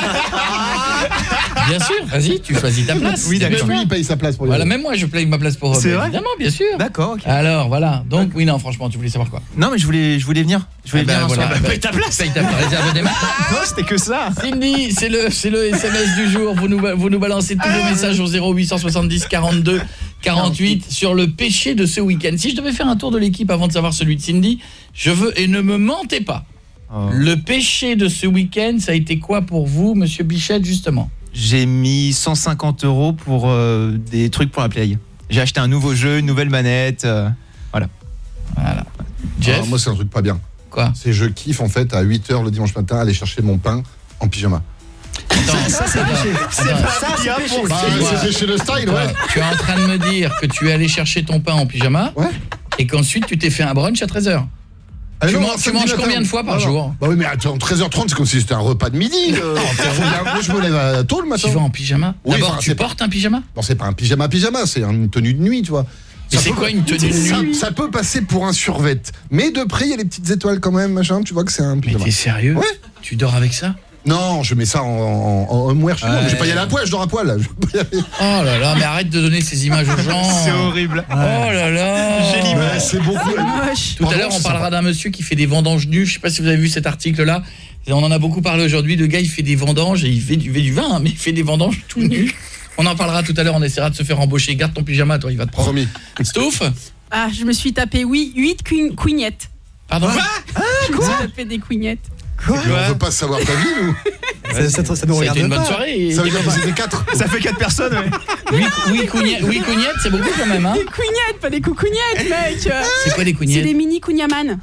Bien sûr, vas-y, tu choisis ta place. Oui, d'accord. Lui, il paye sa place pour y Voilà, aller. même moi je paye ma place pour C'est vrai évidemment, bien sûr. D'accord, ok. Alors voilà, donc oui non, franchement, tu voulais savoir quoi? Non, mais je voulais venir. Je voulais venir un soir. paye ta place. Paye ta place, réserve dès maintenant. Non, c'était que ça. Cindy, c'est le SMS du jour. Vous nous balancez tous vos messages au 0870 42 48 sur le péché de ce week-end. Si je devais faire un tour de l'équipe avant de savoir celui de Cindy, je veux, et ne me mentez pas, le péché de ce week-end, ça a été quoi pour vous, monsieur Bichette, justement? J'ai mis 150 € pour des trucs pour la Play. J'ai acheté un nouveau jeu, une nouvelle manette. Voilà. Jeff, moi, c'est un truc pas bien. Quoi? C'est je kiffe en fait à 8h le dimanche matin aller chercher mon pain en pyjama. Ça, c'est péché. C'est pas bien pour ça. C'est péché le style, ouais. tu es en train de me dire que tu es allé chercher ton pain en pyjama, et qu'ensuite tu t'es fait un brunch à 13h. Tu manges combien de fois par jour? Bah oui, mais attends, 13h30, c'est comme si c'était un repas de midi. Moi, je me lève tôt le matin. Tu vas en pyjama? Oui, D'abord, tu portes un pyjama? Non, c'est pas un pyjama, c'est une tenue de nuit, tu vois. Mais c'est quoi une tenue de nuit? Ça peut passer pour un survêt. Mais de près, il y a les petites étoiles quand même, machin. Tu vois que c'est un pyjama. Mais t'es sérieux? Ouais. Tu dors avec ça? Non, je mets ça en homeware chez moi. Mais je vais pas y aller à poil, je dors à poil. Je peux pas y aller. Oh là là, mais arrête de donner ces images aux gens. C'est horrible. Oh là là. J'ai l'image. C'est beaucoup. Tout à l'heure, on parlera d'un monsieur qui fait des vendanges nues. Je sais pas si vous avez vu cet article-là. On en a beaucoup parlé aujourd'hui. Le gars, il fait des vendanges et il fait du vin, mais il fait des vendanges tout nu. On en parlera tout à l'heure. On essaiera de se faire embaucher. Garde ton pyjama, toi, il va te prendre. Promis. Stouff? Ah, je me suis tapé 8 queenettes. Pardon? Je me suis tapé des queenettes. On veut pas savoir ta vie, nous. Ça nous regarde une bonne pas. soirée. Ça veut dire que c'était 4. Ça fait 4 personnes, ouais. Oui, cougnettes, c'est beaucoup quand même, hein. Des queenettes, pas des coucougnettes, mec. C'est quoi des C'est cougnettes? des mini Kunyaman.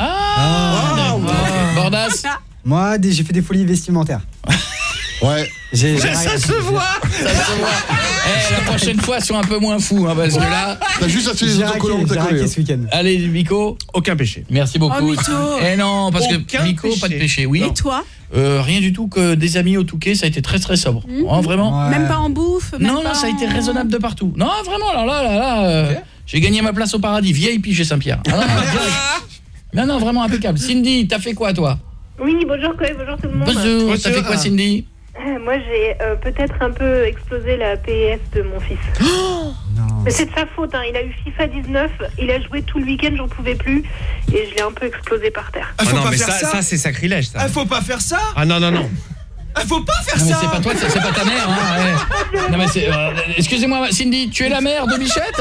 Bordas? Moi, j'ai fait des folies vestimentaires. Ouais. Ça se voit. La prochaine fois, sois un peu moins fou, hein, parce que là... T'as juste acheté les autocollants que t'as collés. ce week-end. Allez, Miko. Aucun péché. Merci beaucoup. Oh, mytho. Eh non, parce Aucun que Miko, péché. pas de péché, oui. Et toi? Rien du tout, que des amis au Touquet, ça a été très très sobre. Oh, vraiment. Ouais. Même pas en bouffe? même Non, pas ça a été en- raisonnable de partout. Non, vraiment, alors là, j'ai gagné ma place au paradis, VIP chez Saint-Pierre. Ah, non, vraiment impeccable. Cindy, t'as fait quoi, toi? Oui, bonjour Coé, bonjour tout le monde. Bonjour, t'as fait quoi, Cindy? Moi, j'ai peut-être un peu explosé la PS de mon fils. Mais c'est de sa faute, hein. Il a eu FIFA 19, il a joué tout le week-end, j'en pouvais plus, et je l'ai un peu explosé par terre. Faut pas faire ça. Ça, c'est sacrilège, ça. Faut pas faire ça. Ah non. Faut pas faire Non, mais ça. c'est pas toi, c'est pas ta mère, hein, ouais. Non mais c'est excusez-moi Cindy, tu es la mère de Bichette?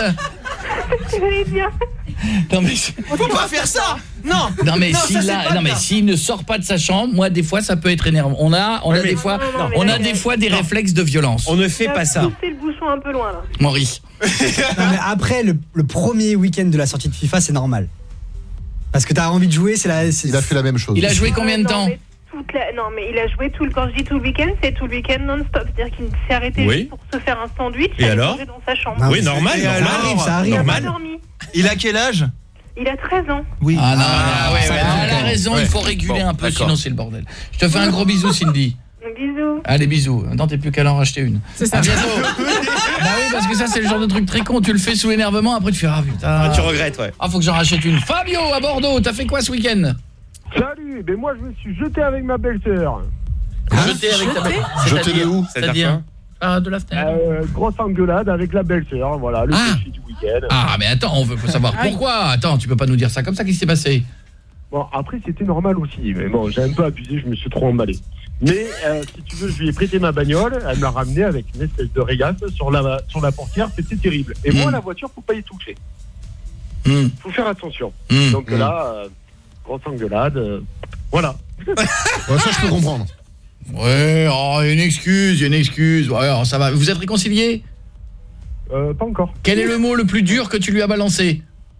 Je vais bien. Non mais Faut pas faire ça. Non. non mais ça, s'il c'est a- pas non mais bien. s'il ne sort pas de sa chambre, moi des fois ça peut être énervant. On a des fois des réflexes de violence. On ne fait pas ça. Poussé le bouchon un peu loin, là. Maurice. Non, mais après, le premier week-end de la sortie de FIFA, c'est normal. Parce que t'as envie de jouer, Il a fait la même chose. Il a joué combien de temps? Non, mais il a joué quand je dis tout le week-end, c'est tout le week-end non-stop. C'est-à-dire qu'il s'est arrêté Oui. juste pour se faire un sandwich Et aller alors manger dans sa chambre. Non, Oui, mais normal. ça arrive, ça arrive. Il a pas Normal. dormi. Il a quel âge? Il a 13 ans. Oui. Ah non, ouais, elle a raison, il faut réguler un peu, sinon c'est le bordel. Je te fais un gros bisou Cindy. Bisous. Allez, bisous. Maintenant, t'es plus qu'à en racheter une. C'est ça. À bientôt. Bah oui, parce que ça, c'est le genre de truc très con. Tu le fais sous l'énervement, après tu fais putain. Tu regrettes, ouais. Ah, faut que j'en rachète une. Fabio, à Bordeaux, t'as fait quoi ce week-end? Salut, ben moi je me suis jeté avec ma belle-sœur. Jeté avec ta belle. Jeté de où? C'est-à-dire de la fenêtre. Grosse engueulade avec la belle-sœur, voilà, le péché du week-end. Ah, mais attends, on veut savoir pourquoi. Attends, tu peux pas nous dire ça comme ça, qu'est-ce qui s'est passé? Bon, après c'était normal aussi, mais bon, j'ai un peu abusé, je me suis trop emballé. Mais si tu veux, je lui ai prêté ma bagnole, elle m'a ramené avec une espèce de régasse sur la portière, c'était terrible. Et moi, la voiture, faut pas y toucher. Faut faire attention. Mmh. Donc là, grosse engueulade, voilà. Ça, je peux comprendre. Ouais, oh, une excuse. Ouais, alors, ça va. Vous êtes réconciliés ? Pas encore. Quel est le mot le plus dur que tu lui as balancé ?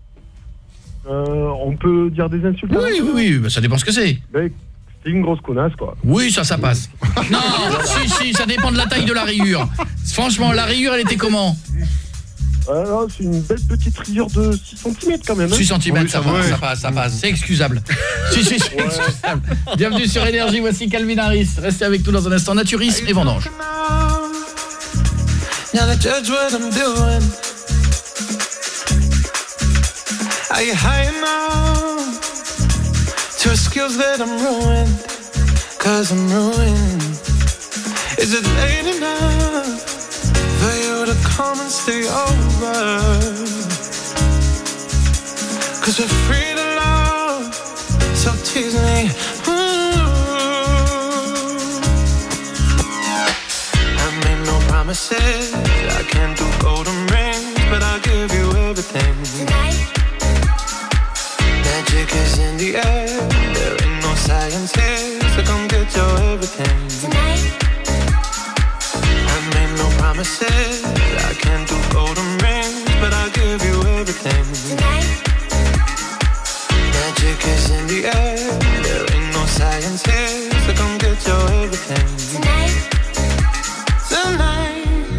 On peut dire des insultes. Oui, bah, ça dépend ce que c'est. C'est une grosse connasse, quoi. Oui, ça passe. Non, si, ça dépend de la taille de la rayure. Franchement, la rayure, elle était comment ? C'est une belle petite rayure de 6 cm quand même. 6 cm, ça passe. C'est excusable. Si, c'est excusable. Bienvenue sur Énergie, voici Calvin Harris. Restez avec nous dans un instant. Naturisme et vendange. Now to judge what I'm doing. Are you high enough to skills that I'm ruined? 'Cause I'm ruined. Is it late enough for you to come and stay over? 'Cause we're free to love, so tease me. I made no promises, I can't do golden rings, but I'll give you everything. Magic is in the air, there ain't no science here, so come get your everything. I made no promises, I can't do golden rings, but I'll give you everything. Magic is in the air, there ain't no science here, so come get your everything. Tonight.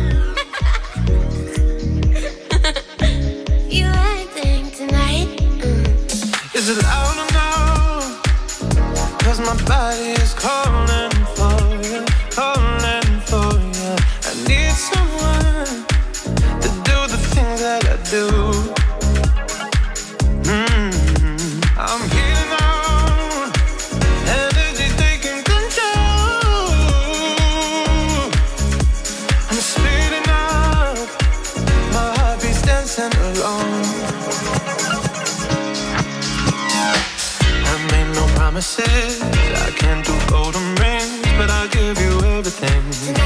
You acting tonight? Is it loud or no? 'Cause my body is calling for you, calling for you. I need someone to do the things that I do. I'm healing on, energy taking control. I'm speeding up, my heartbeat's dancing alone. I made no promises, I can't do golden rings, but I'll give you everything.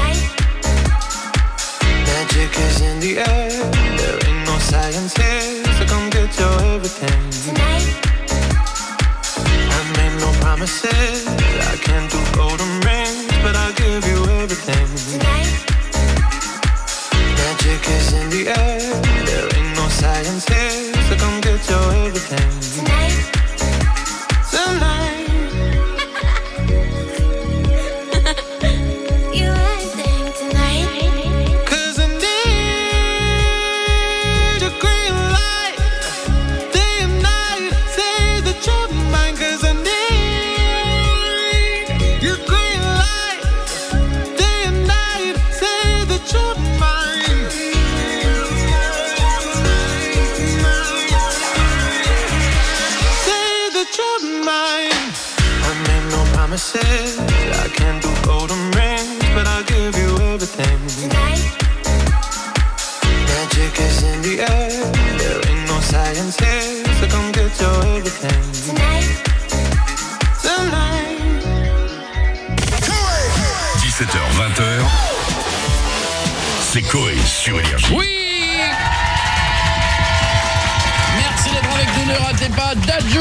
Magic is in the air, there ain't no science here, so come get your everything. I made no promises, I can't do golden rings, but I'll give you everything. Magic is in the air, there ain't no science here, so come get your everything. Tonight. You acting tonight? 'Cause I need your green light, day and night, say that you're mine. 'Cause I need your green light, day and night, say that you're mine. Say that you're mine. I made no promises, I can't do golden rings, but I'll give you everything. Magic is in the air, there ain't no science here, so come get your everything. Tonight. 17h, 20h. C'est Coé sur Énergie. Oui! Merci d'être avec nous, ne ratez pas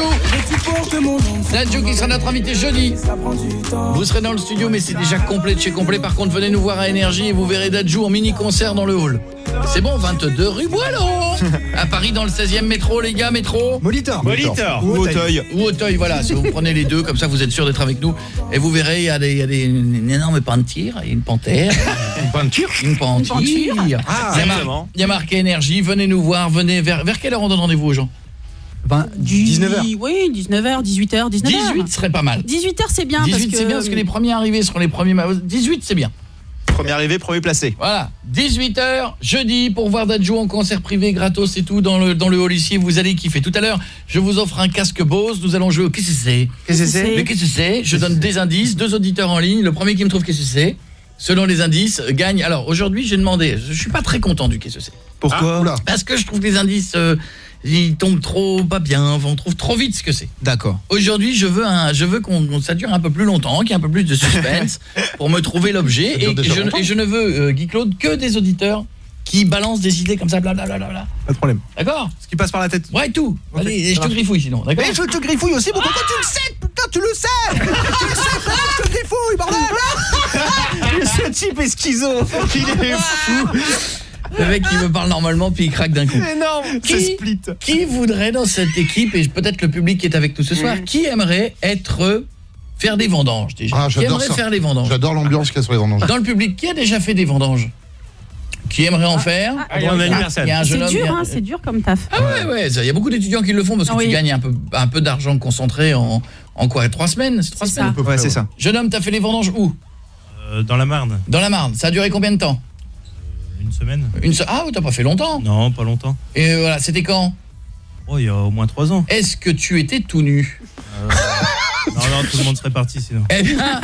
Dadju qui sera notre invité jeudi. Vous serez dans le studio, mais c'est déjà complet de chez complet. Par contre, venez nous voir à Énergie et vous verrez Dadju en mini-concert dans le hall. C'est bon, 22 rue Boileau. À Paris, dans le 16e métro, les gars, métro Molitor. Ou Auteuil. Ou Auteuil, voilà. Si vous prenez les deux, comme ça, vous êtes sûr d'être avec nous. Et vous verrez, il y a une énorme pantire et une panthère. Une peinture. Une panthire. Ah, il y a marqué Énergie. Venez nous voir. Venez vers quelle heure on donne rendez-vous aux gens 19h. Oui, 19h, 18h, 19h. 18 serait pas mal. 18h, c'est bien. 18 c'est bien parce que les premiers arrivés seront les premiers. 18 c'est bien. Premier arrivé, premier placé. Voilà, 18h jeudi pour voir Dadju en concert privé gratos et tout dans le hall ici, vous allez kiffer. Tout à l'heure, je vous offre un casque Bose, nous allons jouer au qu'est-ce que c'est. Mais qu'est-ce que c'est? Je donne des indices, 2 auditeurs en ligne, le premier qui me trouve qu'est-ce que c'est, selon les indices, gagne. Alors aujourd'hui, j'ai demandé, je suis pas très content du qu'est-ce que c'est. Pourquoi? Parce que je trouve que les indices ils tombent trop pas bien, on trouve trop vite ce que c'est. D'accord. Aujourd'hui, je veux qu'on ça dure un peu plus longtemps, qu'il y ait un peu plus de suspense pour me trouver l'objet et je ne veux Guy Claude que des auditeurs qui balance des idées comme ça, blablabla. Pas de problème. D'accord ? Ce qui passe par la tête. Ouais, tout. Okay, allez, je te griffouille sinon, d'accord ? Mais je te griffouille aussi, pourquoi tu le sais ? Putain, tu le sais ! Tu le sais, frère, je te griffouille, bordel ! Ce type est schizo. Il est fou. Le mec qui me parle normalement puis il craque d'un coup. Énorme, c'est split. Qui voudrait dans cette équipe, et peut-être le public qui est avec nous ce soir, qui aimerait faire des vendanges déjà? Qui aimerait faire des vendanges? J'adore l'ambiance qu'il y a sur les vendanges. Dans le public, qui a déjà fait des vendanges? Qui aimerait en faire? Il y a un anniversaire. C'est dur, hein, c'est dur comme taf. Ah ouais, il y a beaucoup d'étudiants qui le font parce que tu gagnes un peu d'argent concentré en quoi? 3 semaines? C'est 3 semaines? Ouais, c'est ça. Jeune homme, t'as fait les vendanges où? Dans la Marne. Dans la Marne. Ça a duré combien de temps? Une semaine. Ah, t'as pas fait longtemps? Non, pas longtemps. Et voilà, c'était quand? Oh, il y a au moins 3 ans. Est-ce que tu étais tout nu? Non, tout le monde serait parti sinon. Eh bien,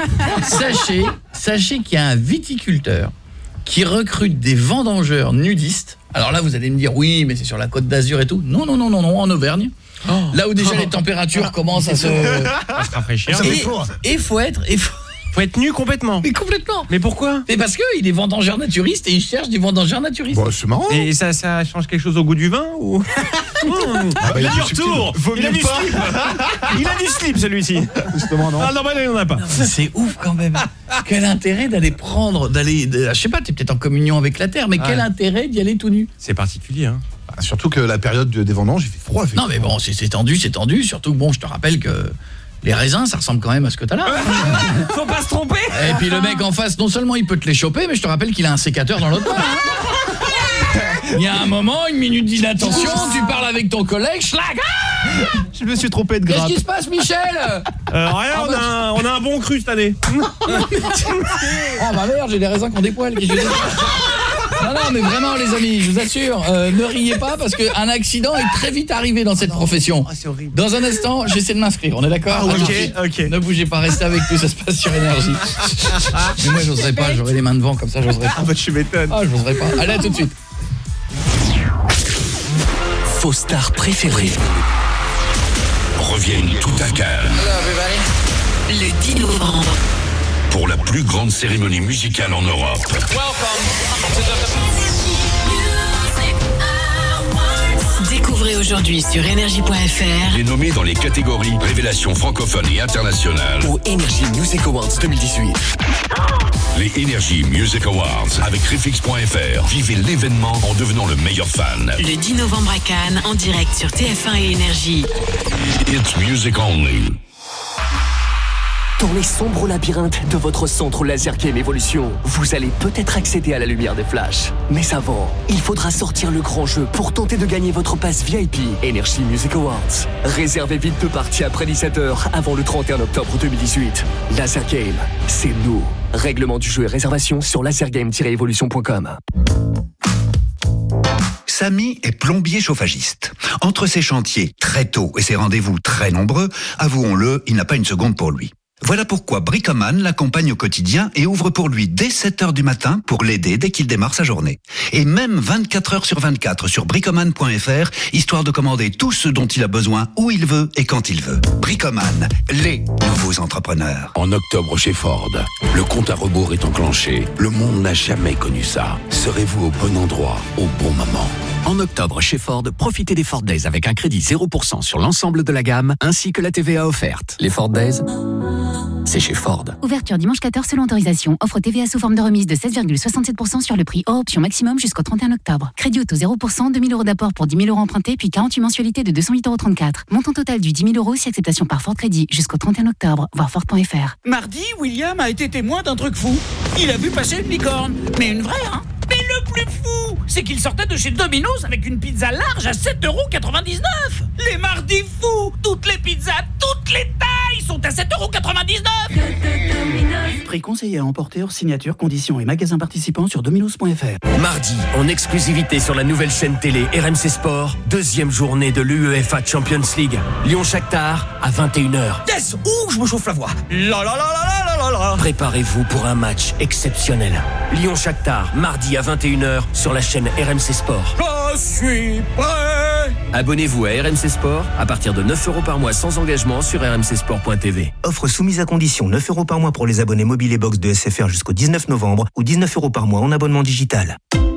sachez qu'il y a un viticulteur qui recrute des vendangeurs nudistes. Alors là, vous allez me dire, oui, mais c'est sur la Côte d'Azur et tout. Non, en Auvergne. Là où déjà les températures commencent à se rafraîchir. Et faut être nu complètement. Mais complètement. Mais pourquoi? Mais parce que il est vendangeur naturiste et il cherche des vendangeurs naturistes. Bon, c'est marrant. Et ça change quelque chose au goût du vin ou il a du retour. Il a du slip. Il a du slip celui-ci. Justement non. Ah non, il n'en a pas. C'est ouf quand même. Quel intérêt je sais pas, tu es peut-être en communion avec la terre, mais quel intérêt d'y aller tout nu? C'est particulier hein. Surtout que la période des vendanges, il fait froid. Non mais bon, c'est tendu, surtout que bon, je te rappelle que les raisins, ça ressemble quand même à ce que t'as là. Faut pas se tromper. Et puis le mec en face, non seulement il peut te les choper, mais je te rappelle qu'il a un sécateur dans l'autre main. Il y a un moment, une minute d'inattention, tu parles avec ton collègue, schlag. Je me suis trompé de grappe. Qu'est-ce qui se passe, Michel? Rien, on a un bon cru cette année. Oh bah merde, j'ai des raisins qui ont des poils. Non, mais vraiment les amis, je vous assure, ne riez pas parce qu'un accident est très vite arrivé dans cette profession. C'est horrible. Dans un instant, j'essaie de m'inscrire, on est d'accord? Ok. Ne bougez pas, restez avec nous, ça se passe sur Énergie. Mais moi j'oserais pas, j'aurais les mains devant comme ça, j'oserais pas. Ah bah tu m'étonnes. Ah, j'oserais pas. Allez, à tout de suite. Vos stars préférées reviennent tout à calme le 10 novembre pour la plus grande cérémonie musicale en Europe. Découvrez aujourd'hui sur energy.fr Les nommés dans les catégories Révélation francophone et internationale ou Energy Music Awards 2018. Les Energy Music Awards avec Refix.fr. Vivez l'événement en devenant le meilleur fan. Le 10 novembre à Cannes, en direct sur TF1 et Énergie. It's music only. Dans les sombres labyrinthes de votre centre Laser Game Evolution, vous allez peut-être accéder à la lumière des flashs. Mais avant, il faudra sortir le grand jeu pour tenter de gagner votre passe VIP Energy Music Awards. Réservez vite 2 parties après 17h avant le 31 octobre 2018. Laser Game, c'est nous. Règlement du jeu et réservation sur lasergame-evolution.com. Samy est plombier chauffagiste. Entre ses chantiers très tôt et ses rendez-vous très nombreux, avouons-le, il n'a pas une seconde pour lui. Voilà pourquoi Bricoman l'accompagne au quotidien et ouvre pour lui dès 7h du matin pour l'aider dès qu'il démarre sa journée. Et même 24h sur 24 sur bricoman.fr, histoire de commander tout ce dont il a besoin, où il veut et quand il veut. Bricoman, les nouveaux entrepreneurs. En octobre chez Ford, le compte à rebours est enclenché. Le monde n'a jamais connu ça. Serez-vous au bon endroit, au bon moment? En octobre, chez Ford, profitez des Ford Days avec un crédit 0% sur l'ensemble de la gamme, ainsi que la TVA offerte. Les Ford Days, c'est chez Ford. Ouverture dimanche 14 selon autorisation. Offre TVA sous forme de remise de 16,67% sur le prix hors option maximum jusqu'au 31 octobre. Crédit auto 0%, 2 000 € d'apport pour 10 000 € empruntés, puis 48 mensualités de 208,34 €. Montant total du 10 000 € si acceptation par Ford Crédit jusqu'au 31 octobre. Voir Ford.fr. Mardi, William a été témoin d'un truc fou. Il a vu passer une licorne. Mais une vraie, hein. Mais le plus fou, c'est qu'il sortait de chez Domino's avec une pizza large à 7,99 €. Les mardis fous, toutes les pizzas, toutes les tailles sont à 7,99 €. Prix conseillé à emporter hors signature, conditions et magasins participants sur dominos.fr. Mardi, en exclusivité sur la nouvelle chaîne télé RMC Sport, 2e journée de l'UEFA Champions League. Lyon-Shakhtar à 21h. Yes, ouh, je me chauffe la voix. La la la la la la la. Préparez-vous pour un match exceptionnel. Lyon-Shakhtar, mardi à 21h sur la chaîne RMC Sport. Je suis prêt. Abonnez-vous à RMC Sport à partir de 9 € par mois sans engagement sur rmcsport.tv. Offre soumise à condition, 9 € par mois pour les abonnés mobiles et box de SFR jusqu'au 19 novembre ou 19 € par mois en abonnement digital.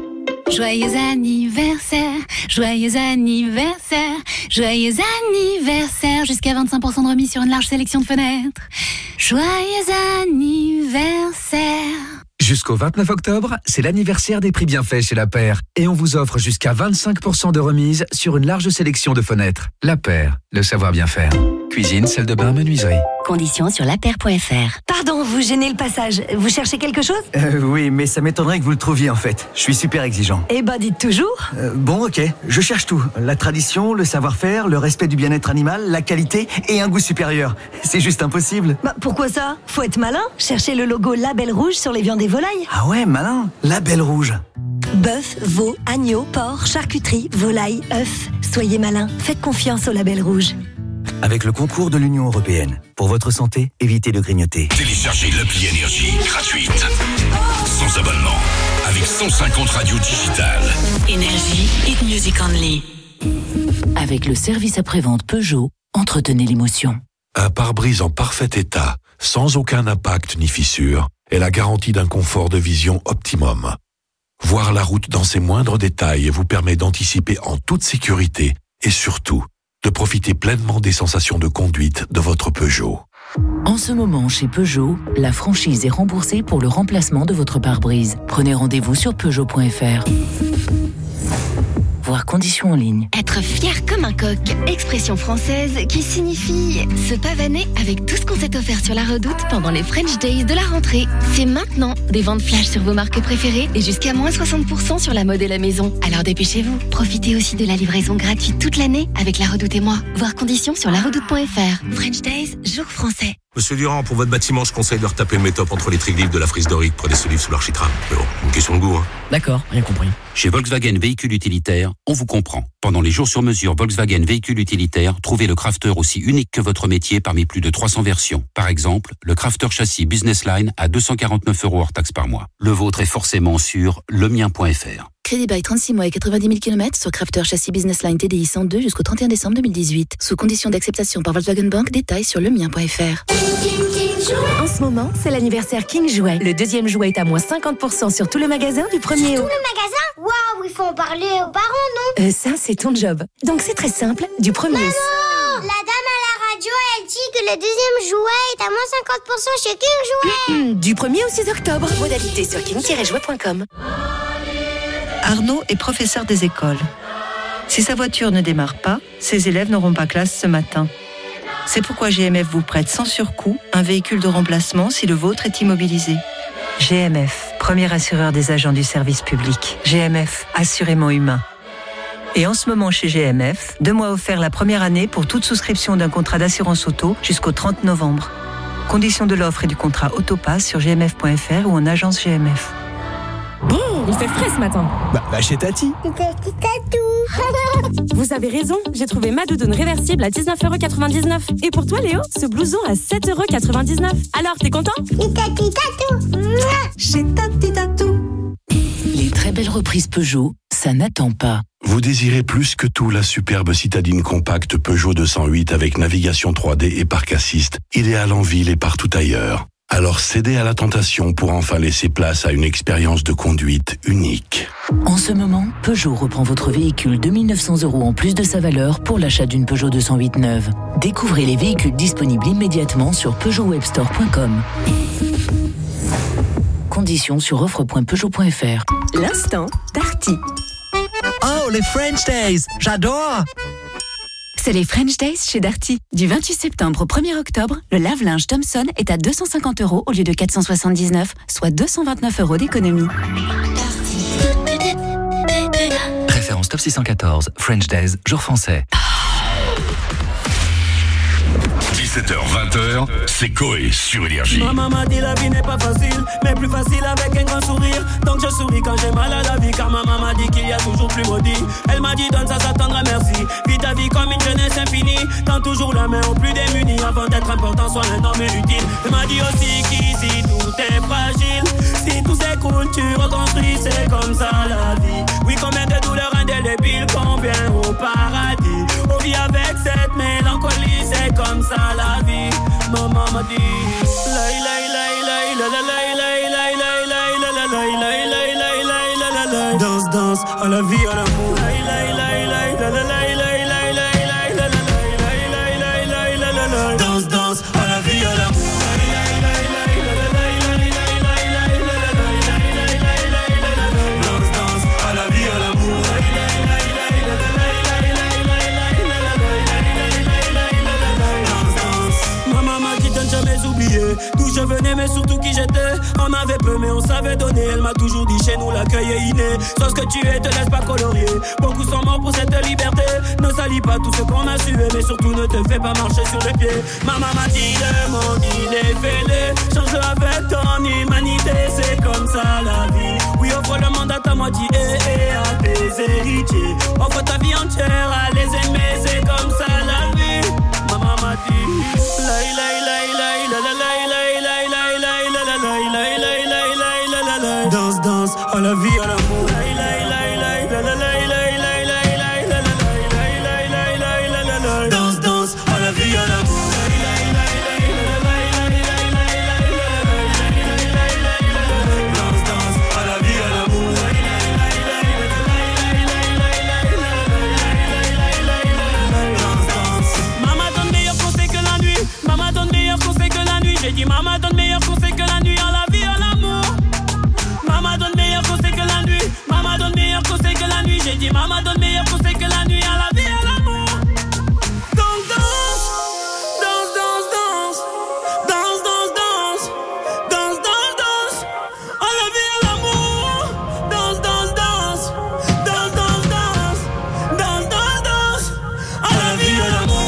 Joyeux anniversaire, joyeux anniversaire, joyeux anniversaire, jusqu'à 25% de remise sur une large sélection de fenêtres. Joyeux anniversaire. Jusqu'au 29 octobre, c'est l'anniversaire des prix bienfaits chez La Paire. Et on vous offre jusqu'à 25% de remise sur une large sélection de fenêtres. La Paire, le savoir bien faire. Cuisine, salle de bain, menuiserie. Conditions sur lapaire.fr. Pardon, vous gênez le passage. Vous cherchez quelque chose ? Oui, mais ça m'étonnerait que vous le trouviez en fait. Je suis super exigeant. Eh ben, dites toujours. Bon, ok. Je cherche tout. La tradition, le savoir-faire, le respect du bien-être animal, la qualité et un goût supérieur. C'est juste impossible. Bah, pourquoi ça ? Faut être malin. Cherchez le logo Label Rouge sur les viandes et volailles. Ah ouais, malin. Label Rouge. Bœuf, veau, agneau, porc, charcuterie, volaille, œufs. Soyez malin. Faites confiance au Label Rouge. Avec le concours de l'Union Européenne. Pour votre santé, évitez de grignoter. Téléchargez l'appli Énergie gratuite. Sans abonnement. Avec 150 radios digitales. Énergie, hit music only. Avec le service après-vente Peugeot, entretenez l'émotion. Un pare-brise en parfait état, sans aucun impact ni fissure, est la garantie d'un confort de vision optimum. Voir la route dans ses moindres détails vous permet d'anticiper en toute sécurité et surtout, de profiter pleinement des sensations de conduite de votre Peugeot. En ce moment, chez Peugeot, la franchise est remboursée pour le remplacement de votre pare-brise. Prenez rendez-vous sur Peugeot.fr. Voir conditions en ligne. Être fier comme un coq, expression française qui signifie se pavaner avec tout ce qu'on s'est offert sur la Redoute pendant les French Days de la rentrée. C'est maintenant des ventes flash sur vos marques préférées et jusqu'à moins 60% sur la mode et la maison. Alors dépêchez-vous. Profitez aussi de la livraison gratuite toute l'année avec la Redoute et moi. Voir conditions sur laredoute.fr. French Days, jour français. Monsieur Durand, pour votre bâtiment, je conseille de retaper le métop entre les triglyphes de la frise dorique. Prenez ce livre sous l'architrave. Mais bon, une question de goût, hein. D'accord, rien compris. Chez Volkswagen Véhicules Utilitaires, on vous comprend. Pendant les jours sur mesure Volkswagen Véhicules Utilitaires, trouvez le crafter aussi unique que votre métier parmi plus de 300 versions. Par exemple, le crafter châssis Business Line à 249 € hors taxe par mois. Le vôtre est forcément sur lemien.fr. Crédit by 36 mois et 90 000 km sur Crafter Châssis Business Line TDI 102 jusqu'au 31 décembre 2018. Sous condition d'acceptation par Volkswagen Bank, détails sur lemien.fr. En ce moment, c'est l'anniversaire King Jouet. Le deuxième jouet est à moins 50% sur tout le magasin du 1er Tout août. le magasin ? Waouh, il faut en parler aux parents, non ? Ça, c'est ton job. Donc c'est très simple, du 1er août. La dame à la radio, elle dit que le deuxième jouet est à moins 50% chez King Jouet. Du 1er au 6 octobre. Modalité sur king-jouet.com. Arnaud est professeur des écoles. Si sa voiture ne démarre pas, ses élèves n'auront pas classe ce matin. C'est pourquoi GMF vous prête sans surcoût un véhicule de remplacement si le vôtre est immobilisé. GMF, premier assureur des agents du service public. GMF, assurément humain. Et en ce moment chez GMF, 2 mois offerts la première année pour toute souscription d'un contrat d'assurance auto jusqu'au 30 novembre. Conditions de l'offre et du contrat Autopass sur gmf.fr ou en agence GMF. Il fait frais ce matin. Bah chez Tati. Vous avez raison, j'ai trouvé ma doudoune réversible à 19,99 €. Et pour toi Léo, ce blouson à 7,99 €. Alors, t'es content? Chez Tati Tatou. Les très belles reprises Peugeot, ça n'attend pas. Vous désirez plus que tout la superbe citadine compacte Peugeot 208 avec navigation 3D et parc assist, idéale en ville et partout ailleurs. Alors cédez à la tentation pour enfin laisser place à une expérience de conduite unique. En ce moment, Peugeot reprend votre véhicule 2 900 € en plus de sa valeur pour l'achat d'une Peugeot 208 neuve. Découvrez les véhicules disponibles immédiatement sur peugeotwebstore.com. Conditions sur offre.peugeot.fr. L'instant Darty. Oh, les French Days, j'adore! C'est les French Days chez Darty. Du 28 septembre au 1er octobre, le lave-linge Thompson est à 250 € au lieu de 479, soit 229 € d'économie. Référence top 614, French Days, jour français. 17h-20h, c'est Coé sur Énergie. Ma maman dit la vie n'est pas facile, mais plus facile avec un grand sourire. Donc je souris quand j'ai mal à la vie, car ma maman dit qu'il y a toujours plus maudit. Elle m'a dit donne ça, ça t'attendra, merci. Vis ta vie comme une jeunesse infinie. Tends toujours la main aux plus démunis. Avant d'être important, sois un homme utile. Elle m'a dit aussi qu'ici tout est fragile. Si tout s'écroule, tu reconstruis, c'est comme ça la vie. Oui, combien de douleurs indélébiles, combien au paradis. On vit avec cette mélancolie, c'est comme ça la vie. Maman m'a dit danse, danse, mais surtout qui j'étais. On avait peu mais on savait donner. Elle m'a toujours dit chez nous l'accueil est inné. Sauf ce que tu es, te laisse pas colorier. Beaucoup sont morts pour cette liberté. Ne salis pas tout ce qu'on a sué, mais surtout ne te fais pas marcher sur les pieds. Maman m'a dit le monde il est fêlé. Change avec ton humanité, c'est comme ça la vie. Oui, offre le monde à ta moitié et à tes héritiers. Offre ta vie entière à les aimer, c'est comme ça la vie. Maman m'a dit danse, danse, à la vie, à l'amour. Danse, danse, à la vie, à l'amour. J'ai dit maman donne meilleur conseil que la nuit, à la vie, à l'amour. Maman donne meilleur conseil que la nuit. Maman donne meilleur conseil que la nuit. J'ai dit maman donne meilleur conseil que la nuit, à la vie, à l'amour. Donc danse, danse, danse, danse. Danse, danse, danse. Danse, danse, danse. À la vie, à l'amour. Danse, danse, danse. Danse, danse, danse. Danse, danse, danse. À la vie, à l'amour.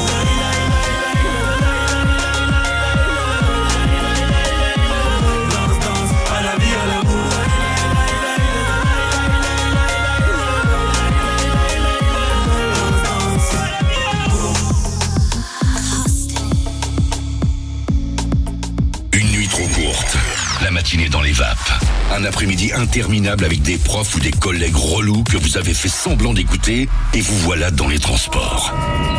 La matinée dans les vapes. Un après-midi interminable avec des profs ou des collègues relous que vous avez fait semblant d'écouter et vous voilà dans les transports.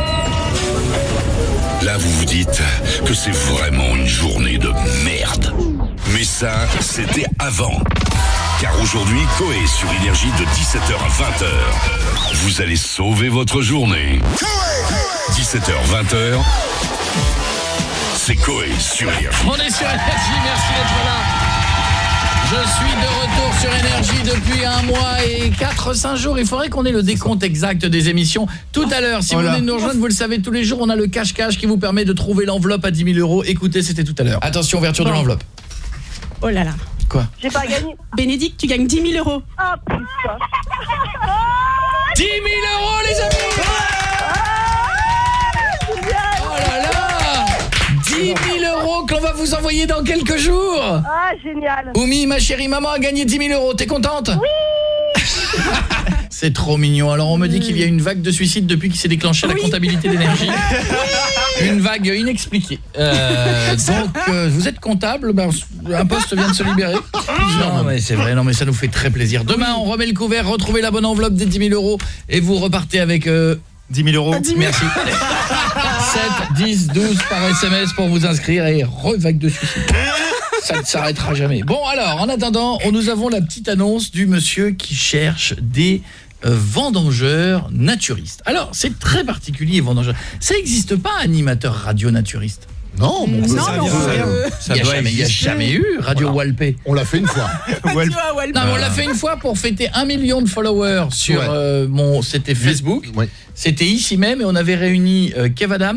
Là, vous vous dites que c'est vraiment une journée de merde. Mais ça, c'était avant. Car aujourd'hui, Coé sur Énergie de 17h à 20h. Vous allez sauver votre journée. 17h, 20h. C'est Coé sur Énergie. On est sur Énergie, merci d'être là. Je suis de retour sur Énergie depuis 1 mois et 4-5 jours. Il faudrait qu'on ait le décompte exact des émissions. Tout à l'heure, si vous venez de nous rejoindre, vous le savez, tous les jours, on a le cache-cache qui vous permet de trouver l'enveloppe à 10 000 €. Écoutez, c'était tout à l'heure. Attention, ouverture de l'enveloppe. Oh là là. Quoi? J'ai pas gagné. Bénédicte, tu gagnes 10 000 €. Ah putain. 10 000 €, les amis. Oh là là, 10 000 € qu'on va vous envoyer dans quelques jours. Ah, génial. Oumi, ma chérie, maman a gagné 10 000 €. T'es contente? Oui. C'est trop mignon. Alors on me dit qu'il y a une vague de suicides depuis qu'il s'est déclenché la comptabilité d'énergie. Une vague inexpliquée. Vous êtes comptable, un poste vient de se libérer. Non mais c'est vrai, non mais ça nous fait très plaisir. Demain on remet le couvert, retrouvez la bonne enveloppe des 10 000 € et vous repartez avec 10 000 €. Merci. 7, 10, 12 par SMS pour vous inscrire et vague de suicide. Ça ne s'arrêtera jamais. Bon alors, en attendant, nous avons la petite annonce du monsieur qui cherche des vendangeurs naturistes. Alors, c'est très particulier, vendangeurs. Ça n'existe pas, animateur radio naturiste. Non, il n'y a jamais eu Radio Walpé. On l'a fait une fois. Non, on l'a fait une fois pour fêter 1 million de followers sur c'était Facebook. Ouais. C'était ici même et on avait réuni Kev Adams,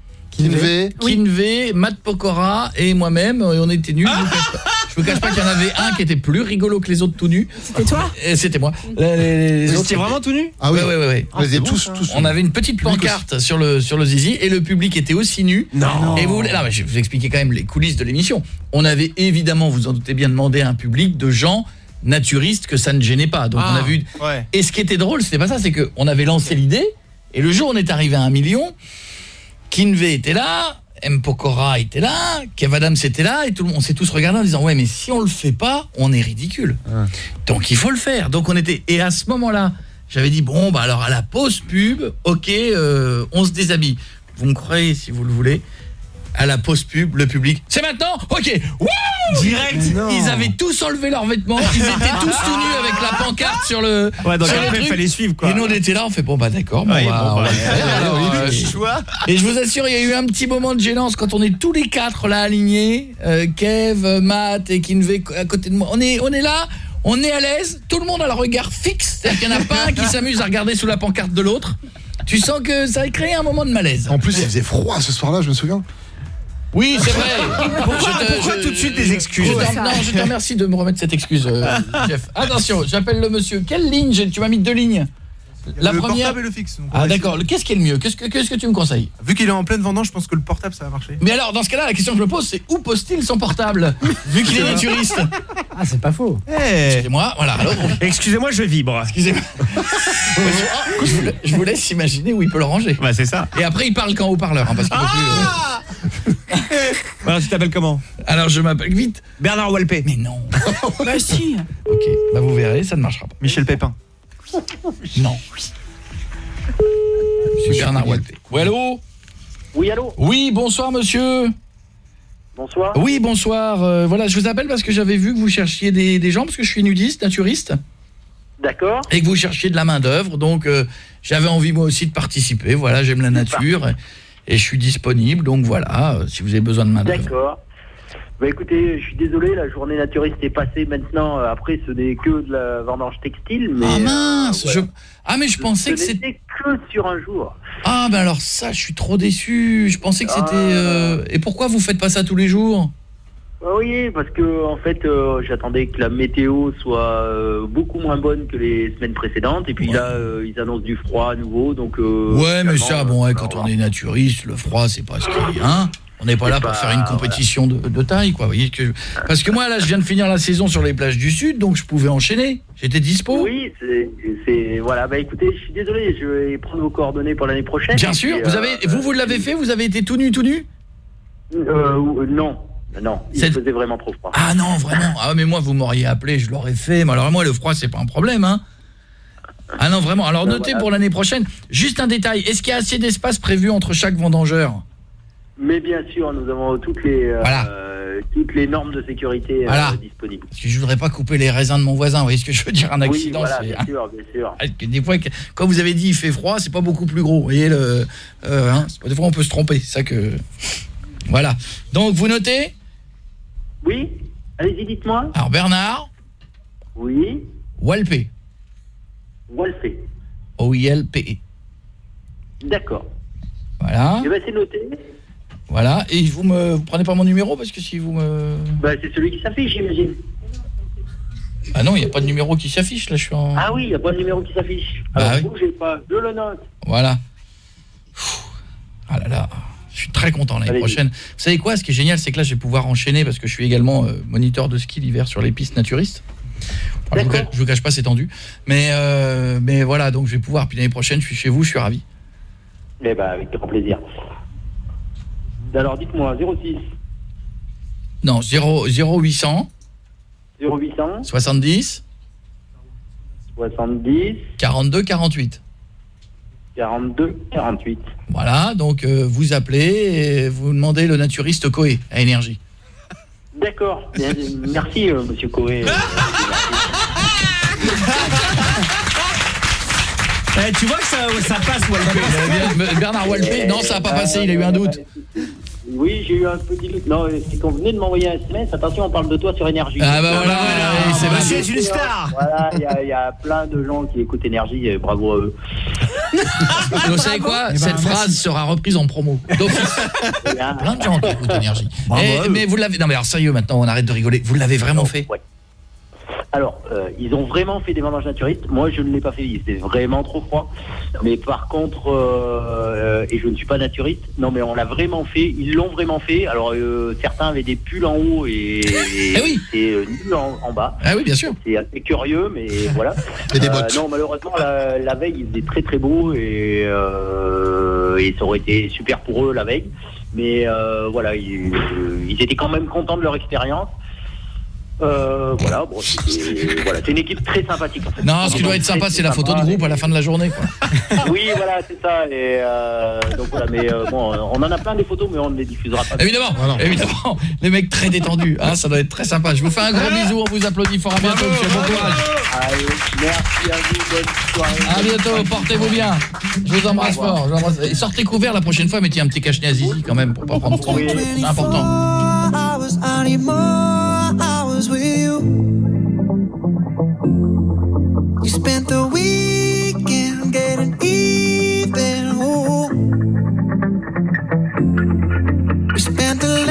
Kinvé, Matt Pokora et moi-même et on était nuls. Je vous cache pas qu'il y en avait un qui était plus rigolo que les autres tout nus. C'était toi? C'était moi. Les autres étaient vraiment tout nus? Ah oui. Ouais. Tous. On avait une petite pancarte sur le zizi et le public était aussi nu. Non. Et je vais vous expliquer quand même les coulisses de l'émission. On avait évidemment, vous en doutez bien, demandé à un public de gens naturistes que ça ne gênait pas. Donc on a vu. Ouais. Et ce qui était drôle, c'était pas ça, c'est que on avait lancé l'idée et le jour où on est arrivé à 1 million, Kinvé était là, M. Pokora était là, Kev Adams était là et on s'est tous regardés en disant ouais mais si on le fait pas, on est ridicule. Donc il faut le faire. Donc on était et à ce moment-là, j'avais dit bon alors à la pause pub, OK, on se déshabille. Vous me croyez si vous le voulez. À la pause pub, le public, c'est maintenant. OK. Wouh! Direct, ils avaient tous enlevé leurs vêtements, ils étaient tous tout nus avec la pancarte sur le donc après il fallait suivre quoi. Et nous on était là, on fait bon d'accord, on va le faire. Et je vous assure, il y a eu un petit moment de gênance quand on est tous les quatre là alignés, Kev, Matt et Kinvé à côté de moi. On est là, on est à l'aise, tout le monde a le regard fixe, c'est-à-dire qu'il n'y en a pas un qui s'amuse à regarder sous la pancarte de l'autre. Tu sens que ça a créé un moment de malaise. En plus, il faisait froid ce soir-là, je me souviens. Oui, c'est vrai. Pourquoi tout de suite des excuses? Je te remercie de me remettre cette excuse, Jeff. Attention, j'appelle le monsieur. Quelle ligne? Tu m'as mis 2 lignes. La le première... portable et le fixe. Ah d'accord, qu'est-ce qui est le mieux? Qu'est-ce que tu me conseilles? Vu qu'il est en pleine vendange, je pense que le portable ça va marcher. Mais alors, dans ce cas-là, la question que je me pose, c'est où pose-t-il son portable? Vu qu'il est naturiste. Ah, c'est pas faux. Excusez-moi, voilà. Alors, excusez-moi, je vibre. Excusez-moi. Je vous laisse imaginer où il peut le ranger. Bah c'est ça. Et après, il parle qu'en haut-parleur, parce qu'il peut plus... Alors, tu t'appelles comment? Alors, je m'appelle vite Bernard Walpé. Mais non. Bah si. Ok, bah vous verrez, ça ne marchera pas. Michel Pépin. Non. Monsieur Bernard Walpé. Oui, allô? Oui, allô? Oui, bonsoir, monsieur. Bonsoir. Oui, bonsoir. Voilà, je vous appelle parce que j'avais vu que vous cherchiez des gens, parce que je suis nudiste, naturiste. D'accord. Et que vous cherchiez de la main-d'œuvre, donc j'avais envie moi aussi de participer. Voilà, j'aime la nature et je suis disponible, donc voilà, si vous avez besoin de main-d'œuvre. D'accord. Bah écoutez, je suis désolé, la journée naturiste est passée maintenant. Après, ce n'est que de la vendange textile. Mais, ah mince, voilà. mais je pensais que c'était que sur un jour. Ah ben alors ça, je suis trop déçu. Je pensais que c'était... Et pourquoi vous faites pas ça tous les jours? Oui, parce que en fait, j'attendais que la météo soit beaucoup moins bonne que les semaines précédentes. Et puis là, ils annoncent du froid à nouveau. Donc, ouais, mais ça, bon, quand on est naturiste, le froid, c'est pas ce qu'il y a, hein. On n'est pas là pour faire une compétition de taille, quoi. Vous voyez parce que moi, là, je viens de finir la saison sur les plages du Sud, donc je pouvais enchaîner. J'étais dispo. Oui, c'est voilà. Bah écoutez, je suis désolé, je vais prendre vos coordonnées pour l'année prochaine. Bien sûr. Vous l'avez fait? Vous avez été tout nu? Non. Non, il faisait vraiment trop froid. Ah non, vraiment. Ah mais moi, vous m'auriez appelé, je l'aurais fait. Mais alors moi, le froid, c'est pas un problème, hein. Ah non, vraiment. Alors notez pour l'année prochaine. Juste un détail. Est-ce qu'il y a assez d'espace prévu entre chaque vendangeur? Mais bien sûr, nous avons toutes les normes de sécurité disponibles. Parce que je voudrais pas couper les raisins de mon voisin, vous voyez ce que je veux dire, un accident. Oui, voilà, bien sûr. Des fois, quand vous avez dit il fait froid, c'est pas beaucoup plus gros. Vous voyez, des fois on peut se tromper, c'est ça que... Voilà. Donc, vous notez? Oui, allez-y, dites-moi. Alors, Bernard? Oui. Walpé. Walpé. O-I-L-P-E. D'accord. Voilà. Eh ben, c'est noté. Voilà, et vous prenez pas mon numéro parce que si vous me... Bah c'est celui qui s'affiche, j'imagine. Ah non, il n'y a pas de numéro qui s'affiche, là je suis en... Ah oui, il n'y a pas de numéro qui s'affiche. Alors bougez pas, je le note. Voilà. Ah là là, je suis très content l'année prochaine. Vous savez quoi, ce qui est génial, c'est que là je vais pouvoir enchaîner parce que je suis également moniteur de ski l'hiver sur les pistes naturistes. Alors, je vous cache pas, c'est tendu. Mais voilà, donc je vais pouvoir, puis l'année prochaine je suis chez vous, je suis ravi. Eh ben, avec grand plaisir. Alors, dites-moi, 06. Non, 0800. 0800. 70. 70. 42 48. 42 48. Voilà, donc vous appelez et vous demandez le naturiste Coé à Énergie. D'accord. Merci, monsieur Coé. Tu vois que ça passe, Walpé. Bernard Walpé, non, ça n'a pas passé, il a eu un doute. Oui, j'ai eu un petit doute. Non, c'est qu'on venait de m'envoyer un SMS. Attention, on parle de toi sur Énergie. Ah bah voilà, c'est une star. Voilà, il y a plein de gens qui écoutent Énergie, et bravo à eux. Vous savez quoi? Cette phrase sera reprise en promo. Plein de gens qui écoutent Énergie. Mais vous l'avez... Non mais alors sérieux, maintenant, on arrête de rigoler. Vous l'avez vraiment fait? Ouais. Alors, ils ont vraiment fait des vendanges naturistes. Moi, je ne l'ai pas fait. C'était vraiment trop froid. Mais par contre, et je ne suis pas naturiste. Non, mais on l'a vraiment fait. Ils l'ont vraiment fait. Alors, certains avaient des pulls en haut et nus en bas. Ah oui, bien sûr. C'est assez curieux, mais voilà. Et des bottes. Non, malheureusement, la veille, il faisait très très beau et ça aurait été super pour eux la veille. Mais voilà, ils étaient quand même contents de leur expérience. Voilà, bon, c'est une équipe très sympathique en fait. Non, ce qui doit être sympa, c'est la photo de groupe à la fin de la journée, quoi. Oui, voilà, c'est ça. Et donc voilà, mais bon, on en a plein des photos, mais on ne les diffusera pas. Évidemment, évidemment. Les mecs très détendus, hein, ça doit être très sympa. Je vous fais un gros bisou, on vous applaudit fort. À bientôt, monsieur. Bon courage. Allez, merci à vous, bonne soirée. À bientôt, portez-vous bien. Je vous embrasse fort. Et sortez couvert la prochaine fois, mettez un petit cache-nez à Zizi quand même pour pas prendre froid. C'est important. Hours with you. You spent the weekend getting even. Ooh. We spent the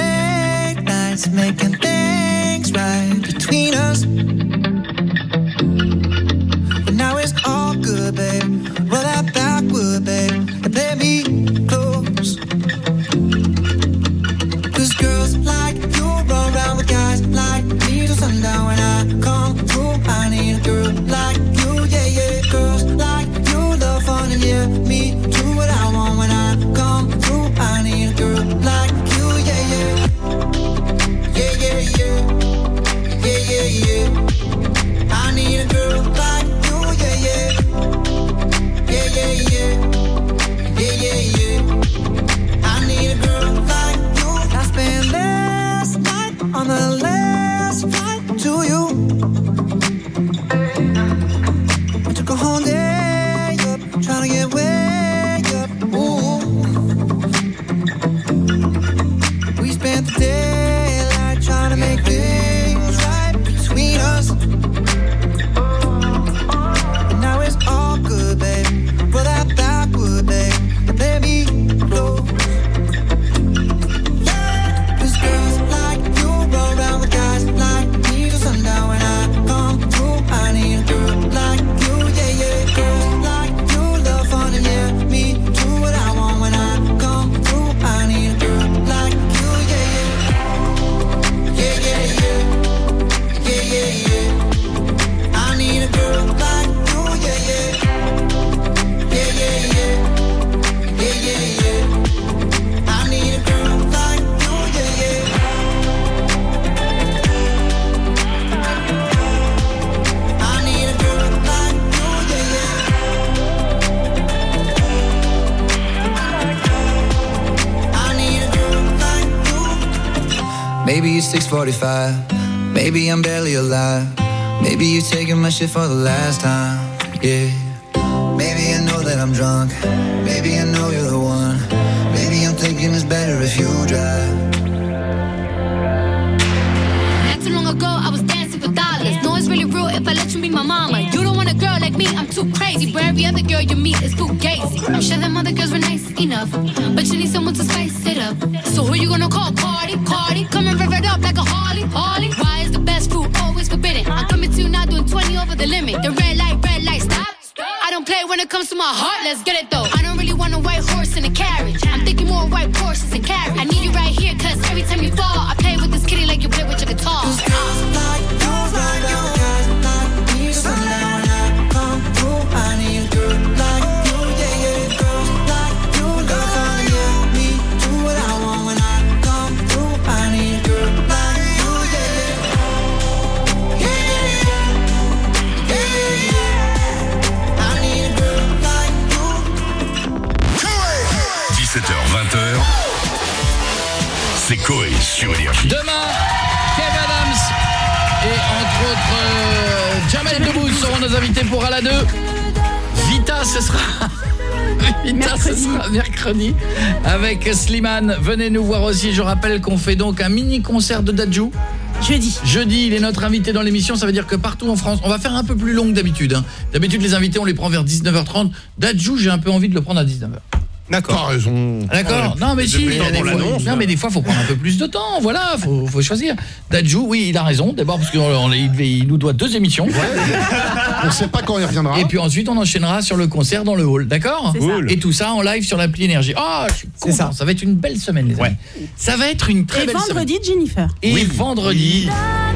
Maybe it's 6:45. Maybe I'm barely alive. Maybe you're taking my shit for the last time. Yeah. Maybe I know that I'm drunk. Maybe I know you're the one. Maybe I'm thinking it's better if you drive. Not too long ago, I was dancing for dollars. No, it's really real if I let you be my mama. You don't want a girl like me, I'm too crazy. For every other girl you meet is fugazi. I'm sure them other girls were nice enough, but you need someone to spice it up. So who you gonna call? Cardi. Come and rev it up like a Harley. Why is the best food always forbidden? I'm coming to you now doing 20 over the limit. The red light, stop. I don't play when it comes to my heart, let's get it though. I don't really want a white horse in a carriage. I'm thinking more white horses and carriage. I need you right here, cause every time you fall, I play with this kitty like you play with your guitar. C'est Coé sur Énergie. Demain, Kev Adams et entre autres Jamel Debbouze seront nos invités pour à la 2. Vita, ce sera mercredi avec Slimane. Venez nous voir aussi. Je rappelle qu'on fait donc un mini concert de Dadju. Jeudi, il est notre invité dans l'émission. Ça veut dire que partout en France, on va faire un peu plus long que d'habitude. D'habitude, les invités, on les prend vers 19h30. Dadju, j'ai un peu envie de le prendre à 19h. D'accord. T'as raison. D'accord. Non mais si, mais des fois faut prendre un peu plus de temps. Voilà, faut choisir. Dadju, oui, il a raison. D'abord parce qu'il nous doit 2 émissions. Ouais. On sait pas quand il reviendra. Et puis ensuite on enchaînera sur le concert dans le hall, d'accord ? Cool. Et tout ça en live sur l'appli Énergie. Ah, je suis content. Ça va être une belle semaine les amis. Ça va être une très belle semaine. Et vendredi Jennifer. Et vendredi.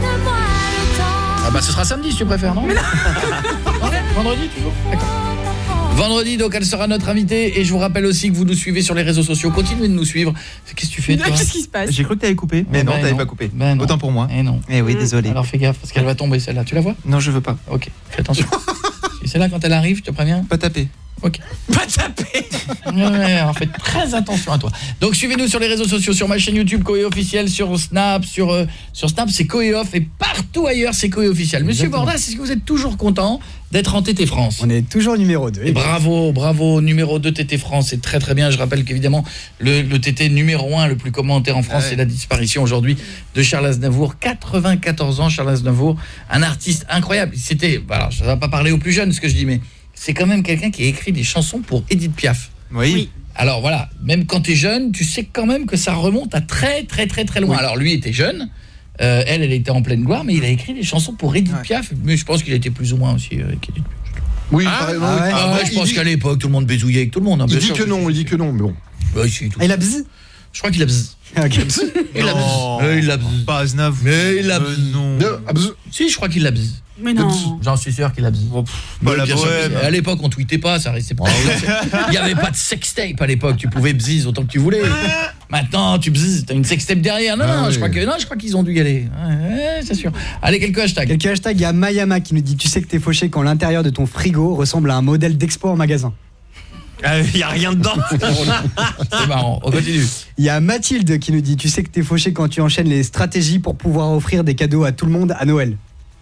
Ah bah ce sera samedi si tu préfères, non ? Vendredi toujours. D'accord. Vendredi, donc elle sera notre invitée. Et je vous rappelle aussi que vous nous suivez sur les réseaux sociaux. Continuez de nous suivre. Qu'est-ce que tu fais, toi ? Qu'est-ce qui se passe ? J'ai cru que t'avais coupé, mais non, t'avais pas coupé. Autant pour moi. Eh non. Eh oui, désolé. Alors fais gaffe, parce qu'elle va tomber celle-là. Tu la vois ? Non, je veux pas. Ok, fais attention. C'est là quand elle arrive, je te préviens ? Pas taper. Ok. Pas taper. Ouais, alors faites très attention à toi. Donc suivez-nous sur les réseaux sociaux, sur ma chaîne YouTube Coé officiel, sur Snap, sur Snap c'est Coé off et partout ailleurs c'est Coé officiel. Monsieur Bordas, est-ce que vous êtes toujours content d'être en TT France ? On est toujours numéro 2. Et bravo, numéro 2 TT France, c'est très très bien. Je rappelle qu'évidemment le TT numéro 1 le plus commenté en France, c'est la disparition aujourd'hui de Charles Aznavour, 94 ans Charles Aznavour, un artiste incroyable. C'était alors ça va pas parler aux plus jeunes ce que je dis, mais c'est quand même quelqu'un qui a écrit des chansons pour Edith Piaf. Oui. Alors voilà, même quand tu es jeune, tu sais quand même que ça remonte à très très très très loin. Oui. Alors lui était jeune, elle était en pleine gloire, mais il a écrit des chansons pour Edith Piaf, mais je pense qu'il était plus ou moins aussi avec Edith Piaf. Oui, je pense qu'à l'époque tout le monde baisouillait avec tout le monde. Il dit que non, il dit que non, mais bon. Bah, si, tout il a bzz. Je crois qu'il a bzz. Il a bzz. Pas Aznavour. Mais il a bzz. Non. Si, je crois qu'il a bzz. Mais non. J'en suis sûr qu'il a bzz. À l'époque, on tweetait pas, ça restait pas. Il y avait pas de sextape à l'époque, tu pouvais bzz autant que tu voulais. Maintenant, tu bzz, t'as une sextape derrière. Non, je crois qu'ils ont dû y aller. Ouais, c'est sûr. Allez, quelques hashtags. Il y a Mayama qui nous dit tu sais que t'es fauché quand l'intérieur de ton frigo ressemble à un modèle d'expo en magasin. Il y a rien dedans. C'est marrant, on continue. Il y a Mathilde qui nous dit tu sais que t'es fauché quand tu enchaînes les stratégies pour pouvoir offrir des cadeaux à tout le monde à Noël.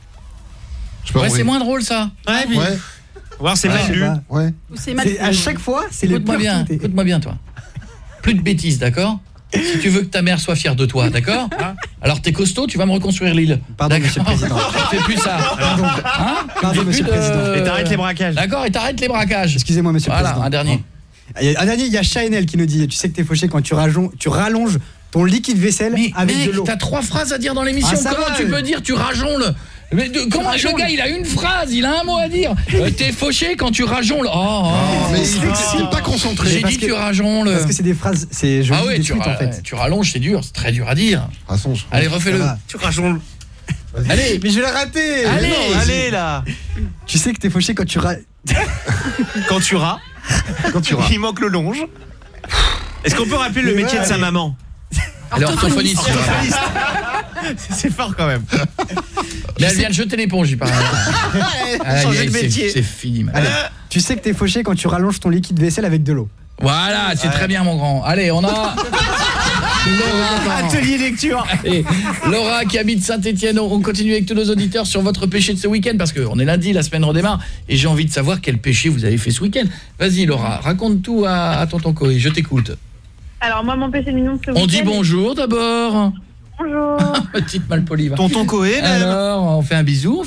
Ouais, c'est moins drôle ça. Ouais. Voir c'est mal lu. Ouais. À chaque fois, c'est les Écoute-moi bien. Écoute-moi bien toi. Plus de bêtises, d'accord ? Si tu veux que ta mère soit fière de toi, d'accord ? Alors t'es costaud, tu vas me reconstruire l'île. Pardon, monsieur le président. Fais plus ça. Pardon, monsieur le président. Et t'arrêtes les braquages. D'accord, et t'arrêtes les braquages. Excusez-moi, monsieur le président. Voilà, un dernier. Il y a Chaenel qui nous dit tu sais que t'es fauché quand tu rallonges ton liquide vaisselle avec de l'eau. T'as 3 phrases à dire dans l'émission. Comment tu peux dire tu rajonles ? Mais comment le gars il a une phrase, il a un mot à dire. T'es fauché quand tu rajonles. Mais il est pas concentré. J'ai dit tu rajonles. Parce que c'est des phrases, c'est joli ouais, en fait. Tu rallonges, c'est dur, c'est très dur à dire. Allez, refais-le. Tu rajonles. Allez, mais je l'ai raté. Allez là. Tu sais que t'es fauché quand tu quand tu ras. Il manque le longe. Est-ce qu'on peut rappeler le métier de sa maman ? Alors, orthophoniste. C'est fort quand même. Mais elle vient de jeter l'éponge, j'y parle. Changer de métier. C'est fini. Tu sais que t'es fauché quand tu rallonges ton liquide vaisselle avec de l'eau. Voilà, c'est très bien mon grand. Allez, on a Atelier lecture. Et Laura qui habite Saint-Étienne, on continue avec tous nos auditeurs sur votre péché de ce week-end parce qu'on est lundi, la semaine redémarre et j'ai envie de savoir quel péché vous avez fait ce week-end. Vas-y Laura, raconte tout à tonton Coé, je t'écoute. Alors moi mon péché mignon ce week-end... On dit bonjour d'abord. Bonjour. Petite malpolive. Tonton Coé même. Alors, on fait un bisou,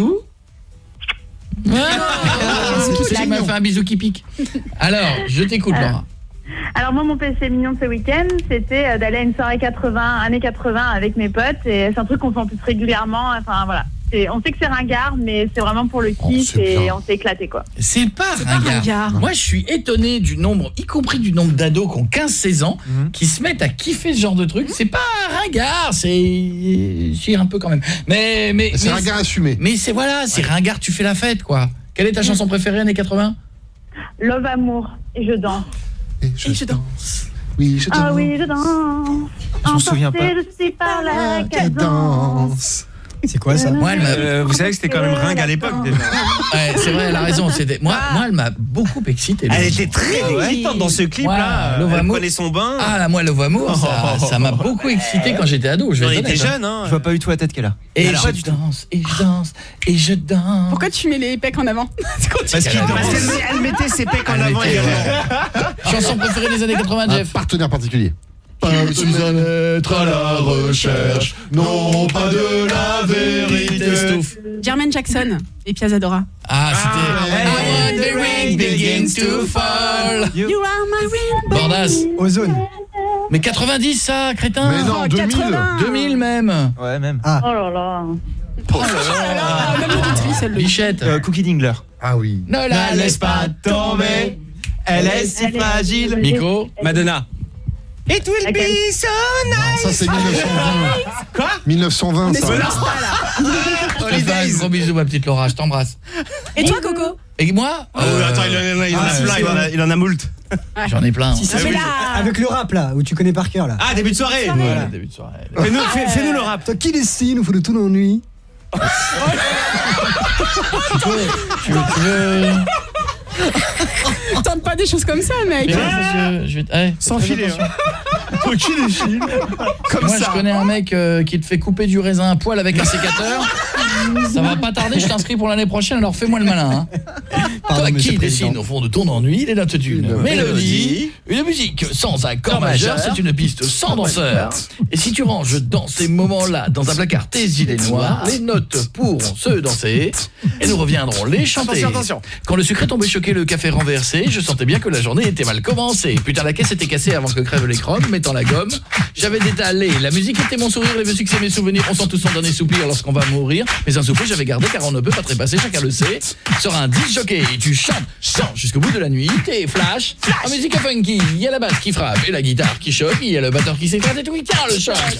tu m'as fait un bisou qui pique. Alors, je t'écoute Laura. Alors moi mon péché mignon ce week-end c'était d'aller à une soirée 80, années 80 avec mes potes et c'est un truc qu'on fait en plus régulièrement, enfin voilà. On sait que c'est ringard mais c'est vraiment pour le kiff et on s'est éclaté quoi. C'est pas ringard. Moi je suis étonné du nombre, y compris du nombre d'ados qui ont 15-16 ans qui se mettent à kiffer ce genre de truc. C'est pas ringard, c'est un peu quand même. Mais c'est ringard assumé. Mais c'est ringard, tu fais la fête quoi. Quelle est ta chanson préférée années 80? Love Amour et je danse. Et je danse. Oui, je danse. Ah oui, je danse. Je me souviens pas. Je suis par la cadence. C'est quoi ça? Moi, vous savez que c'était quand même ringue à l'époque déjà. Ouais, c'est vrai, elle a raison. Moi, elle m'a beaucoup excité. Elle était très excitante dans ce clip-là. Elle prenait son bain. Ah, moi, Love Amour, ça m'a beaucoup excité quand j'étais ado. On était jeune, hein. Je vois pas du tout la tête qu'elle a. Et je danse, et je danse, et je danse. Pourquoi tu mets les pecs en avant? Parce qu'elle mettait ses pecs en avant également. Chanson préférée des années 80, Jeff? Partenaire particulier. Pas besoin d'être à la recherche, non pas de la vérité. Jermaine Jackson et Piazza Dora. Ah, c'était I want the ring begins to fall. You are my ring. Bordas. Ozone. Mais 90 ça, crétin. Mais non, 2000. 2000 même. Ouais, même. Oh là là. Même l'auditrice, elle le dit. Bichette. Cookie Dingler. Ah oui. Ne la laisse pas tomber. Elle est si fragile. Miko. Madonna. It will be so nice. Ça c'est 1920. Quoi? 1920 ça. Je te fais un gros bisou ma petite Laura, je t'embrasse. Et toi Coco? Et moi Attends, il en a moult. J'en ai plein. Avec le rap là, où tu connais par cœur là. Ah, début de soirée. Voilà, début de soirée. Fais-nous le rap. Toi qui dessine, nous faut de tout l'ennui. Tu veux Tente pas des choses comme ça, mec. Je vais sans filer. Aucune échine. Comme moi, ça. Je connais un mec qui te fait couper du raisin à poil avec un sécateur. Ça va pas tarder, je t'inscris pour l'année prochaine, alors fais-moi le malin. Toi qui dessine au fond de ton ennui les notes d'une mélodie, une musique sans accord majeur, c'est une piste sans danseur. Et si tu ranges dans ces moments-là dans un placard tes idées noires, les notes pourront se danser et nous reviendrons les chanter. Attention. Quand le sucre est tombé choqué, le café renversé, je sentais bien que la journée était mal commencée. Putain, la caisse était cassée avant que crève l'écran, mettant la gomme. J'avais détalé, la musique était mon sourire, les musiques c'est mes souvenirs, on sent tous en donner soupir lorsqu'on va mourir. Mais un souffle j'avais gardé car on ne peut pas trépasser, chacun le sait. Sors un disc jockey et tu chantes jusqu'au bout de la nuit. T'es flash, en musique funky, il y a la basse qui frappe et la guitare qui choque, il y a le batteur qui s'éclate et tout, il tient le choc. On va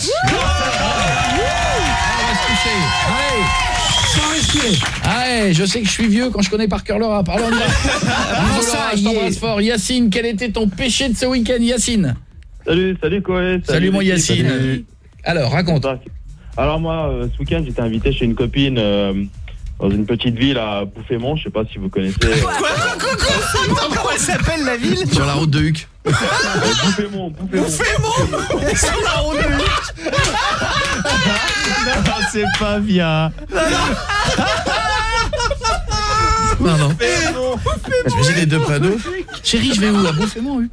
se coucher. Allez. Ah, je sais que je suis vieux quand je connais par cœur le rap. Alors on y va. Laura, je t'embrasse fort. Yacine, quel était ton péché de ce week-end, Yacine? Salut Coé. Salut mon Yacine. Salut. Alors, raconte. Alors moi, ce week-end, j'étais invité chez une copine dans une petite ville à Bouffémont, je sais pas si vous connaissez. Comment elle s'appelle la ville? Sur la route de Huc. Bouffémont. Sur la route de Huc. Non, c'est pas bien. Pardon. J'ai les deux panneaux. Chérie, je vais où? À Bouffémont,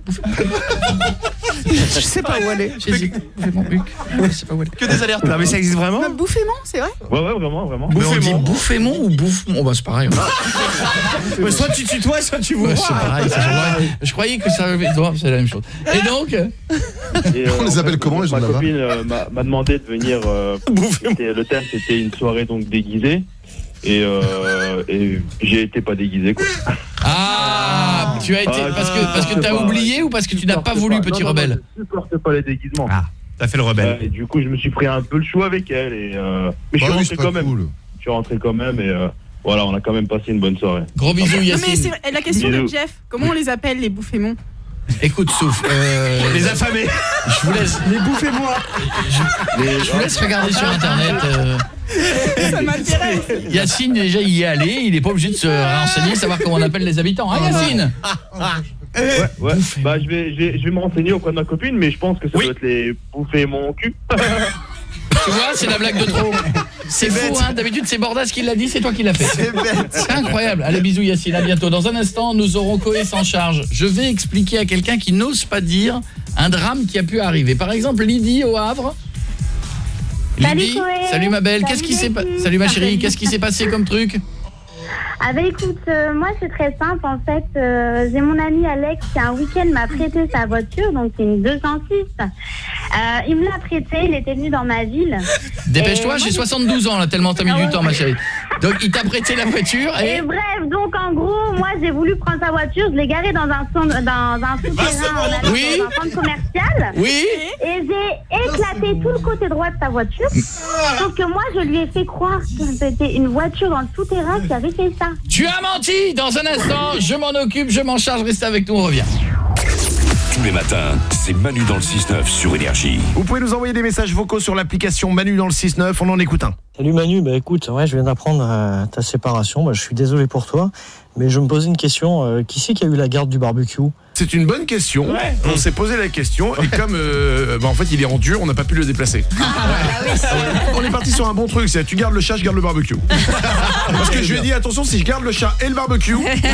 Je sais pas où aller. J'hésite. Bouffémont, Huc. Je sais pas où aller. Que des alertes. Non, mais ça existe vraiment? Bouffémont, c'est vrai? Ouais, vraiment. Mais on dit Bouffémont ou Bouffemont? Bah c'est pareil. Soit tu tutoies, soit tu vois. C'est pareil. Je croyais que ça c'est la même chose. Et donc on les appelle comment les gens là-bas? Ma copine m'a demandé de venir. Le thème c'était une soirée donc déguisée. Et j'ai été pas déguisé quoi. Ah, tu as été parce que t'as oublié ou parce que tu n'as pas voulu, petit rebelle? Je supporte pas les déguisements. Ah, t'as fait le rebelle. Et du coup, je me suis pris un peu le chou avec elle et mais je suis rentré quand même. Je suis rentré quand même et voilà, on a quand même passé une bonne soirée. Gros bisous Yacine. Mais c'est la question de Jeff, comment on les appelle les Bouffémont? Écoute, souffle. Les affamés. Je vous laisse. Les bouffez-moi. Je vous laisse regarder sur internet. Ça m'intéresse. Yacine déjà il y est allé, il est pas obligé de se renseigner, savoir comment on appelle les habitants. Hein Yacine? Ouais. Bah je vais me renseigner auprès de ma copine, mais je pense que ça doit être les bouffer mon cul. Tu vois, c'est la blague de trop. C'est fou, hein. D'habitude, c'est Bordas qui l'a dit, c'est toi qui l'as fait. C'est bête. C'est incroyable. Allez, bisous Yacine, à bientôt. Dans un instant, nous aurons Coé s'en charge. Je vais expliquer à quelqu'un qui n'ose pas dire un drame qui a pu arriver. Par exemple, Lydie au Havre. Lydie, salut ma belle. Qu'est-ce qui s'est passé? Salut ma chérie, qu'est-ce qui s'est passé comme truc? Ah bah écoute, moi c'est très simple en fait, j'ai mon ami Alex qui un week-end m'a prêté sa voiture, donc c'est une 206. Il me l'a prêté, il était venu dans ma ville. Dépêche-toi, j'ai 72 ans là, tellement t'as mis du temps ma chérie. Donc il t'a prêté la voiture et bref, donc en gros, moi j'ai voulu prendre sa voiture, je l'ai garée dans un souterrain en allant dans un centre commercial. Oui. Et j'ai éclaté tout le côté droit de sa voiture. Sauf que moi je lui ai fait croire que c'était une voiture dans le souterrain qui avait fait ça. Tu as menti. Dans un instant, je m'en occupe, je m'en charge, restez avec nous, on revient. Tous les matins, c'est Manu dans le 6-9 sur Énergie. Vous pouvez nous envoyer des messages vocaux sur l'application Manu dans le 6-9, on en écoute un. Salut Manu, bah écoute, ouais, je viens d'apprendre ta séparation, bah, je suis désolé pour toi, mais je me posais une question, qui c'est qui a eu la garde du barbecue? C'est une bonne question, on s'est posé la question, et comme en fait il est en dur, on n'a pas pu le déplacer. On est parti sur un bon truc, c'est tu gardes le chat, je garde le barbecue. Parce que je lui ai dit, attention, si je garde le chat et le barbecue...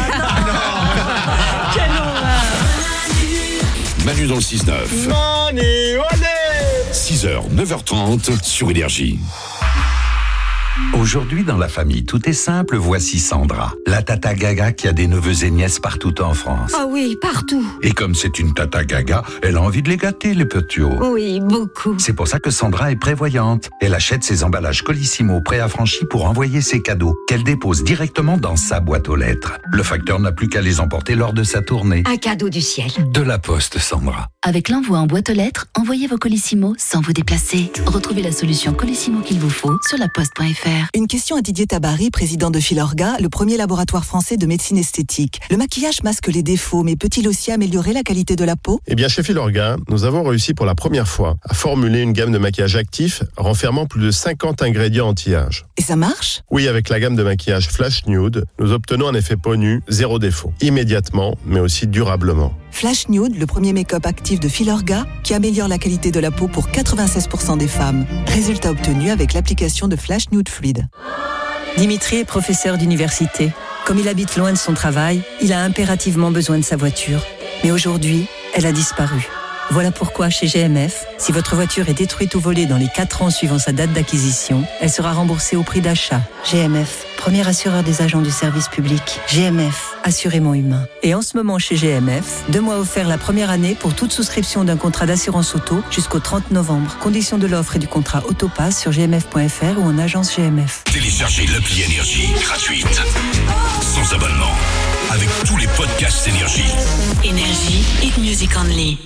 Manu dans le 6-9. Manu, allez 6h, 9h30 sur Énergie. Aujourd'hui, dans la famille, tout est simple, voici Sandra, la tata gaga qui a des neveux et nièces partout en France. Oh oui, partout. Et comme c'est une tata gaga, elle a envie de les gâter, les petits hauts. Oui, beaucoup. C'est pour ça que Sandra est prévoyante. Elle achète ses emballages Colissimo préaffranchis pour envoyer ses cadeaux, qu'elle dépose directement dans sa boîte aux lettres. Le facteur n'a plus qu'à les emporter lors de sa tournée. Un cadeau du ciel. De la Poste, Sandra. Avec l'envoi en boîte aux lettres, envoyez vos Colissimo sans vous déplacer. Retrouvez la solution Colissimo qu'il vous faut sur laposte.fr. Une question à Didier Tabary, président de Filorga, le premier laboratoire français de médecine esthétique. Le maquillage masque les défauts, mais peut-il aussi améliorer la qualité de la peau? Eh bien, chez Filorga, nous avons réussi pour la première fois à formuler une gamme de maquillage actif renfermant plus de 50 ingrédients anti-âge. Et ça marche? Oui, avec la gamme de maquillage Flash Nude, nous obtenons un effet peau nue, zéro défaut, immédiatement, mais aussi durablement. Flash Nude, le premier make-up actif de Filorga, qui améliore la qualité de la peau pour 96% des femmes. Résultat obtenu avec l'application de Flash Nude Fluide. Dimitri est professeur d'université. Comme il habite loin de son travail, il a impérativement besoin de sa voiture. Mais aujourd'hui, elle a disparu. Voilà pourquoi chez GMF, si votre voiture est détruite ou volée dans les 4 ans suivant sa date d'acquisition, elle sera remboursée au prix d'achat. GMF, premier assureur des agents du service public. GMF, assurément humain. Et en ce moment chez GMF, 2 mois offerts la première année pour toute souscription d'un contrat d'assurance auto jusqu'au 30 novembre. Conditions de l'offre et du contrat Autopass sur gmf.fr ou en agence GMF. Téléchargez l'appli Énergie gratuite, sans abonnement, avec tous les podcasts Énergie. Énergie, hit music only.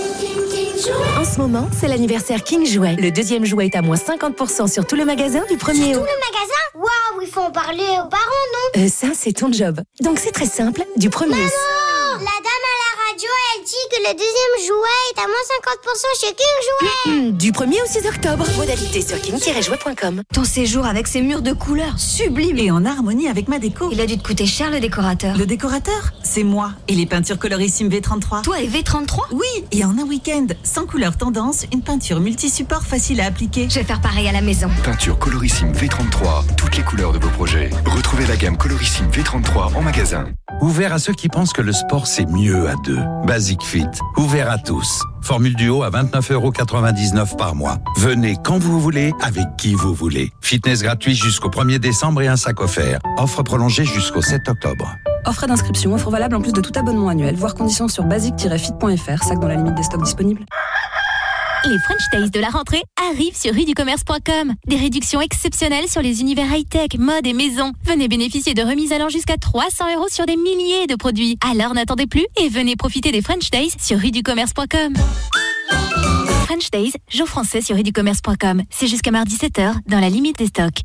En ce moment, c'est l'anniversaire King Jouet. Le 2e jouet est à moins 50% sur tout le magasin du 1er août. Tout le magasin? Waouh, il faut en parler aux parents, non? Ça, c'est ton job. Donc c'est très simple, du 1er août. Maman, la dame à la radio, elle dit que le 2e jouet est à moins 50% chez King Jouet. Du 1er au 6 octobre. Modalité sur king-jouet.com. Ton séjour avec ses murs de couleurs sublimes et en harmonie avec ma déco. Il a dû te coûter cher le décorateur. Le décorateur, c'est moi et les peintures colorissimes V33. Toi et V33? Oui, et en un week-end, sans couleur tendance, une peinture multi-support facile à appliquer. Je vais faire pareil à la maison. Peinture colorissime V33, toutes les couleurs de vos projets. Retrouvez la gamme colorissime V33 en magasin. Ouvert à ceux qui pensent que le sport c'est mieux à deux. Basic Fit, ouvert à tous. Formule duo à 29,99 € par mois. Venez quand vous voulez, avec qui vous voulez. Fitness gratuit jusqu'au 1er décembre et un sac offert. Offre prolongée jusqu'au 7 octobre. Offre d'inscription, offre valable en plus de tout abonnement annuel. Voir conditions sur basic-fit.fr, sac dans la limite des stocks disponibles. Les French Days de la rentrée arrivent sur ruducommerce.com. Des réductions exceptionnelles sur les univers high-tech, mode et maison. Venez bénéficier de remises allant jusqu'à 300 € sur des milliers de produits. Alors n'attendez plus et venez profiter des French Days sur ruducommerce.com. French Days, jour français sur ruducommerce.com. C'est jusqu'à mardi 7h dans la limite des stocks.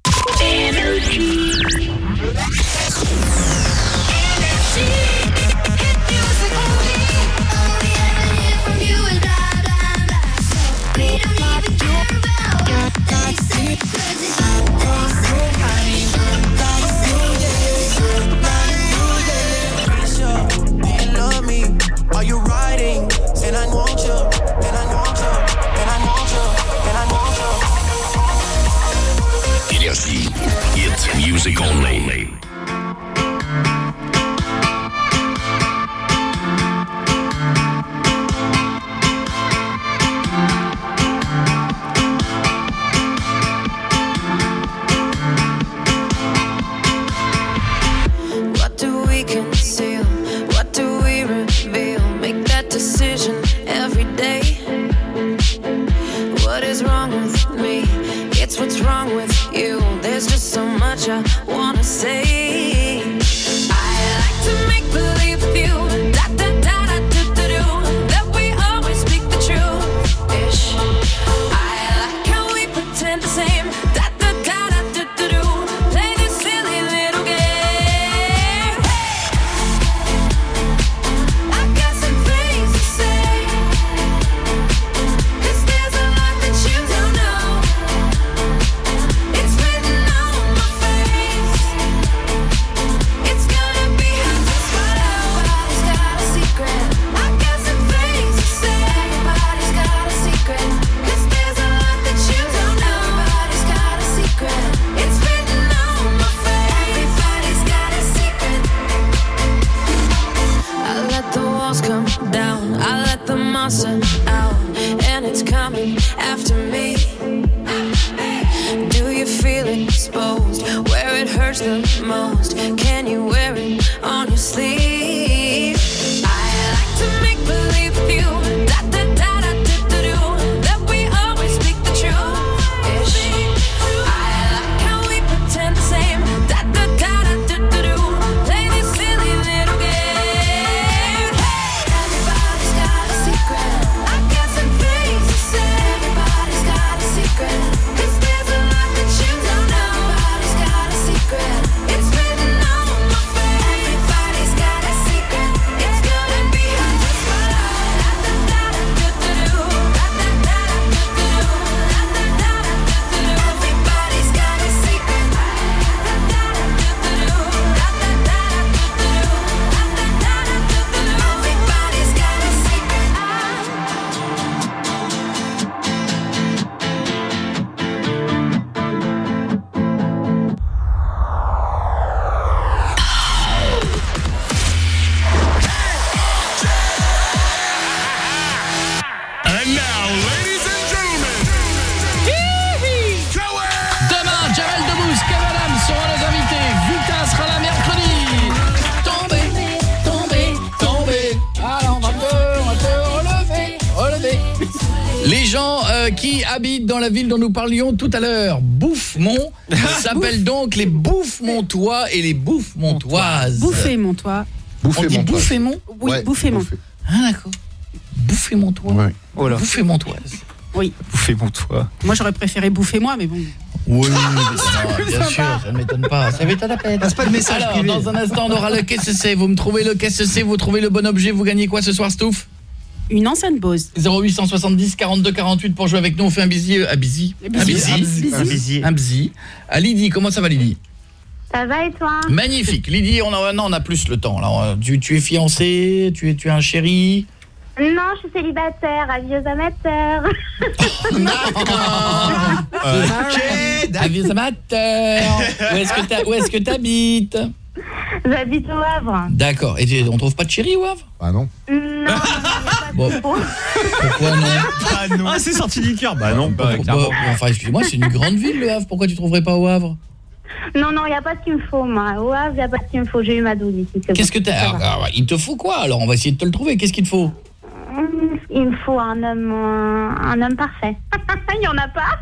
let the monster out, and it's coming after me. Do you feel it exposed, where it hurts the most? Can you wear it on your sleeve? I like to make believe with you, da da da da da da do, that we always speak the truth. I like how we pretend the same, da da da da da da do, play this silly little game. Everybody's got a secret, I guess I'm face to say. Everybody's got a secret, 'cause there's a lot that you don't know. Everybody's got a secret, it's written on my face. Everybody's got a secret, it's gonna be hard to swallow. Da da da da da da do, da da da da da da do, da da da da da da do. Everybody's got a secret, da da da da da da do, da da da da da da do, da da da da da da do. Everybody's got a secret. And now, ladies and gentlemen, Demain, Jamel Debbouze, Kev Adams seront nos invités. Vita sera là mercredi. Tombez. Alors, on va te relever. Les gens qui habitent dans la ville dont nous parlions tout à l'heure, Bouffemont, s'appellent donc les Bouffemontois et les Bouffemontoises. Bouffémontois. On dit Bouffémont? Oui, Bouffémont. Ah d'accord. Bouffémontois. Ouais. Oh là. Bouffémontoise. Oui. Bouffez-mon-toi. Moi, j'aurais préféré bouffer moi, mais bon. Oui, bien sûr, ça ne m'étonne pas. Ça m'étonne à peine. Passe pas de message Alors, privé. dans un instant, on aura le qu'est-ce vous me trouvez le qu'est-ce vous trouvez le bon objet, vous gagnez quoi ce soir, Stouff? Une enceinte Bose. 0870 42 48 pour jouer avec nous. On fait un bisi. Un bisi. À Lydie, comment ça va Lydie? Ça va et toi? Magnifique. Lydie, on a plus le temps. Là, tu es fiancée, tu es un chéri? Non, je suis célibataire, avis aux amateurs. Avis amateurs. Où est-ce que t'habites? J'habite au Havre. D'accord. Et on trouve pas de chéri au Havre? Ah non. Non. Bon. Pourquoi non? Ah non. Ah, c'est sorti du cœur. Bah non. Enfin, excusez-moi, c'est une grande ville le Havre. Pourquoi tu trouverais pas au Havre? Non, il n'y a pas ce qu'il me faut, moi. Au Havre, il n'y a pas ce qu'il me faut. J'ai eu ma dose ici. Qu'est-ce que t'as? Il te faut quoi? Alors, on va essayer de te le trouver. Qu'est-ce qu'il te faut? Il me faut un homme parfait. Il n'y en a pas?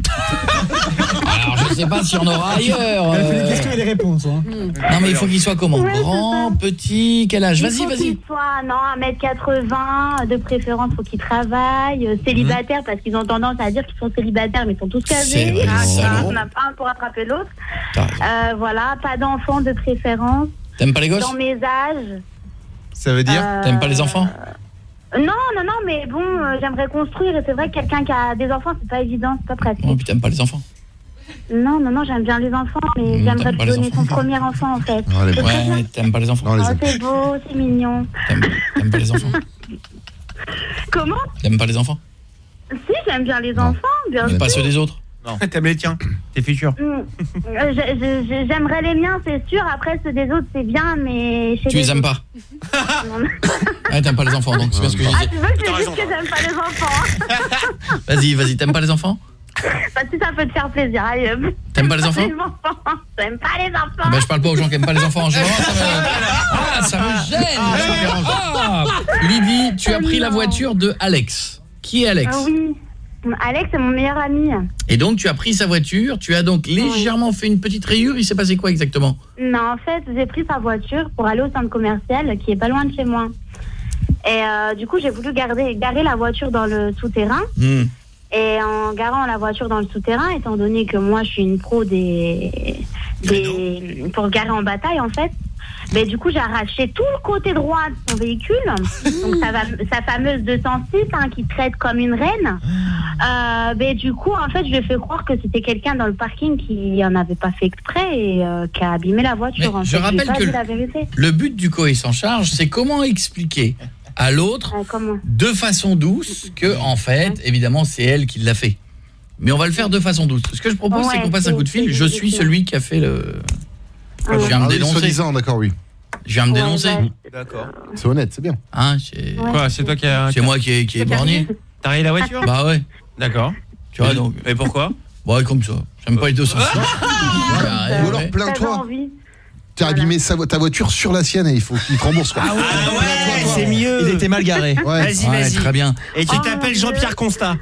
Alors, je sais pas s'il y en aura ailleurs. Elle fait des questions et des réponses. Hein. Non, mais il faut qu'il soit comment? Grand, petit, quel âge? Vas-y. Il faut qu'il soit, 1m80, de préférence, faut qu'il travaille, célibataire, parce qu'ils ont tendance à dire qu'ils sont célibataires, mais ils sont tous casés. On n'a pas un pour attraper l'autre. Voilà, pas d'enfants de préférence. T'aimes pas les gosses? Dans mes âges. Ça veut dire? T'aimes pas les enfants? Non, mais bon, j'aimerais construire, et c'est vrai que quelqu'un qui a des enfants, c'est pas évident, c'est pas pratique. Oh, puis t'aimes pas les enfants? Non, j'aime bien les enfants, mais j'aimerais lui donner son premier enfant, en fait. Ouais, t'aimes pas les enfants? Oh, c'est beau, c'est mignon. T'aimes pas les enfants? Comment? T'aimes pas les enfants? Si, j'aime bien les enfants, bien sûr. Pas ceux des autres? Non. T'aimes les tiens, tes futurs. J'aimerais les miens, c'est sûr. Après, ceux des autres, c'est bien, mais... Tu les aimes pas? Ouais, t'aimes pas les enfants, donc c'est bien ce que je disais. Tu veux que je dise que j'aime pas les enfants? Vas-y, t'aimes pas les enfants? Bah, si ça peut te faire plaisir, allez. T'aimes pas les enfants? J'aime pas les enfants. Bah, je parle pas aux gens qui aiment pas les enfants. Ça me gêne. Lydie, tu as pris la voiture de Alex. Qui est Alex? Oui. Alex, c'est mon meilleur ami. Et donc, tu as pris sa voiture, tu as donc légèrement fait une petite rayure. Il s'est passé quoi exactement? Non, en fait, j'ai pris sa voiture pour aller au centre commercial qui est pas loin de chez moi. Et du coup, j'ai voulu garer la voiture dans le souterrain. Et en garant la voiture dans le souterrain, étant donné que moi, je suis une pro pour garer en bataille, en fait, mais du coup, j'ai arraché tout le côté droit de son véhicule, donc sa fameuse 206 qui traite comme une reine. Mais du coup, en fait, je lui ai fait croire que c'était quelqu'un dans le parking qui en avait pas fait exprès et qui a abîmé la voiture. En je fait, rappelle que le but du Coé s'en charge, c'est comment expliquer à l'autre de façon douce que, en fait, évidemment, c'est elle qui l'a fait. Mais on va le faire de façon douce. Ce que je propose, c'est qu'on passe un coup de fil. Je suis celui qui a fait le... Je viens me dénoncer. Soi-disant, d'accord, oui. Je viens me dénoncer. D'accord. C'est honnête, c'est bien. Hein, c'est... Quoi, c'est toi qui a... C'est moi qui ai borgné. T'as rayé la voiture? Bah ouais. D'accord. Tu vois donc. Mais pourquoi? Bah comme ça. J'aime pas les 206. Ou alors plains-toi. Tu as abîmé ta voiture sur la sienne et il faut qu'il te rembourse. Ah ouais, c'est mieux. Il était mal garé. Ouais. Vas-y. Très bien. Et tu t'appelles Jean-Pierre Constat.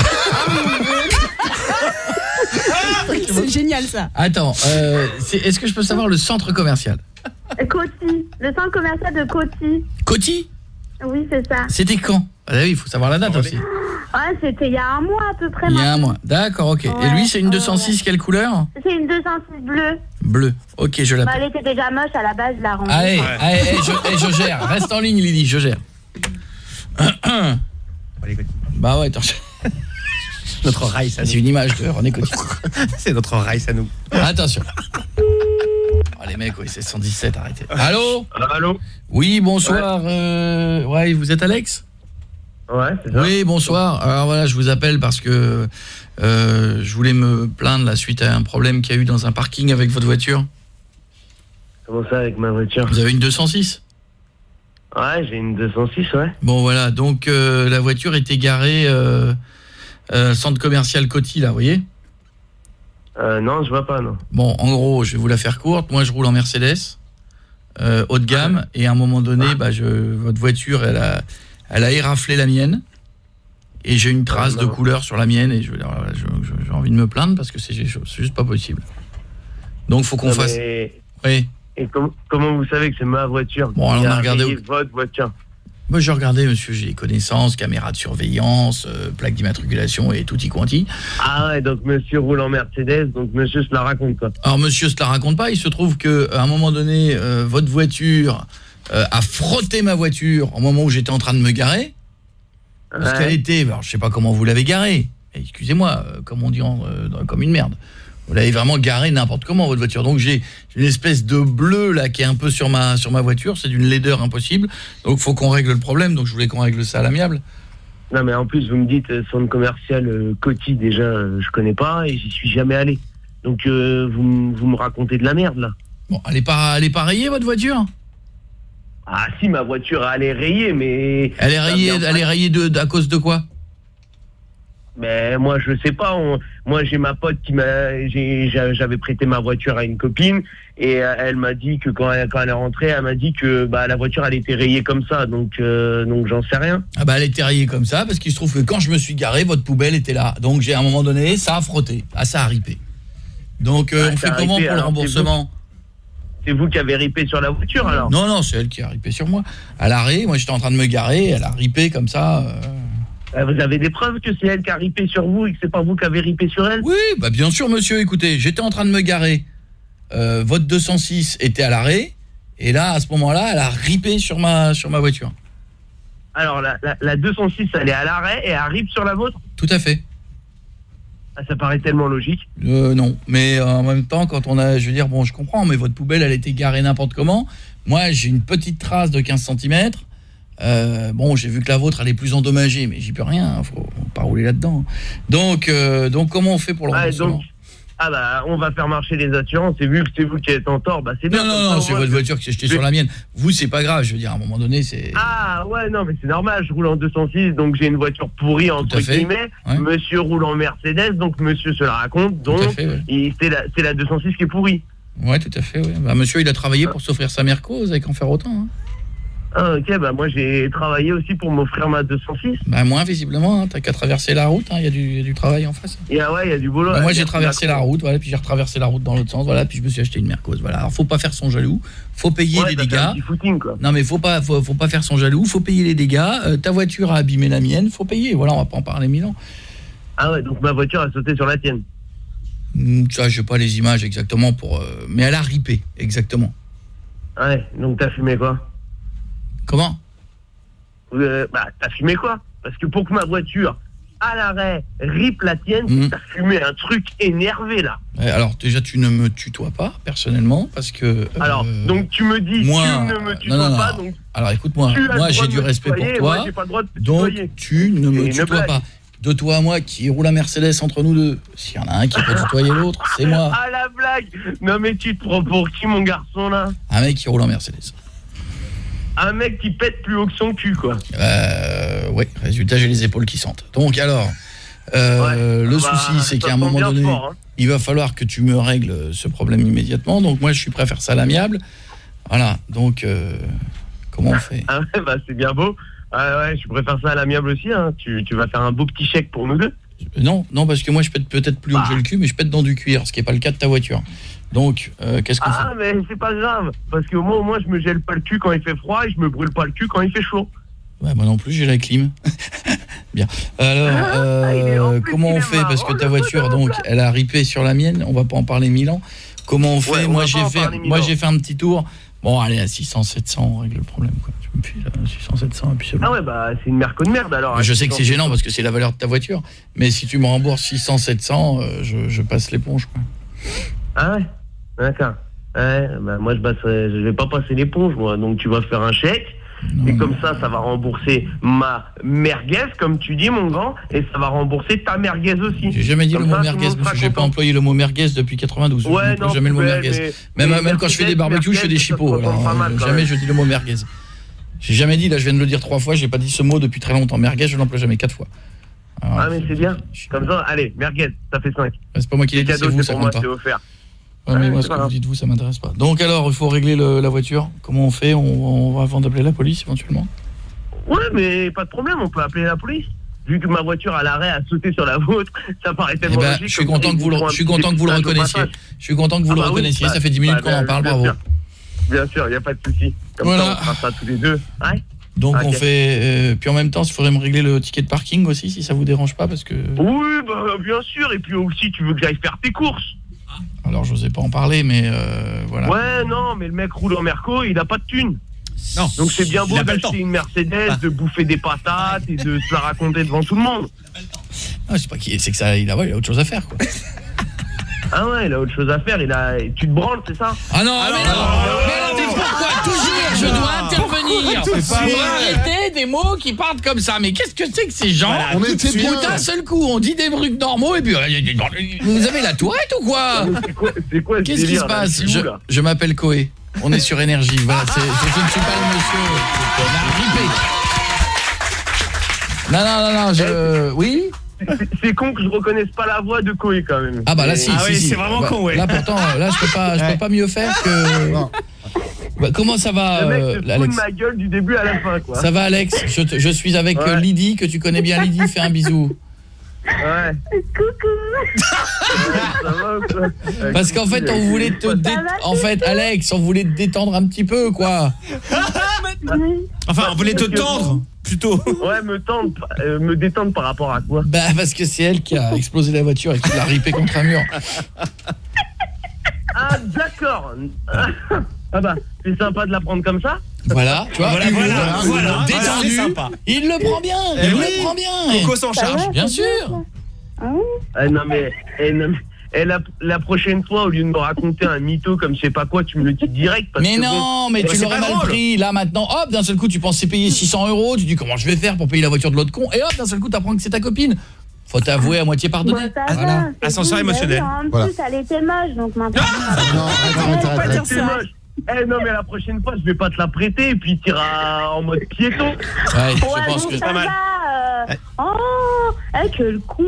C'est génial ça. Attends, est-ce que je peux savoir le centre commercial? Coty, le centre commercial de Coty. Coty? Oui, c'est ça. C'était quand? Ah oui, il faut savoir la date aussi. Ouais, c'était il y a un mois à peu près. Il y a un mois. D'accord, ok. Ouais, et lui, c'est une 206, quelle couleur? C'est une 206 bleue. Bleu. Ok, je l'appelle. Elle était déjà moche à la base, je la rangée. Allez, je gère. Reste en ligne, Lydie, je gère. Bah ouais, attends. Notre race à nous. C'est une image de René Coty. C'est notre race à nous. Attention. Oh, les mecs, oui, c'est 117, arrêtez. Allô? Allô? Oui, bonsoir. Ouais, vous êtes Alex? Ouais, c'est ça. Oui, bonsoir. Alors voilà, je vous appelle parce que je voulais me plaindre là, suite à un problème qu'il y a eu dans un parking avec votre voiture. Comment ça, avec ma voiture? Vous avez une 206? Ouais, j'ai une 206, ouais. Bon, voilà, donc la voiture était garée centre commercial Coty, là, vous voyez? Non, je vois pas, non. Bon, en gros, je vais vous la faire courte. Moi, je roule en Mercedes, haut de gamme, et à un moment donné, votre voiture, elle a éraflé la mienne, et j'ai une trace de couleur sur la mienne, et j'ai envie de me plaindre parce que c'est juste pas possible. Donc, faut qu'on fasse... Oui. Et comment vous savez que c'est ma voiture? Bon, alors on a regardé... votre voiture. Moi, j'ai regardé, monsieur, j'ai les connaissances, caméras de surveillance, plaque d'immatriculation et tutti quanti. Ah ouais, donc monsieur roule en Mercedes, donc monsieur se la raconte, quoi. Alors, monsieur se la raconte pas, il se trouve qu'à un moment donné, votre voiture a frotté ma voiture au moment où j'étais en train de me garer. Parce qu'elle était, alors, je sais pas comment vous l'avez garée, excusez-moi, comme on dit, comme une merde. Vous l'avez vraiment garé n'importe comment, votre voiture. Donc j'ai une espèce de bleu là qui est un peu sur ma voiture, c'est d'une laideur impossible. Donc faut qu'on règle le problème, donc je voulais qu'on règle ça à l'amiable. Non mais en plus vous me dites centre commercial Coty, déjà je connais pas et j'y suis jamais allé. Donc vous me racontez de la merde là. Bon, elle est pas rayée votre voiture? Ah si, ma voiture elle est rayée, mais elle est rayée à cause de quoi? Mais moi je sais pas, moi j'ai ma pote j'avais prêté ma voiture à une copine et elle m'a dit que quand elle est rentrée, elle m'a dit que la voiture elle était rayée comme ça, donc j'en sais rien. Ah elle était rayée comme ça parce qu'il se trouve que quand je me suis garé, votre poubelle était là. Donc à un moment donné, ça a frotté, ça a ripé. Donc on fait comment pour le remboursement? C'est vous qui avez ripé sur la voiture alors? Non, c'est elle qui a ripé sur moi. À l'arrêt, moi j'étais en train de me garer, elle a ripé comme ça. Vous avez des preuves que c'est elle qui a ripé sur vous et que c'est pas vous qui avez ripé sur elle? Oui, bien sûr monsieur, écoutez, j'étais en train de me garer. Votre 206 était à l'arrêt et là à ce moment-là, elle a ripé sur ma voiture. Alors la 206 elle est à l'arrêt et elle ripe sur la vôtre? Tout à fait. Ah, ça paraît tellement logique. Non, mais en même temps quand on a, je veux dire, bon je comprends, mais votre poubelle elle était garée n'importe comment. Moi j'ai une petite trace de 15 cm. Bon, j'ai vu que la vôtre elle est plus endommagée, mais j'y peux rien, faut pas rouler là-dedans. Donc comment on fait pour le remboursement? On va faire marcher les assurances, et vu que c'est vous qui êtes en tort, c'est bien. Non, c'est votre voiture qui s'est jetée sur la mienne. Vous, c'est pas grave, je veux dire, à un moment donné, c'est... Ah, ouais, non, mais c'est normal, je roule en 206, donc j'ai une voiture pourrie, entre guillemets. Ouais. Monsieur roule en Mercedes, donc monsieur se la raconte, donc c'est la 206 qui est pourrie. Ouais, tout à fait, ouais. Monsieur, il a travaillé pour s'offrir sa Merco, vous avez qu'en faire autant, hein. Ah ok, moi j'ai travaillé aussi pour m'offrir ma 206. Moi visiblement, t'as qu'à traverser la route, il y a du travail en face. Et ouais, il y a du boulot. Moi j'ai traversé la route, voilà, puis j'ai retraversé la route dans l'autre sens, voilà, puis je me suis acheté une Mercos, voilà. Alors faut pas faire son jaloux, faut payer les dégâts. Un petit footing, quoi. Non mais faut pas faire son jaloux, faut payer les dégâts. Ta voiture a abîmé la mienne, faut payer. Voilà, on va pas en parler 1000 ans. Ah ouais, donc ma voiture a sauté sur la tienne. Ça, j'ai pas les images exactement mais elle a ripé exactement. Ouais, donc t'as fumé quoi? Comment? T'as fumé quoi? Parce que pour que ma voiture à l'arrêt ripe la tienne, t'as fumé un truc énervé là. Alors déjà tu ne me tutoies pas personnellement parce que alors donc tu me dis moi, tu ne me tutoies pas donc alors écoute-moi, moi j'ai du respect pour toi. Donc tu ne me tutoies pas. De toi à moi qui roule à Mercedes entre nous deux. S'il y en a un qui peut tutoyer l'autre, c'est moi. Ah la blague. Non mais tu te prends pour qui mon garçon là? Un mec qui roule en Mercedes. un mec qui pète plus haut que son cul, quoi. Ouais, résultat, j'ai les épaules qui sentent. Donc alors, le souci, c'est qu'à un moment donné, fort, hein. Il va falloir que tu me règles ce problème immédiatement. Donc moi, je suis prêt à faire ça à l'amiable. Voilà, donc comment on fait? Ah ouais, bah c'est bien beau. Ouais, je préfère ça à l'amiable aussi, hein. Tu vas faire un beau petit chèque pour nous deux. Non, parce que moi je pète peut-être plus haut que j'ai le cul, mais je pète dans du cuir, ce qui n'est pas le cas de ta voiture. Donc, qu'est-ce qu'on fait? Ah, mais c'est pas grave, parce qu'au moins je me gèle pas le cul quand il fait froid et je me brûle pas le cul quand il fait chaud. Ouais, moi non plus, j'ai la clim. Bien. Alors, comment on fait? Parce que ta voiture, donc, elle a ripé sur la mienne, on va pas en parler 1000 ans. Comment on fait? Moi, j'ai fait un petit tour. Bon, allez, à 600, 700, on règle le problème, quoi. Tu me files 600, 700, et puis c'est bon. Ah ouais, bah, c'est une merco de merde, alors. Je sais que c'est gênant, parce que c'est la valeur de ta voiture. Mais si tu me rembourses 600, 700, je passe l'éponge, quoi. Ah ouais? D'accord. Ouais, bah, moi, je vais pas passer l'éponge, moi. Donc, tu vas faire un chèque. Et comme ça va rembourser ma merguez, comme tu dis, mon grand, et ça va rembourser ta merguez aussi. J'ai jamais dit le mot merguez, parce que j'ai pas employé le mot merguez depuis 92. Ouais, je jamais le mot merguez. Même quand je fais des barbecues, je fais des chipots. Jamais je dis le mot merguez. J'ai jamais dit, là je viens de le dire 3 fois, j'ai pas dit ce mot depuis très longtemps. Merguez, je l'emploie jamais 4 fois. Alors, mais c'est bien. Comme ça, allez, merguez, ça fait 5. C'est pas moi qui l'ai dit, c'est vous, ça compte pas. Ouais, mais moi, ce que vous dites, vous, ça m'intéresse pas. Donc alors, il faut régler la voiture. Comment on fait? On va avant d'appeler la police, éventuellement? Ouais, mais pas de problème, on peut appeler la police. Vu que ma voiture à l'arrêt a sauté sur la vôtre, ça paraît tellement logique. Je suis content que vous le reconnaissiez. Je suis content que vous le reconnaissiez, ça fait 10 minutes qu'on en parle, bravo. Bien sûr, il n'y a pas de souci. Comme ça, on fera ça tous les deux. Ouais. Donc on fait... puis en même temps, il faudrait me régler le ticket de parking aussi, si ça vous dérange pas, parce que... Oui, bah, bien sûr, et puis aussi, tu veux que j'aille faire tes courses. Alors, je n'osais pas en parler, mais voilà. Ouais, non, mais le mec roule en Merco, il n'a pas de thunes. Non. Donc c'est bien beau d'acheter une Mercedes, de bouffer des patates et de se la raconter devant tout le monde. Ah, c'est pas qui, c'est que ça, il a autre chose à faire, quoi. Ah ouais, il a autre chose à faire, tu te branles, c'est ça? Ah non, mais pourquoi toujours je dois intervenir pour arrêter des mots qui partent comme ça? Mais qu'est-ce que c'est que ces gens? On était bien. D'un seul coup, on dit des trucs normaux et puis vous avez la tourette ou quoi? C'est quoi qu'est-ce qui se passe? Je m'appelle Koé. On est sur Énergie. Voilà, je ne suis pas le monsieur. Non, oui. C'est con que je reconnaisse pas la voix de Koé quand même. Ah bah là si, c'est vraiment con, ouais. Là pourtant, je peux pas mieux faire que... Bah, comment ça va, le mec se Alex? fout de ma gueule du début à la fin, quoi. Ça va, Alex? Je suis avec Lydie, que tu connais bien. Lydie, fais un bisou. Ouais. Coucou. Ça va ou quoi? Parce qu'en fait, on voulait en fait, Alex, on voulait te détendre un petit peu, quoi. Enfin, on voulait te tendre, plutôt. Ouais, me détendre par rapport à quoi? Bah, parce que c'est elle qui a explosé la voiture et qui l'a ripé contre un mur. Ah, d'accord. Ah bah, c'est sympa de la prendre comme ça. Voilà, tu vois, voilà, détendu, sympa. Il le prend bien, le prend bien. Coco s'en charge. Bien sûr. Non mais la prochaine fois, au lieu de me raconter un mytho comme je sais pas quoi, tu me le dis direct. Mais non, mais tu l'aurais mal pris. Là maintenant, hop, d'un seul coup, tu pensais payer 600 €. Tu dis comment je vais faire pour payer la voiture de l'autre con? Et hop, d'un seul coup, t'apprends que c'est ta copine. Faut t'avouer à moitié pardonner. Voilà. Ascenseur émotionnel. En plus, elle était moche, donc maintenant... Non, arrête. Non mais la prochaine fois je vais pas te la prêter et puis t'iras en mode piéton. Ouais, je pense que c'est pas mal. Quel con.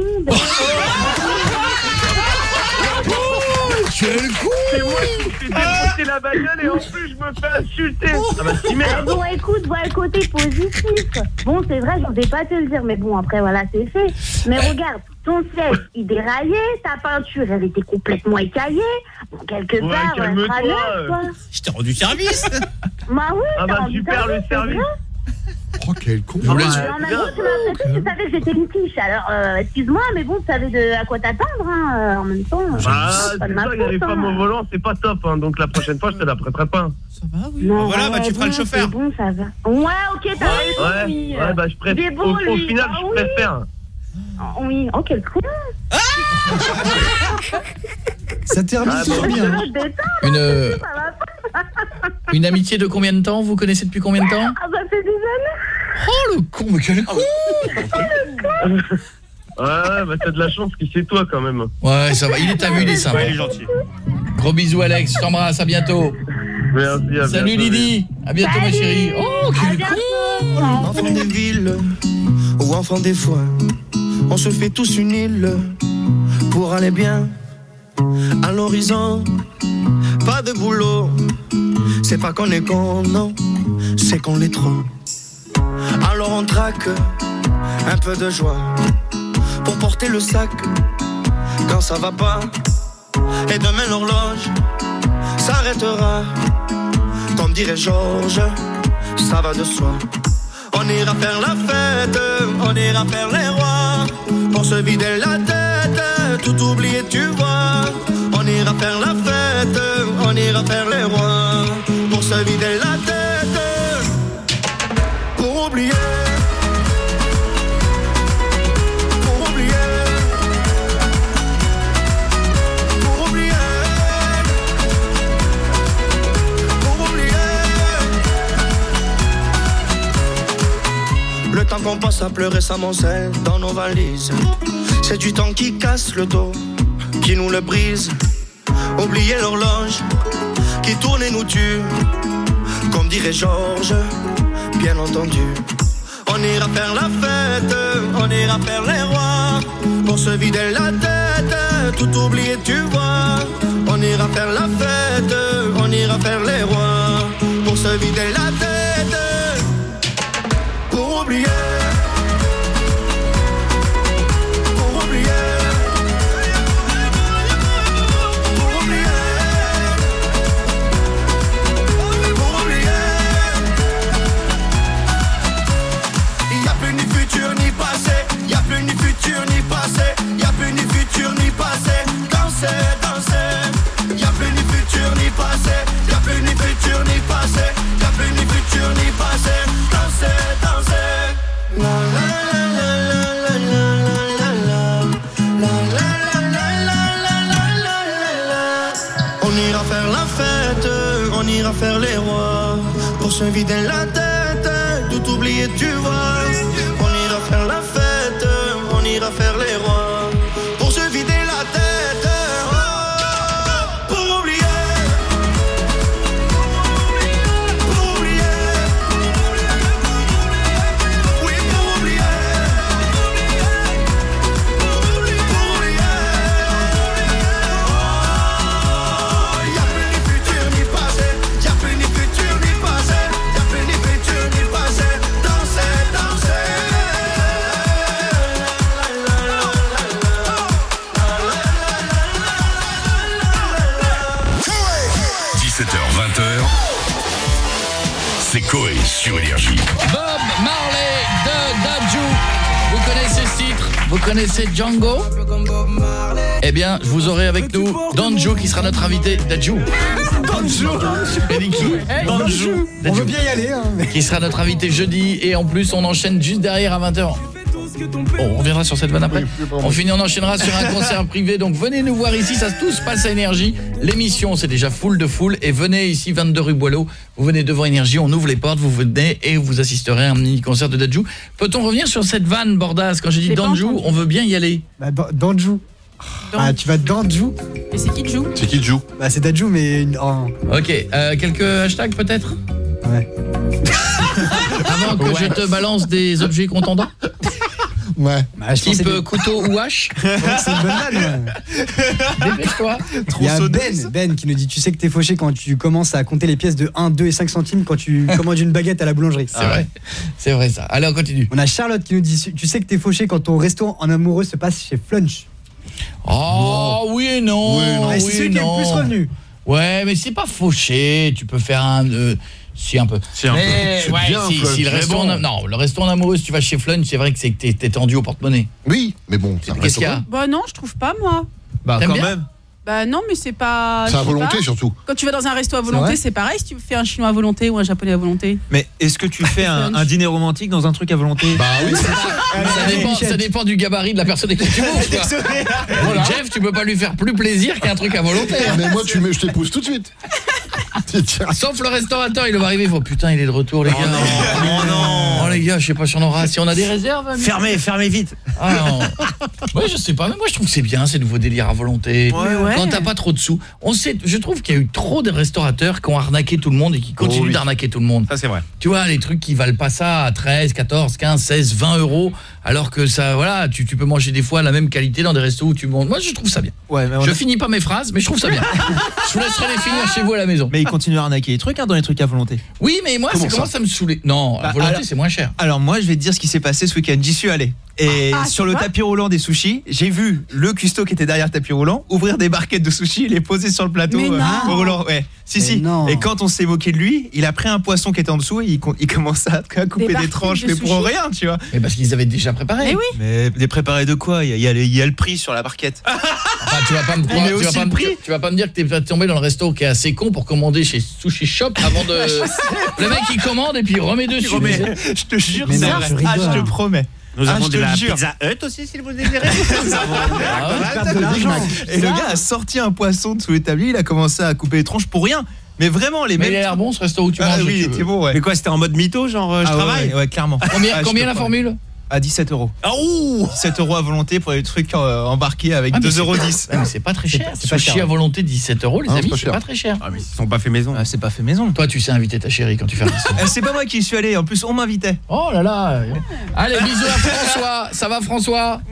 Quel con. C'est moi qui fais défoncer la bagnole et en plus je me fais insulter. Ah bah si merde. Bon écoute, vois le côté positif. Bon c'est vrai, je vais pas te le dire, mais bon après voilà c'est fait. Mais regarde, ton siège il déraillait, ta peinture elle était complètement écaillée. Bon, quelque part, calme-toi. Je t'ai rendu service. Bah oui. Ah bah super le service. Oh quel con. Tu savais que j'étais une quiche, alors excuse-moi, mais bon, tu savais à quoi t'attendre, hein, en même temps. C'est ça, il y a des femmes au volant, c'est pas top, hein, donc la prochaine fois, je te la prêterai pas. Ça va, oui. Non, voilà, bah tu feras le chauffeur. Bon, ça va. Ouais, ok, t'as raison, oui. Ouais, bah je préfère, au final, je préfère. Oui, oh, quel con. Ça termine toujours bien. Une amitié de combien de temps? Vous connaissez depuis combien de temps? Ah bah c'est des années. Oh le con, mais quel con. Ouais, bah t'as de la chance que c'est toi quand même. Ouais, ça va, il est sympa. Ouais, il est gentil. Gros bisous Alex, je t'embrasse, à bientôt. Merci, à Salut bientôt. Lydie. À bientôt ma chérie. Oh, quel con. Enfant des villes ou enfant des foins, on se fait tous une île pour aller bien à l'horizon. Pas de boulot, c'est pas qu'on est con, non, c'est qu'on l'est trop. Alors on traque un peu de joie pour porter le sac quand ça va pas. Et demain l'horloge s'arrêtera. Comme dirait Georges, ça va de soi. On ira faire la fête, on ira faire les rois, pour se vider la tête, tout oublier tu vois. On ira faire la fête, on ira faire les rois, pour se vider la tête, pour oublier. Le temps qu'on passe à pleurer s'amoncelle dans nos valises. C'est du temps qui casse le dos, qui nous le brise. Oublier l'horloge qui tourne et nous tue. Comme dirait Georges, bien entendu. On ira faire la fête, on ira faire les rois, pour se vider la tête, tout oublier tu vois. On ira faire la fête, on ira faire les rois, pour se vider la tête, pour oublier. Pour oublier. Pour oublier. Pour oublier. Il n'y a plus ni futur ni passé. Il n'y a plus ni futur ni passé. Il n'y a plus ni futur ni passé. Danser, danser. Il n'y a plus ni futur ni passé. Il n'y a plus ni futur ni passé. Il n'y a plus ni futur ni passé. Danser, danser. La la la la la la la la. On ira faire la fête, on ira faire les rois, pour se vider la tête, tout oublier tu vois. On ira faire la fête, on ira faire les rois, pour se vider la tête, oh, pour oublier. Pour oublier. Oui, pour oublier. Pour oublier. Il y a plus ni futur ni passé. Il y a plus ni futur ni passé. Il y a plus ni futur ni passé. Danser, danser. 17h-20h, c'est Coé sur Énergie. Bob Marley de Dadju. Vous connaissez ce titre? Vous connaissez Django? Eh bien, vous aurez avec nous Danju qui sera notre invité. Dadju. Danju. Danju. On veut bien y aller. Hein. Qui sera notre invité jeudi. Et en plus, on enchaîne juste derrière à 20h. On reviendra sur cette vanne après. On enchaînera sur un concert privé. Donc venez nous voir ici, tout se passe à Énergie. L'émission c'est déjà full de foule. Et venez ici 22 rue Boileau. Vous venez devant Énergie, on ouvre les portes, vous venez et vous assisterez à un mini concert de Dadju. Peut-on revenir sur cette vanne Bordas? Quand j'ai dit Danju, on veut bien y aller. Bah, Danju. Ah, tu vas Danju. Et c'est qui joue? C'est qui joue? Bah c'est Dadju mais OK, quelques hashtags peut-être? Ouais. Avant que je te balance des objets contendants. Ouais. Bah, type couteau ou hache. C'est une bonne vanne. Dépêche-toi. Il y a Ben qui nous dit, tu sais que t'es fauché quand tu commences à compter les pièces de 1, 2 et 5 centimes quand tu commandes une baguette à la boulangerie. C'est vrai. C'est vrai ça. Allez, on continue. On a Charlotte qui nous dit, tu sais que t'es fauché quand ton restaurant en amoureux se passe chez Flunch. Oh oui et non. C'est celui qui est le plus revenu. Ouais, mais c'est pas fauché. Tu peux faire un... Si un peu. C'est un mais peu. Ouais, Bien, si le restaurant non, le restaurant amoureux si tu vas chez Flunch, c'est vrai que c'est que t'es tendu au porte-monnaie. Oui, mais bon, ça qu'est-ce qu'il y a? Bah non, je trouve pas moi. Bah quand même. Bah non, mais c'est pas... C'est à volonté surtout. Quand tu vas dans un resto à volonté, c'est pareil si tu fais un chinois à volonté ou un japonais à volonté. Mais est-ce que tu fais un dîner romantique dans un truc à volonté? Bah oui, ça dépend du gabarit de la personne avec qui tu bouges, quoi. Voilà. Jeff, tu peux pas lui faire plus plaisir qu'un truc à volonté. Hein. Mais moi, je t'épouse tout de suite. Sauf le restaurateur, il va arriver, il faut putain, il est de retour les gars. Non. Oh les gars, je sais pas si on aura... Si on a des réserves... Fermez vite. Ah non. Ouais, je sais pas, mais moi je trouve que c'est bien ces nouveaux délires à volonté. Ouais. Quand t'as pas trop de sous. Je trouve qu'il y a eu trop de restaurateurs qui ont arnaqué tout le monde et qui continuent d'arnaquer tout le monde. Ça c'est vrai. Tu vois, les trucs qui valent pas ça à 13, 14, 15, 16, 20 €, alors que ça, voilà, tu peux manger des fois la même qualité dans des restos où tu montes. Moi je trouve ça bien. Ouais, mais je finis pas mes phrases, mais je trouve ça bien. Je vous laisserai les finir chez vous à la maison. Mais ils continuent à arnaquer les trucs dans les trucs à volonté. Oui, mais moi ça commence à me saouler. Non, à volonté c'est moins cher. Alors moi je vais te dire ce qui s'est passé ce week-end, j'y suis allé. Et sur le tapis roulant des sushis, j'ai vu le cuistot qui était derrière le tapis roulant ouvrir des barquettes de sushis et les poser sur le plateau au roulant. Ouais. Si. Non. Et quand on s'est moqué de lui, il a pris un poisson qui était en dessous et il commence à couper des tranches, mais pour rien, tu vois. Mais parce qu'ils avaient déjà préparé. Mais oui. Mais des préparés de quoi? Il y a le prix sur la barquette. Enfin, tu vas pas me dire que t'es tombé dans le resto qui est assez con pour commander chez Sushi Shop avant de... Le mec il commande et puis il remet dessus. Je te jure, c'est vrai. Je te promets. Nous avons de la Pizza Hut aussi, si vous désirez. Et le gars a sorti un poisson de sous l'établi, il a commencé à couper les tranches pour rien. Mais vraiment, les mecs. Mais il a l'air bon ce resto où tu manges. Oui, c'était bon, ouais. Mais quoi, c'était en mode mytho, genre je travaille? Ouais, clairement. Combien la formule? À 17 €. Ah ouh, 17 € à volonté pour les trucs embarqués avec 2,10 €. Mais c'est pas très cher. Sushi à volonté 17 €, les amis, c'est pas très cher. Ah mais ils sont pas fait maison. C'est pas fait maison. Toi tu sais inviter ta chérie quand tu fais un c'est pas moi qui y suis allé, en plus on m'invitait. Oh là là. Allez, bisous à François. Ça va François?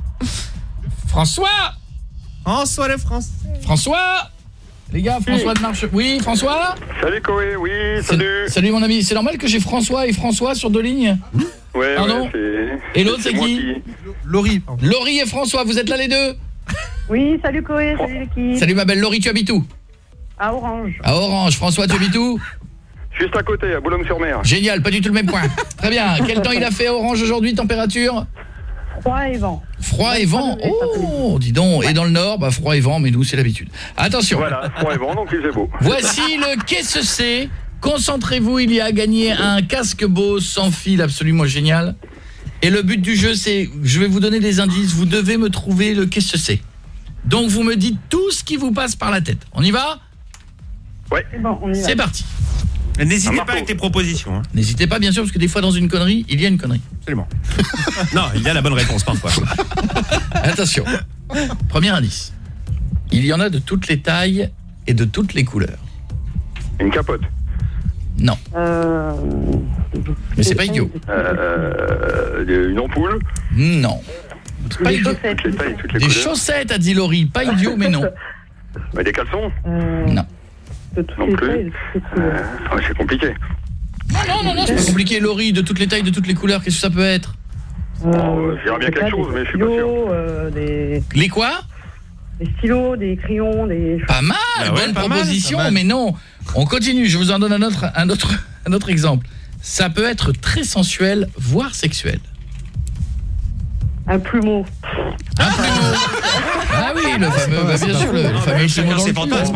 François les Français. François. Les gars, François de Marche. Oui, François? Salut Koé, oui, salut. Salut mon ami, c'est normal que j'ai François et François sur 2 lignes? Ouais, pardon? Et l'autre c'est qui? Laurie. Laurie et François, vous êtes là les deux? Oui, salut Koé, salut l'équipe. Salut ma belle Laurie, tu habites où? À Orange. À Orange. François, tu habites où? Juste à côté, à Boulogne-sur-Mer. Génial, pas du tout le même point. Très bien, quel temps il a fait à Orange aujourd'hui, température? Froid et vent. Froid et vent. Oh, dis donc. Et dans le nord, froid et vent, mais nous, c'est l'habitude. Attention. Voilà, froid et vent, donc il fait beau. Voici le qu'est-ce que c'est. Concentrez-vous, il y a à gagner un casque Bose sans fil absolument génial. Et le but du jeu, c'est, je vais vous donner des indices, vous devez me trouver le qu'est-ce que c'est. Donc vous me dites tout ce qui vous passe par la tête. On y va? Ouais. Bon, on y va. C'est parti. N'hésitez pas avec tes propositions. Hein. N'hésitez pas, bien sûr, parce que des fois, dans une connerie, il y a une connerie. Absolument. Non, il y a la bonne réponse parfois. Attention. Premier indice. Il y en a de toutes les tailles et de toutes les couleurs. Une capote. Non. Mais c'est pas idiot. Une ampoule. Non. Pas idiot. Toutes les tailles, toutes les des couleurs. chaussettes, a dit Laurie. Pas idiot, mais non. Des caleçons. Non. Non plus. C'est compliqué. Non, c'est pas compliqué, Laurie. De toutes les tailles, de toutes les couleurs, qu'est-ce que ça peut être? J'irais bien quelque chose, mais je suis pas sûr. Les quoi? Des stylos, des crayons, des... Pas mal, bonne proposition, mais non. On continue, je vous en donne un autre exemple. Ça peut être très sensuel, voire sexuel. Un plumeau. Un plumeau. Ah oui, le fameux, bien sûr, le fameux plumeau dans le fantasmes.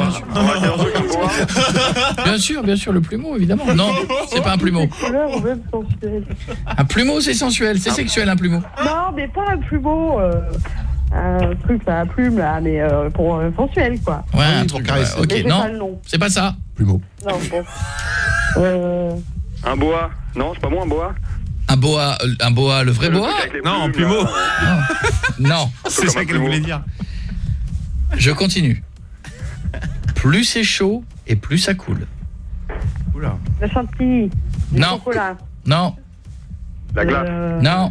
Bien sûr, le plumeau, évidemment. Non, c'est pas un plumeau. Un plumeau, c'est sensuel, c'est sexuel, un plumeau. Non, mais pas un plumeau... un truc à plume là, mais pour sensuel quoi. Ouais, un truc caressé. Ok, non, c'est pas ça. Plumeau. Non, bon. Un boa. Non, c'est pas moi un boa. Un boa, le vrai boa? Non, en plumeau. Non. C'est ça qu'elle voulait dire. Je continue. Plus c'est chaud et plus ça coule. Oula. La chantilly. Non. Chocolat. Non. La glace. Non.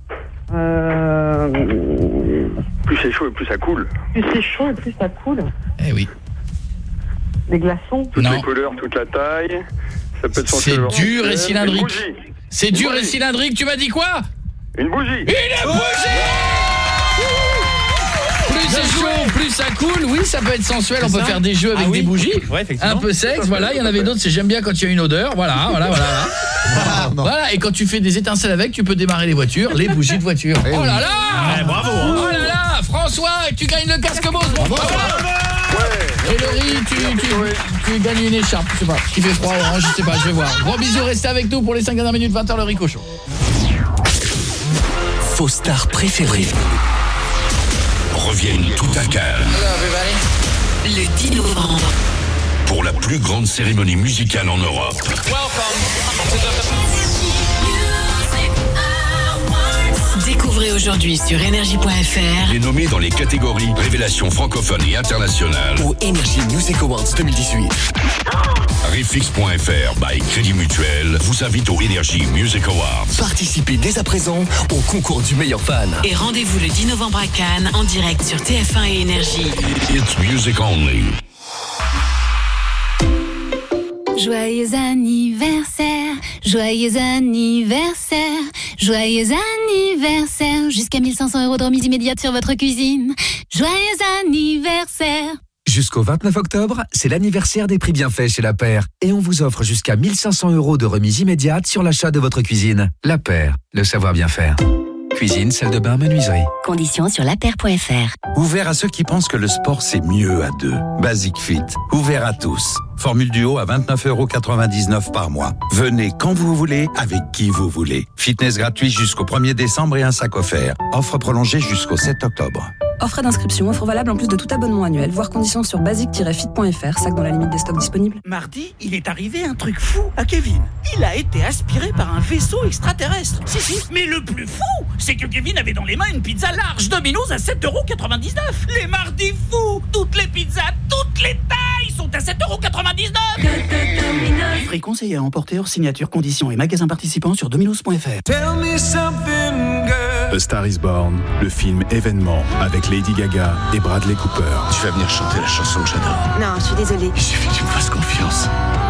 Plus c'est chaud et plus ça coule. Plus c'est chaud et plus ça coule. Eh oui. Des glaçons. Toutes les couleurs, toute la taille. Ça peut être sensuel. C'est dur et cylindrique. C'est dur et cylindrique, tu m'as dit quoi? Une bougie. Une bougie. Plus c'est chaud, plus ça coule. Oui, ça peut être sensuel, on peut faire des jeux avec des bougies. Ouais, un peu sexe, voilà, il y en avait d'autres, c'est j'aime bien quand il y a une odeur, voilà. Voilà, et quand tu fais des étincelles avec, tu peux démarrer les voitures, les bougies de voiture. Oh là là. Bravo. Oh là là, François, tu gagnes le casque Bose, mon frère. Et Laurie, tu gagnes une écharpe, je sais pas, qui fait froid orange, je sais pas, je vais voir. Gros bisous, restez avec nous pour les 5 dernières minutes, 20h le Rico Show. Vos stars préférées reviennent tout à Cannes. Le 10 novembre. Pour la plus grande cérémonie musicale en Europe. aujourd'hui sur énergie.fr. Les nommés dans les catégories Révélation francophone et internationale ou Energy Music Awards 2018. Riffix.fr by Crédit Mutuel vous invite au Energy Music Awards. Participez dès à présent au concours du meilleur fan. Et rendez-vous le 10 novembre à Cannes en direct sur TF1 et Énergie. It's music only. Joyeux anniversaire, joyeux anniversaire, joyeux anniversaire. Jusqu'à 1500 € de remise immédiate sur votre cuisine. Joyeux anniversaire. Jusqu'au 29 octobre, c'est l'anniversaire des prix bienfaits chez La Paire. Et on vous offre jusqu'à 1500 € de remise immédiate sur l'achat de votre cuisine. La Paire, le savoir bien faire. Cuisine, salle de bain, menuiserie. Conditions sur lapaire.fr. Ouvert à ceux qui pensent que le sport c'est mieux à deux. Basic Fit, ouvert à tous. Formule duo à 29,99 € par mois. Venez quand vous voulez, avec qui vous voulez. Fitness gratuit jusqu'au 1er décembre et un sac offert. Offre prolongée jusqu'au 7 octobre. Offre d'inscription, offre valable en plus de tout abonnement annuel. Voir conditions sur basic-fit.fr, sac dans la limite des stocks disponibles. Mardi, il est arrivé un truc fou à Kevin. Il a été aspiré par un vaisseau extraterrestre. Si. Mais le plus fou, c'est que Kevin avait dans les mains une pizza large Domino's à 7,99 €. Les mardis fous, toutes les pizzas, toutes les tailles sont à 7,99 €. Prix conseillé à emporter hors signature, conditions et magasins participants sur dominos.fr. Tell me something, girl. A Star is Born, le film événement avec Lady Gaga et Bradley Cooper. Tu vas venir chanter la chanson que j'adore. Non, je suis désolée. Il suffit que tu me fasses confiance.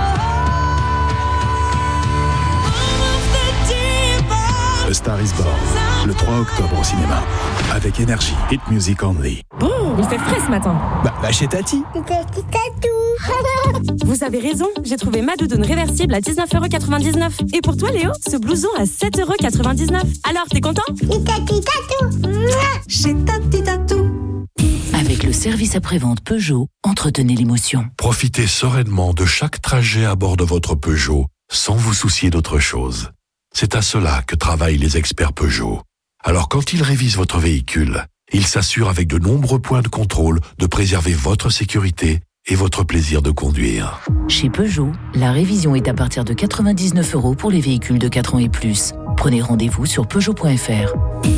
A Star is Born, le 3 octobre au cinéma. Avec Énergie, Hit Music Only. Bon, il fait frais ce matin. Bah chez Tati. Tati Tatou. Vous avez raison, j'ai trouvé ma doudoune réversible à 19,99 €. Et pour toi Léo, ce blouson à 7,99 €. Alors, t'es content? Tati Tatou. Chez Tati Tatou. Avec le service après-vente Peugeot, entretenez l'émotion. Profitez sereinement de chaque trajet à bord de votre Peugeot sans vous soucier d'autre chose. C'est à cela que travaillent les experts Peugeot. Alors quand ils révisent votre véhicule, ils s'assurent avec de nombreux points de contrôle de préserver votre sécurité et votre plaisir de conduire. Chez Peugeot, la révision est à partir de 99 € pour les véhicules de 4 ans et plus. Prenez rendez-vous sur Peugeot.fr.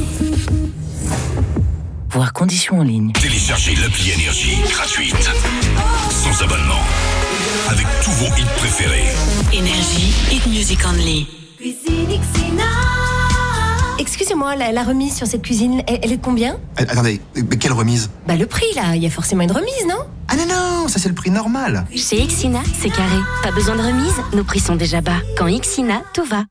Voir conditions en ligne. Téléchargez l'appli Énergie gratuite, sans abonnement, avec tous vos hits préférés. Énergie, Hit Music Only. Excusez-moi, la remise sur cette cuisine, elle est de combien? Attendez, mais quelle remise? Bah le prix là, il y a forcément une remise, non? Ah non, ça c'est le prix normal. Chez Ixina, c'est carré. Pas besoin de remise, nos prix sont déjà bas. Quand Ixina, tout va.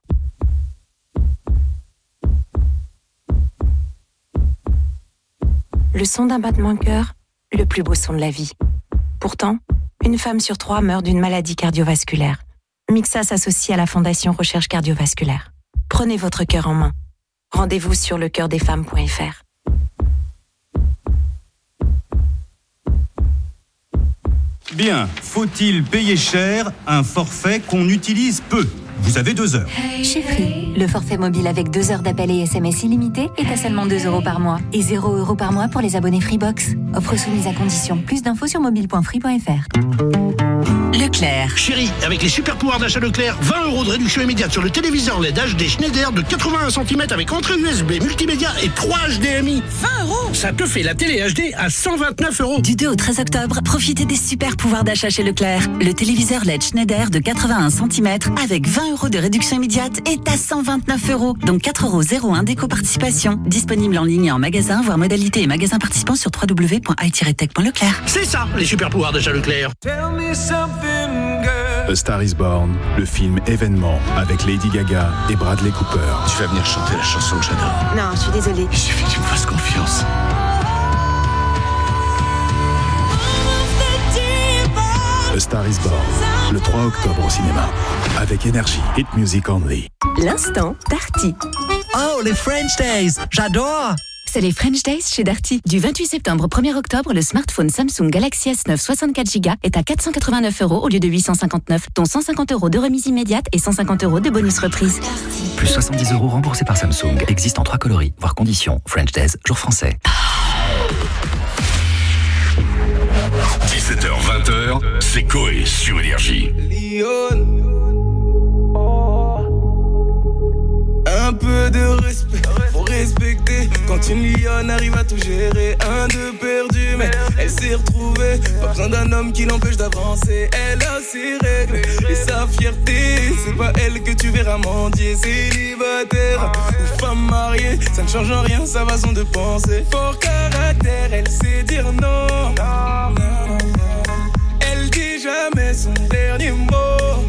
Le son d'un battement de cœur, le plus beau son de la vie. Pourtant, une femme sur 3 meurt d'une maladie cardiovasculaire. Mixa s'associe à la Fondation Recherche Cardiovasculaire. Prenez votre cœur en main. Rendez-vous sur lecoeurdesfemmes.fr. Bien, faut-il payer cher un forfait qu'on utilise peu? Vous avez 2 heures. Chez Free, le forfait mobile avec 2 heures d'appel et SMS illimité est à seulement 2 € par mois et 0 € par mois pour les abonnés Freebox. Offre soumise à condition. Plus d'infos sur mobile.free.fr. Leclerc. Chérie, avec les super pouvoirs d'achat Leclerc, 20 € de réduction immédiate sur le téléviseur LED HD Schneider de 81 cm avec entrée USB, multimédia et 3 HDMI. 20 €? Ça te fait la télé HD à 129 €. Du 2 au 13 octobre, profitez des super pouvoirs d'achat chez Leclerc. Le téléviseur LED Schneider de 81 cm avec 20 € de réduction immédiate est à 129 €, donc 4,01 € d'éco-participation. Disponible en ligne et en magasin, voire modalité et magasin participants sur www.i-tech.leclerc. C'est ça, les super pouvoirs d'achat Leclerc. A Star is Born, le film événement avec Lady Gaga et Bradley Cooper. Tu vas venir chanter la chanson que j'adore. Non, je suis désolée. Il suffit que tu me fasses confiance. A Star is Born, le 3 octobre au cinéma. Avec Énergie, Hit Music Only. L'instant Darty. Oh, les French Days, j'adore! C'est les French Days chez Darty. Du 28 septembre au 1er octobre, le smartphone Samsung Galaxy S9 64 Go est à 489 € au lieu de 859, dont 150 € de remise immédiate et 150 € de bonus reprise. Plus 70 € remboursés par Samsung. Existe en 3 coloris, voire conditions. French Days, jour français. 17h-20h, c'est Coé sur Énergie. Un peu de respect, faut respecter. Quand une lionne arrive à tout gérer, 1-2 perdu, mais elle s'est retrouvée. Pas besoin d'un homme qui l'empêche d'avancer. Elle a ses règles et sa fierté. C'est pas elle que tu verras mendier. Célibataire ou femme mariée, ça ne change en rien sa façon de penser. Fort caractère, elle sait dire non. Elle dit jamais son dernier mot.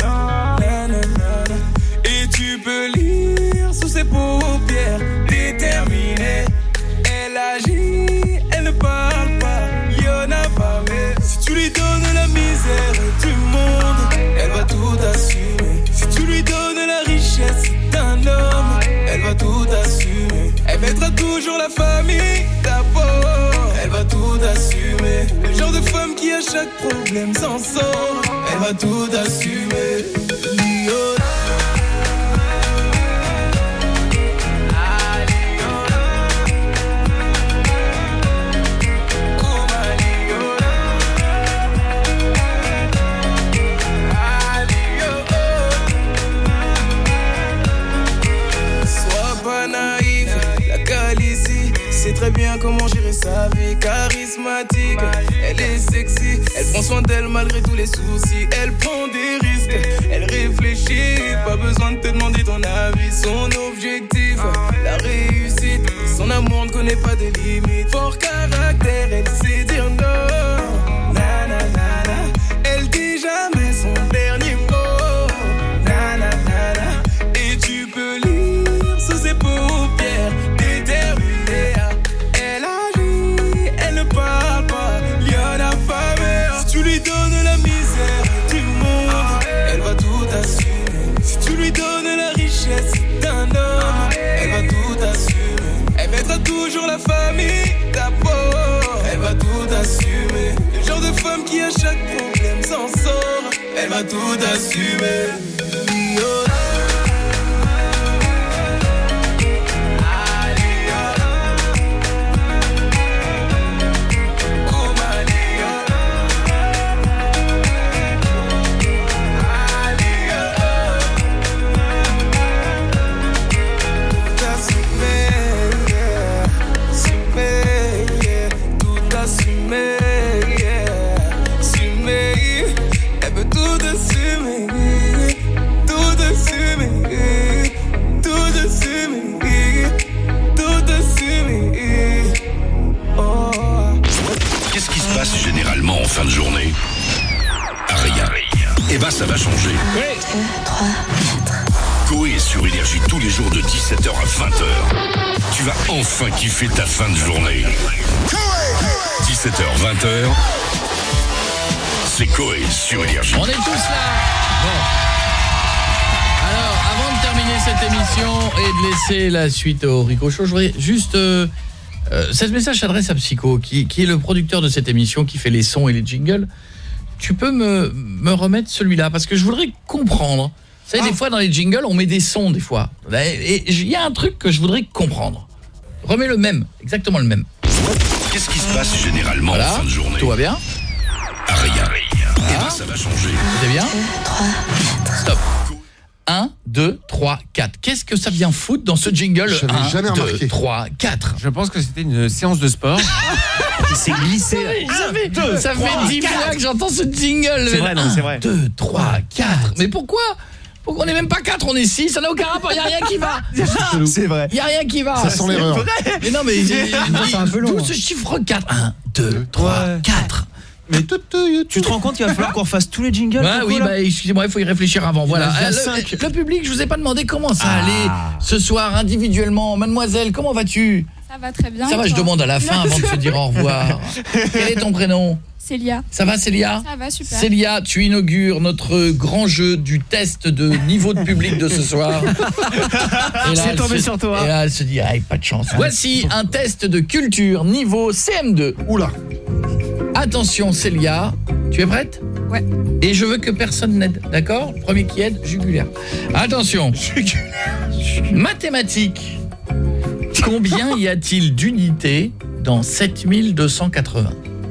Et tu peux lire sous ses paupières, déterminée. Elle agit, elle ne parle pas, y'en a pas. Mais si tu lui donnes la misère du monde, elle va tout assumer. Si tu lui donnes la richesse d'un homme, elle va tout assumer. Elle mettra toujours la famille d'abord, elle va tout assumer. Le genre de femme qui à chaque problème s'en sort, elle va tout assumer. C'est très bien comment gérer sa vie. Charismatique, elle est sexy. Elle prend soin d'elle malgré tous les soucis. Elle prend des risques, elle réfléchit. Pas besoin de te demander ton avis. Son objectif, la réussite. Son amour ne connaît pas de limites. Fort caractère, elle sait dire non. Na, na, na, na. Elle dit jamais son dernier mot. Na, na, na, na. Et tu peux lire sous ses paupières, déterminée. Parle pas, y'en a pas mais si tu lui donnes la misère du monde, elle va tout assumer. Si tu lui donnes la richesse d'un homme, elle va tout assumer. Elle mettra toujours la famille d'abord, elle va tout assumer. Le genre de femme qui à chaque problème s'en sort, elle va tout assumer. Qu'est-ce qui se passe généralement en fin de journée? Rien. Et ben ça va changer. 1, 2, 3, 4. Coé sur Énergie tous les jours de 17h à 20h. Tu vas enfin kiffer ta fin de journée. 17h, 20h. C'est Coé sur Énergie. On est tous là. Bon. Alors, avant de terminer cette émission et de laisser la suite au Ricochot, je voudrais juste... ce message s'adresse à Psycho, qui est le producteur de cette émission, qui fait les sons et les jingles. Tu peux me remettre celui-là, parce que je voudrais comprendre. Vous savez, des fois dans les jingles, on met des sons des fois. Et il y a un truc que je voudrais comprendre. Remets le même, exactement le même. Qu'est-ce qui se passe généralement en fin de journée? Tout va bien? Rien. Et ben ça va changer. C'est bien? 2, 3, 4. Stop. 1, 2, 3, 4. Qu'est-ce que ça vient foutre dans ce jingle? 1, 2, 3, 4. Je pense que c'était une séance de sport qui s'est glissée. Ça fait 10 fois que j'entends ce jingle. C'est vrai, non, c'est vrai. 1, 2, 3, 4. Mais pourquoi on n'est même pas 4, on est 6, ça n'a aucun rapport, il n'y a rien qui va. C'est vrai. Il n'y a rien qui va. Ça sent l'erreur. Mais non, mais c'est un peu long. D'où ce chiffre 4? 1, 2, 3, 4. Mais tu te rends compte qu'il va falloir qu'on refasse tous les jingles? Oui, excusez-moi, il faut y réfléchir avant. Voilà. Le public, je vous ai pas demandé comment ça allait ce soir individuellement. Mademoiselle, comment vas-tu? Ça va très bien. Ça va, je demande à la fin avant de se dire au revoir. Quel est ton prénom? Célia. Ça va, Célia? Ça va, super. Célia, tu inaugures notre grand jeu du test de niveau de public de ce soir. C'est tombé sur toi. Et là, elle se dit, pas de chance. Voici un test de culture niveau CM2. Oula. Attention, Célia, tu es prête? Ouais. Et je veux que personne n'aide, d'accord? Premier qui aide, jugulaire. Attention. Mathématiques. Combien y a-t-il d'unités dans 7280?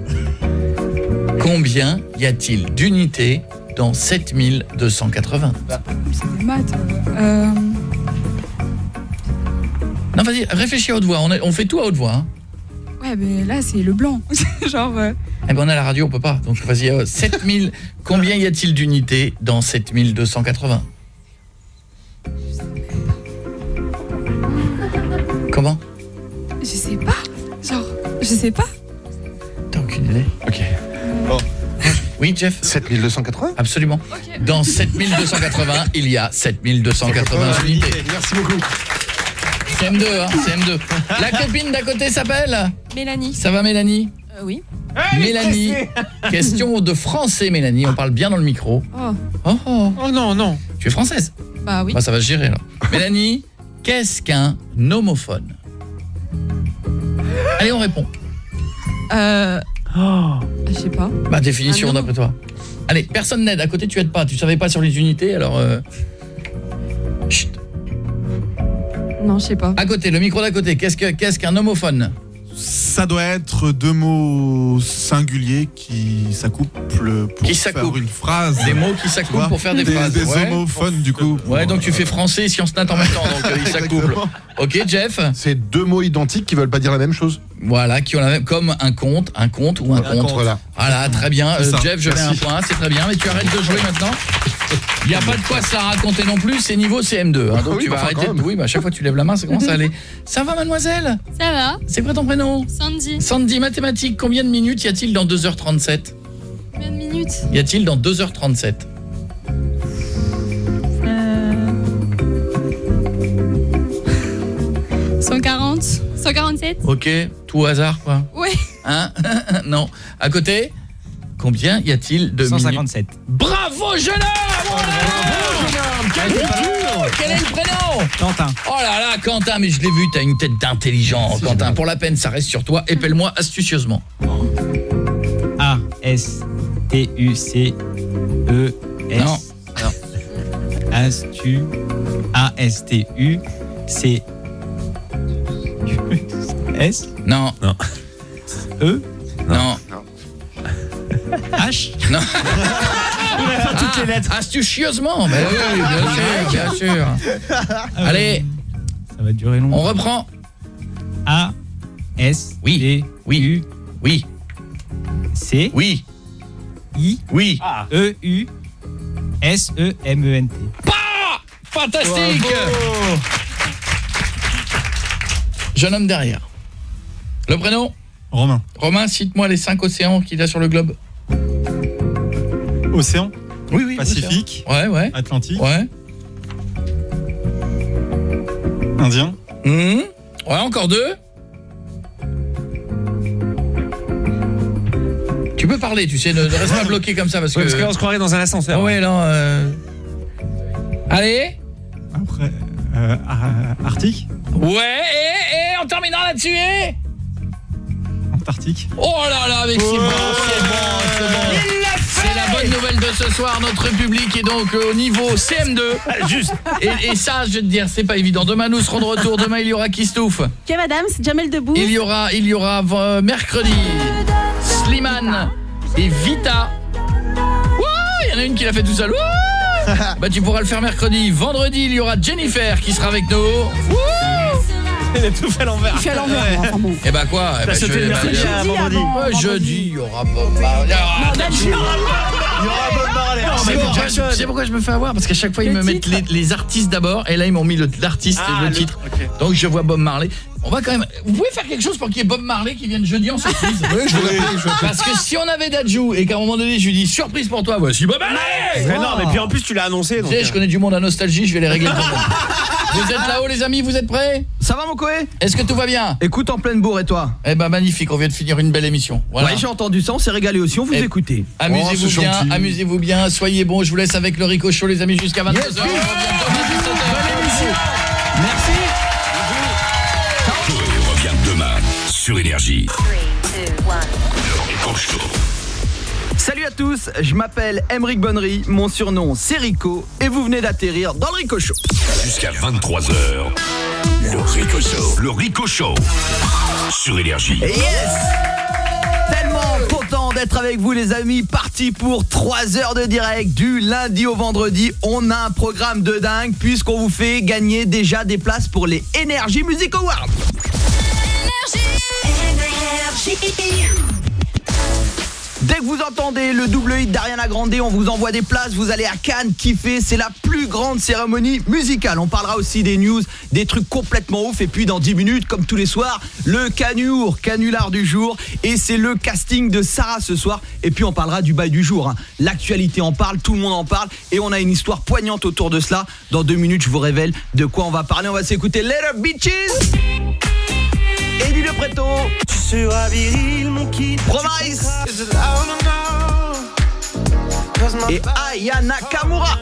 Combien y a-t-il d'unités dans 7280? C'est des maths. Non, vas-y, réfléchis à haute voix. On fait tout à haute voix. Hein. Ouais, mais là, c'est le blanc. Genre... Eh ben, on a la radio, on peut pas. Donc, vas-y, 7000. Combien y a-t-il d'unités dans 7280 ? Comment ? Je sais pas. Genre, je sais pas. T'as aucune idée ? Ok. Bon. Oui, Jeff ? 7280 ? Absolument. Okay. Dans 7280, il y a 7280 unités. Merci beaucoup. CM2, hein, CM2. La copine d'à côté s'appelle ? Mélanie. Ça va, Mélanie ? Oui. Mélanie, question de français, Mélanie. On parle bien dans le micro. Oh non, non. Tu es française ? Bah oui. Bah, ça va se gérer, là. Mélanie, qu'est-ce qu'un homophone ? Allez, on répond. Je sais pas. Bah, définition d'après toi. Allez, personne n'aide. À côté, tu aides pas. Tu savais pas sur les unités, alors... Chut. Non, je sais pas. À côté, le micro d'à côté. Qu'est-ce qu'un homophone ? Ça doit être deux mots singuliers qui s'accouplent pour faire une phrase. Des mots qui s'accouplent pour faire des phrases. Des homophones, du coup. Ouais, donc tu fais français et sciences nat en même temps, donc ils s'accouplent. Ok, Jeff ? C'est deux mots identiques qui veulent pas dire la même chose. Voilà, qui ont la même, comme un conte ou un conte. Voilà, très bien. Jeff, je mets un point, c'est très bien, mais tu arrêtes de jouer maintenant. Il n'y a pas de quoi ça raconter non plus, c'est niveau CM2. Hein, donc tu vas arrêter de... Oui, bah à chaque fois que tu lèves la main, ça commence à aller. Ça va, mademoiselle ? Ça va. C'est quoi ton prénom ? Sandy. Sandy, mathématiques, combien de minutes y a-t-il dans 2h37 ? Combien de minutes ? Y a-t-il dans 2h37 ? 140 147. Ok, tout au hasard, quoi. Ouais. Hein ? Non. À côté ? Combien y a-t-il de 157. minutes ? Bravo, jeune homme ! Bravo, jeune homme ! Quel est le prénom ? Quentin. Oh là là, Quentin, mais je l'ai vu, t'as une tête d'intelligent, Quentin. Pour la peine, ça reste sur toi. Épelle-moi astucieusement. A-S-T-U-C-E-S. Non. A-S-T-U-C. S. Non. E. Non. H. Non. Il va faire toutes les lettres. Astucieusement. Mais oui, bien sûr. Allez. Ça va durer longtemps. On reprend. A. S. Oui. U. Oui. C. Oui. I. Oui. E. U. S. E. M. E. N. T. Fantastique. Bravo. Jeune homme derrière. Le prénom ? Romain. Romain, cite-moi les 5 océans qu'il y a sur le globe. Océan ? Oui. Pacifique ? Océan. Ouais. Atlantique ? Ouais. Indien ? Ouais, encore 2. Tu peux parler, tu sais, ne reste pas bloqué comme ça parce qu'on se croirait dans un ascenseur. Ouais, non. Allez. Après, Arctique ? Ouais, et on terminera là-dessus, Antarctique. Oh là là, mais c'est bon. C'est la bonne nouvelle de ce soir. Notre public est donc au niveau CM2. Juste. Et ça, je vais te dire, c'est pas évident. Demain, nous serons de retour. Demain, il y aura Kistouf. Ok, madame, c'est Jamel Debout. Il y aura mercredi Slimane et Vita. Il y en a une qui l'a fait tout seul. Bah, tu pourras le faire mercredi. Vendredi, il y aura Jennifer qui sera avec nous. Il a tout fait à l'envers. Il fait à l'envers, enfin bon. Et bah quoi ? Jeudi, il y aura Bob Marley. Il y aura Bob Marley. C'est pourquoi je me fais avoir, parce qu'à chaque fois ils me mettent les artistes d'abord, et là ils m'ont mis l'artiste et le titre. Okay. Donc je vois Bob Marley. On va quand même. Vous pouvez faire quelque chose pour qu'il y ait Bob Marley qui vienne jeudi en surprise. Oui, je vais Parce que si on avait Dadju et qu'à un moment donné je lui dis surprise pour toi, voici Bob Marley. Mais non, mais puis en plus tu l'as annoncé. Donc je connais du monde à nostalgie, je vais les régler le problème. Vous êtes là-haut les amis, vous êtes prêts ? Ça va mon Koé ? Est-ce que tout va bien ? Écoute en pleine bourre et toi ? Eh ben magnifique, on vient de finir une belle émission. Voilà. Ouais, j'ai entendu ça, on s'est régalé aussi, on vous écoutez. Amusez-vous bien, soyez bons, je vous laisse avec le Rico Show les amis jusqu'à 22h. Yes, Bonne émission. Merci. Koé revient demain sur Énergie. 3, 2, 1. Le Rico Show. Salut à tous, je m'appelle Emeric Bonnery, mon surnom c'est Rico et vous venez d'atterrir dans le Rico Show. Jusqu'à 23h, le Rico Show. Le Rico Show sur Énergie. Yes. Tellement content d'être d'être avec vous les amis, parti pour 3 heures de direct du lundi au vendredi. On a un programme de dingue puisqu'on vous fait gagner déjà des places pour les Energy Music Awards. Dès que vous entendez le double hit d'Ariana Grande, on vous envoie des places, vous allez à Cannes kiffer, c'est la plus grande cérémonie musicale. On parlera aussi des news, des trucs complètement ouf, et puis dans 10 minutes, comme tous les soirs, le canular du jour, et c'est le casting de Sarah ce soir, et puis on parlera du bail du jour. L'actualité en parle, tout le monde en parle, et on a une histoire poignante autour de cela. Dans 2 minutes, je vous révèle de quoi on va parler. On va s'écouter Little Bitches Eddie De Pretto. Tu seras viril, mon kid. Promise. Et Aya Nakamura.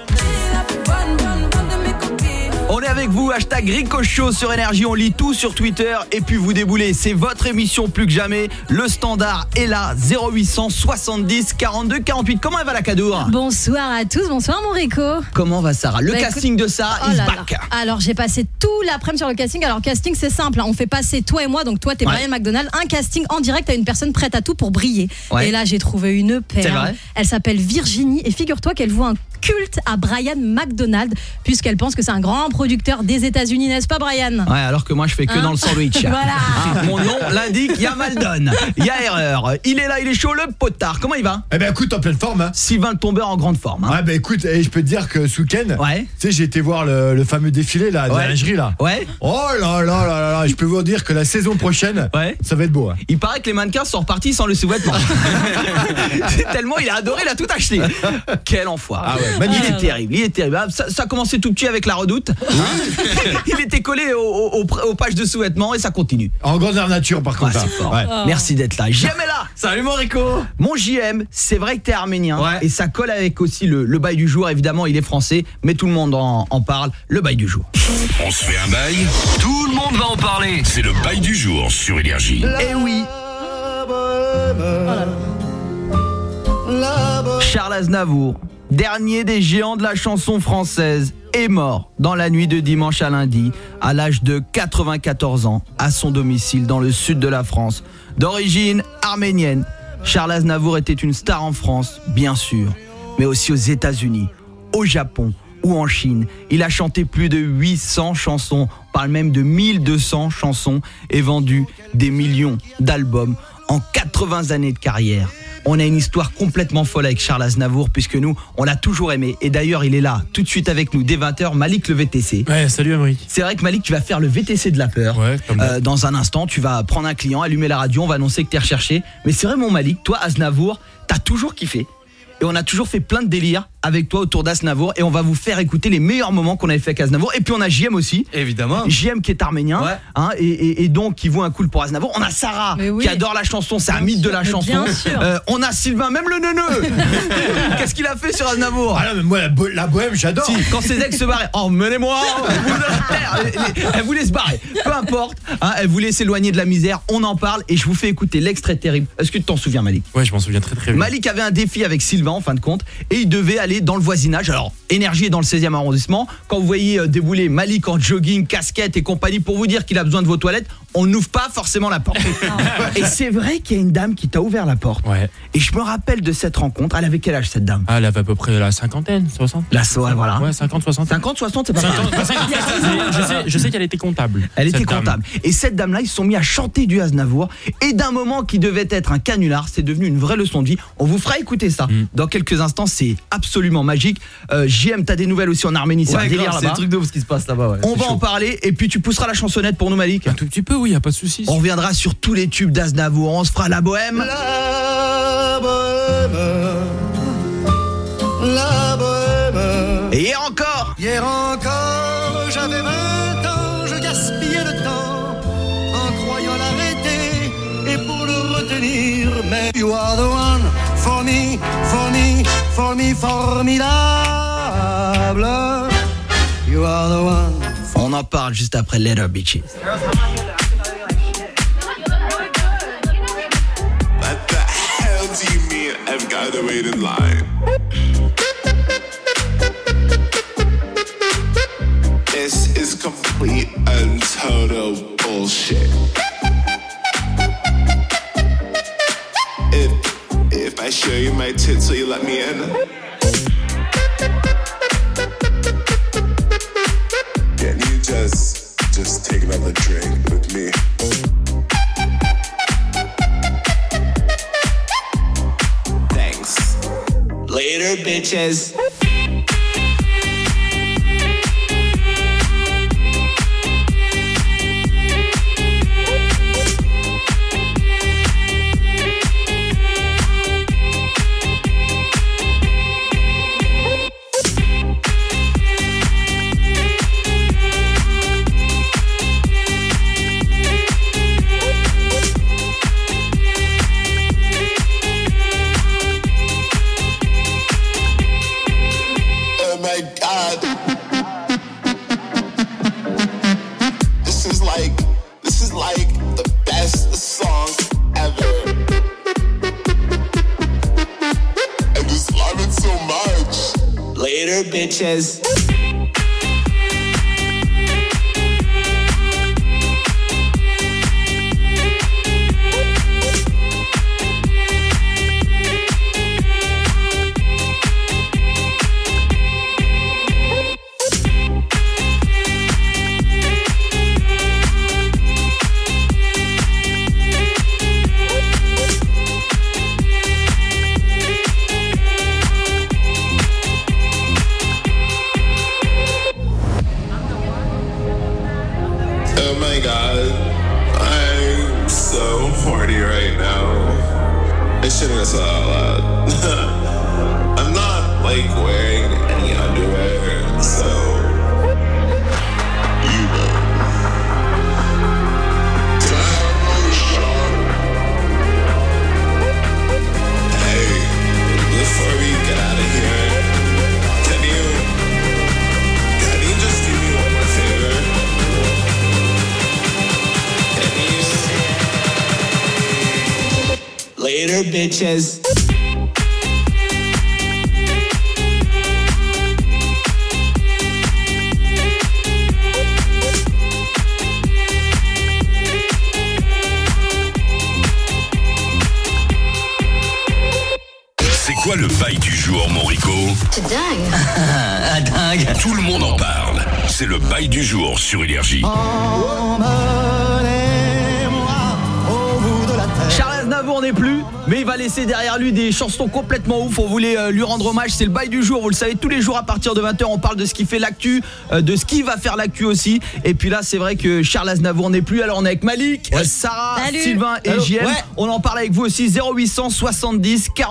On est avec vous, hashtag Ricochot sur Énergie, on lit tout sur Twitter et puis vous déboulez, c'est votre émission plus que jamais. Le standard est là, 0800 70 42 48. Comment elle va la Cadour? Bonsoir à tous, bonsoir mon Rico. Comment va Sarah? Le casting de Sarah is back. Alors j'ai passé tout l'après-midi sur le casting. Alors casting c'est simple, on fait passer toi et moi, donc toi t'es Brian McDonald, un casting en direct à une personne prête à tout pour briller. Et là j'ai trouvé une perle. Elle s'appelle Virginie et figure-toi qu'elle voit un culte à Brian McDonald puisqu'elle pense que c'est un grand producteur des États-Unis, n'est-ce pas Brian? Ouais, alors que moi je fais que dans le sandwich. Voilà. Mon nom l'indique, il y a Maldon, il y a erreur. Il est là, il est chaud, le potard. Comment il va? Eh ben écoute, en pleine forme. Sylvain le tombeur en grande forme. Ouais, ben écoute, je peux te dire que ce week-end, tu sais, j'ai été voir le fameux défilé là, de la lingerie là. Ouais. Oh là là là là, je peux vous dire que la saison prochaine, ça va être beau. Il paraît que les mannequins sont repartis sans le sous-vêtement. Tellement il a adoré, il a tout acheté. Quel enfoiré. Ah ouais, magnifique. Il est terrible, il est terrible. Ça a commencé tout petit avec la Redoute. Il était collé aux pages de sous-vêtements et ça continue. En grandeur nature par contre. C'est fort. Merci d'être là. JM est là. Salut mon Rico. Mon JM, c'est vrai que t'es arménien et ça colle avec aussi le bail du jour. Évidemment, il est français, mais tout le monde en parle. Le bail du jour. On se fait un bail, tout le monde va en parler. C'est le bail du jour sur Énergie. Eh oui. Charles Aznavour, dernier des géants de la chanson française, est mort dans la nuit de dimanche à lundi à l'âge de 94 ans à son domicile dans le sud de la France. D'origine arménienne, Charles Aznavour était une star en France, bien sûr, mais aussi aux États-Unis, au Japon ou en Chine. Il a chanté plus de 800 chansons, on parle même de 1200 chansons et vendu des millions d'albums en 80 années de carrière. On a une histoire complètement folle avec Charles Aznavour puisque nous, on l'a toujours aimé. Et d'ailleurs, il est là, tout de suite avec nous, dès 20h, Malik le VTC. Ouais, salut Amric. C'est vrai que Malik, tu vas faire le VTC de la peur. Ouais, dans un instant, tu vas prendre un client, allumer la radio, on va annoncer que t'es recherché. Mais c'est vrai mon Malik, toi Aznavour, t'as toujours kiffé. Et on a toujours fait plein de délires avec toi autour d'Aznavour et on va vous faire écouter les meilleurs moments qu'on avait fait avec Aznavour. Et puis on a JM aussi. Évidemment. JM qui est arménien et donc qui vaut un coup pour Aznavour. On a Sarah qui adore la chanson, c'est un mythe de la chanson. On a Sylvain, même le neuneu. Qu'est-ce qu'il a fait sur Aznavour? Ah non mais moi la bohème j'adore. Si, quand ses ex se barraient, emmenez-moi. Elle voulait se barrer. Peu importe, elle voulait s'éloigner de la misère. On en parle et je vous fais écouter l'extrait terrible. Est-ce que tu t'en souviens Malik? Ouais, je m'en souviens très bien. Malik avait un défi avec Sylvain en fin de compte et il devait aller dans le voisinage. Alors Énergie est dans le 16e arrondissement. Quand vous voyez débouler Malik en jogging, casquette et compagnie pour vous dire qu'il a besoin de vos toilettes, on n'ouvre pas forcément la porte. Et c'est vrai qu'il y a une dame qui t'a ouvert la porte. Ouais. Et je me rappelle de cette rencontre. Elle avait quel âge cette dame? Elle avait à peu près la cinquantaine, 60. Voilà. Ouais, 50, 60. 50, 60, c'est pas mal. Je sais qu'elle était comptable. Elle était comptable. Et cette dame-là, ils se sont mis à chanter du Aznavour. Et d'un moment qui devait être un canular, c'est devenu une vraie leçon de vie. On vous fera écouter ça dans quelques instants. C'est absolument magique. JM, t'as des nouvelles aussi en Arménie. C'est un délire là-bas. C'est un truc de ouf ce qui se passe là-bas. On va en parler. Et puis tu pousseras la chansonnette pour nous, Malik. Un tout petit peu, oui, y a pas de souci. On reviendra sur tous les tubes d'Aznavour. On se fera la bohème. La bohème. La bohème. Et hier encore, j'avais 20 ans, je gaspillais le temps en croyant l'arrêter et pour le retenir. Mais you are the one for me, for me, for me, formidable. You are the one. On en parle juste après Little Bitches. What the hell do you mean I've got to wait in line? This is complete and total bullshit. If show you my tits so you let me in. Can you just take another drink with me? Thanks. Later, bitches. Bitches. Bitches. C'est quoi le bail du jour, mon Rico? C'est dingue. Dingue. Tout le monde en parle. C'est le bail du jour sur Énergie. Charles Aznavour n'est plus, mais il va laisser derrière lui des chansons complètement ouf. On voulait lui rendre hommage, c'est le bail du jour. Vous le savez, tous les jours à partir de 20h, on parle de ce qui fait l'actu, de ce qui va faire l'actu aussi. Et puis là, c'est vrai que Charles Aznavour n'est plus. Alors on est avec Malik, Sarah, Salut. Sylvain et JM. On en parle avec vous aussi, 0800 70 40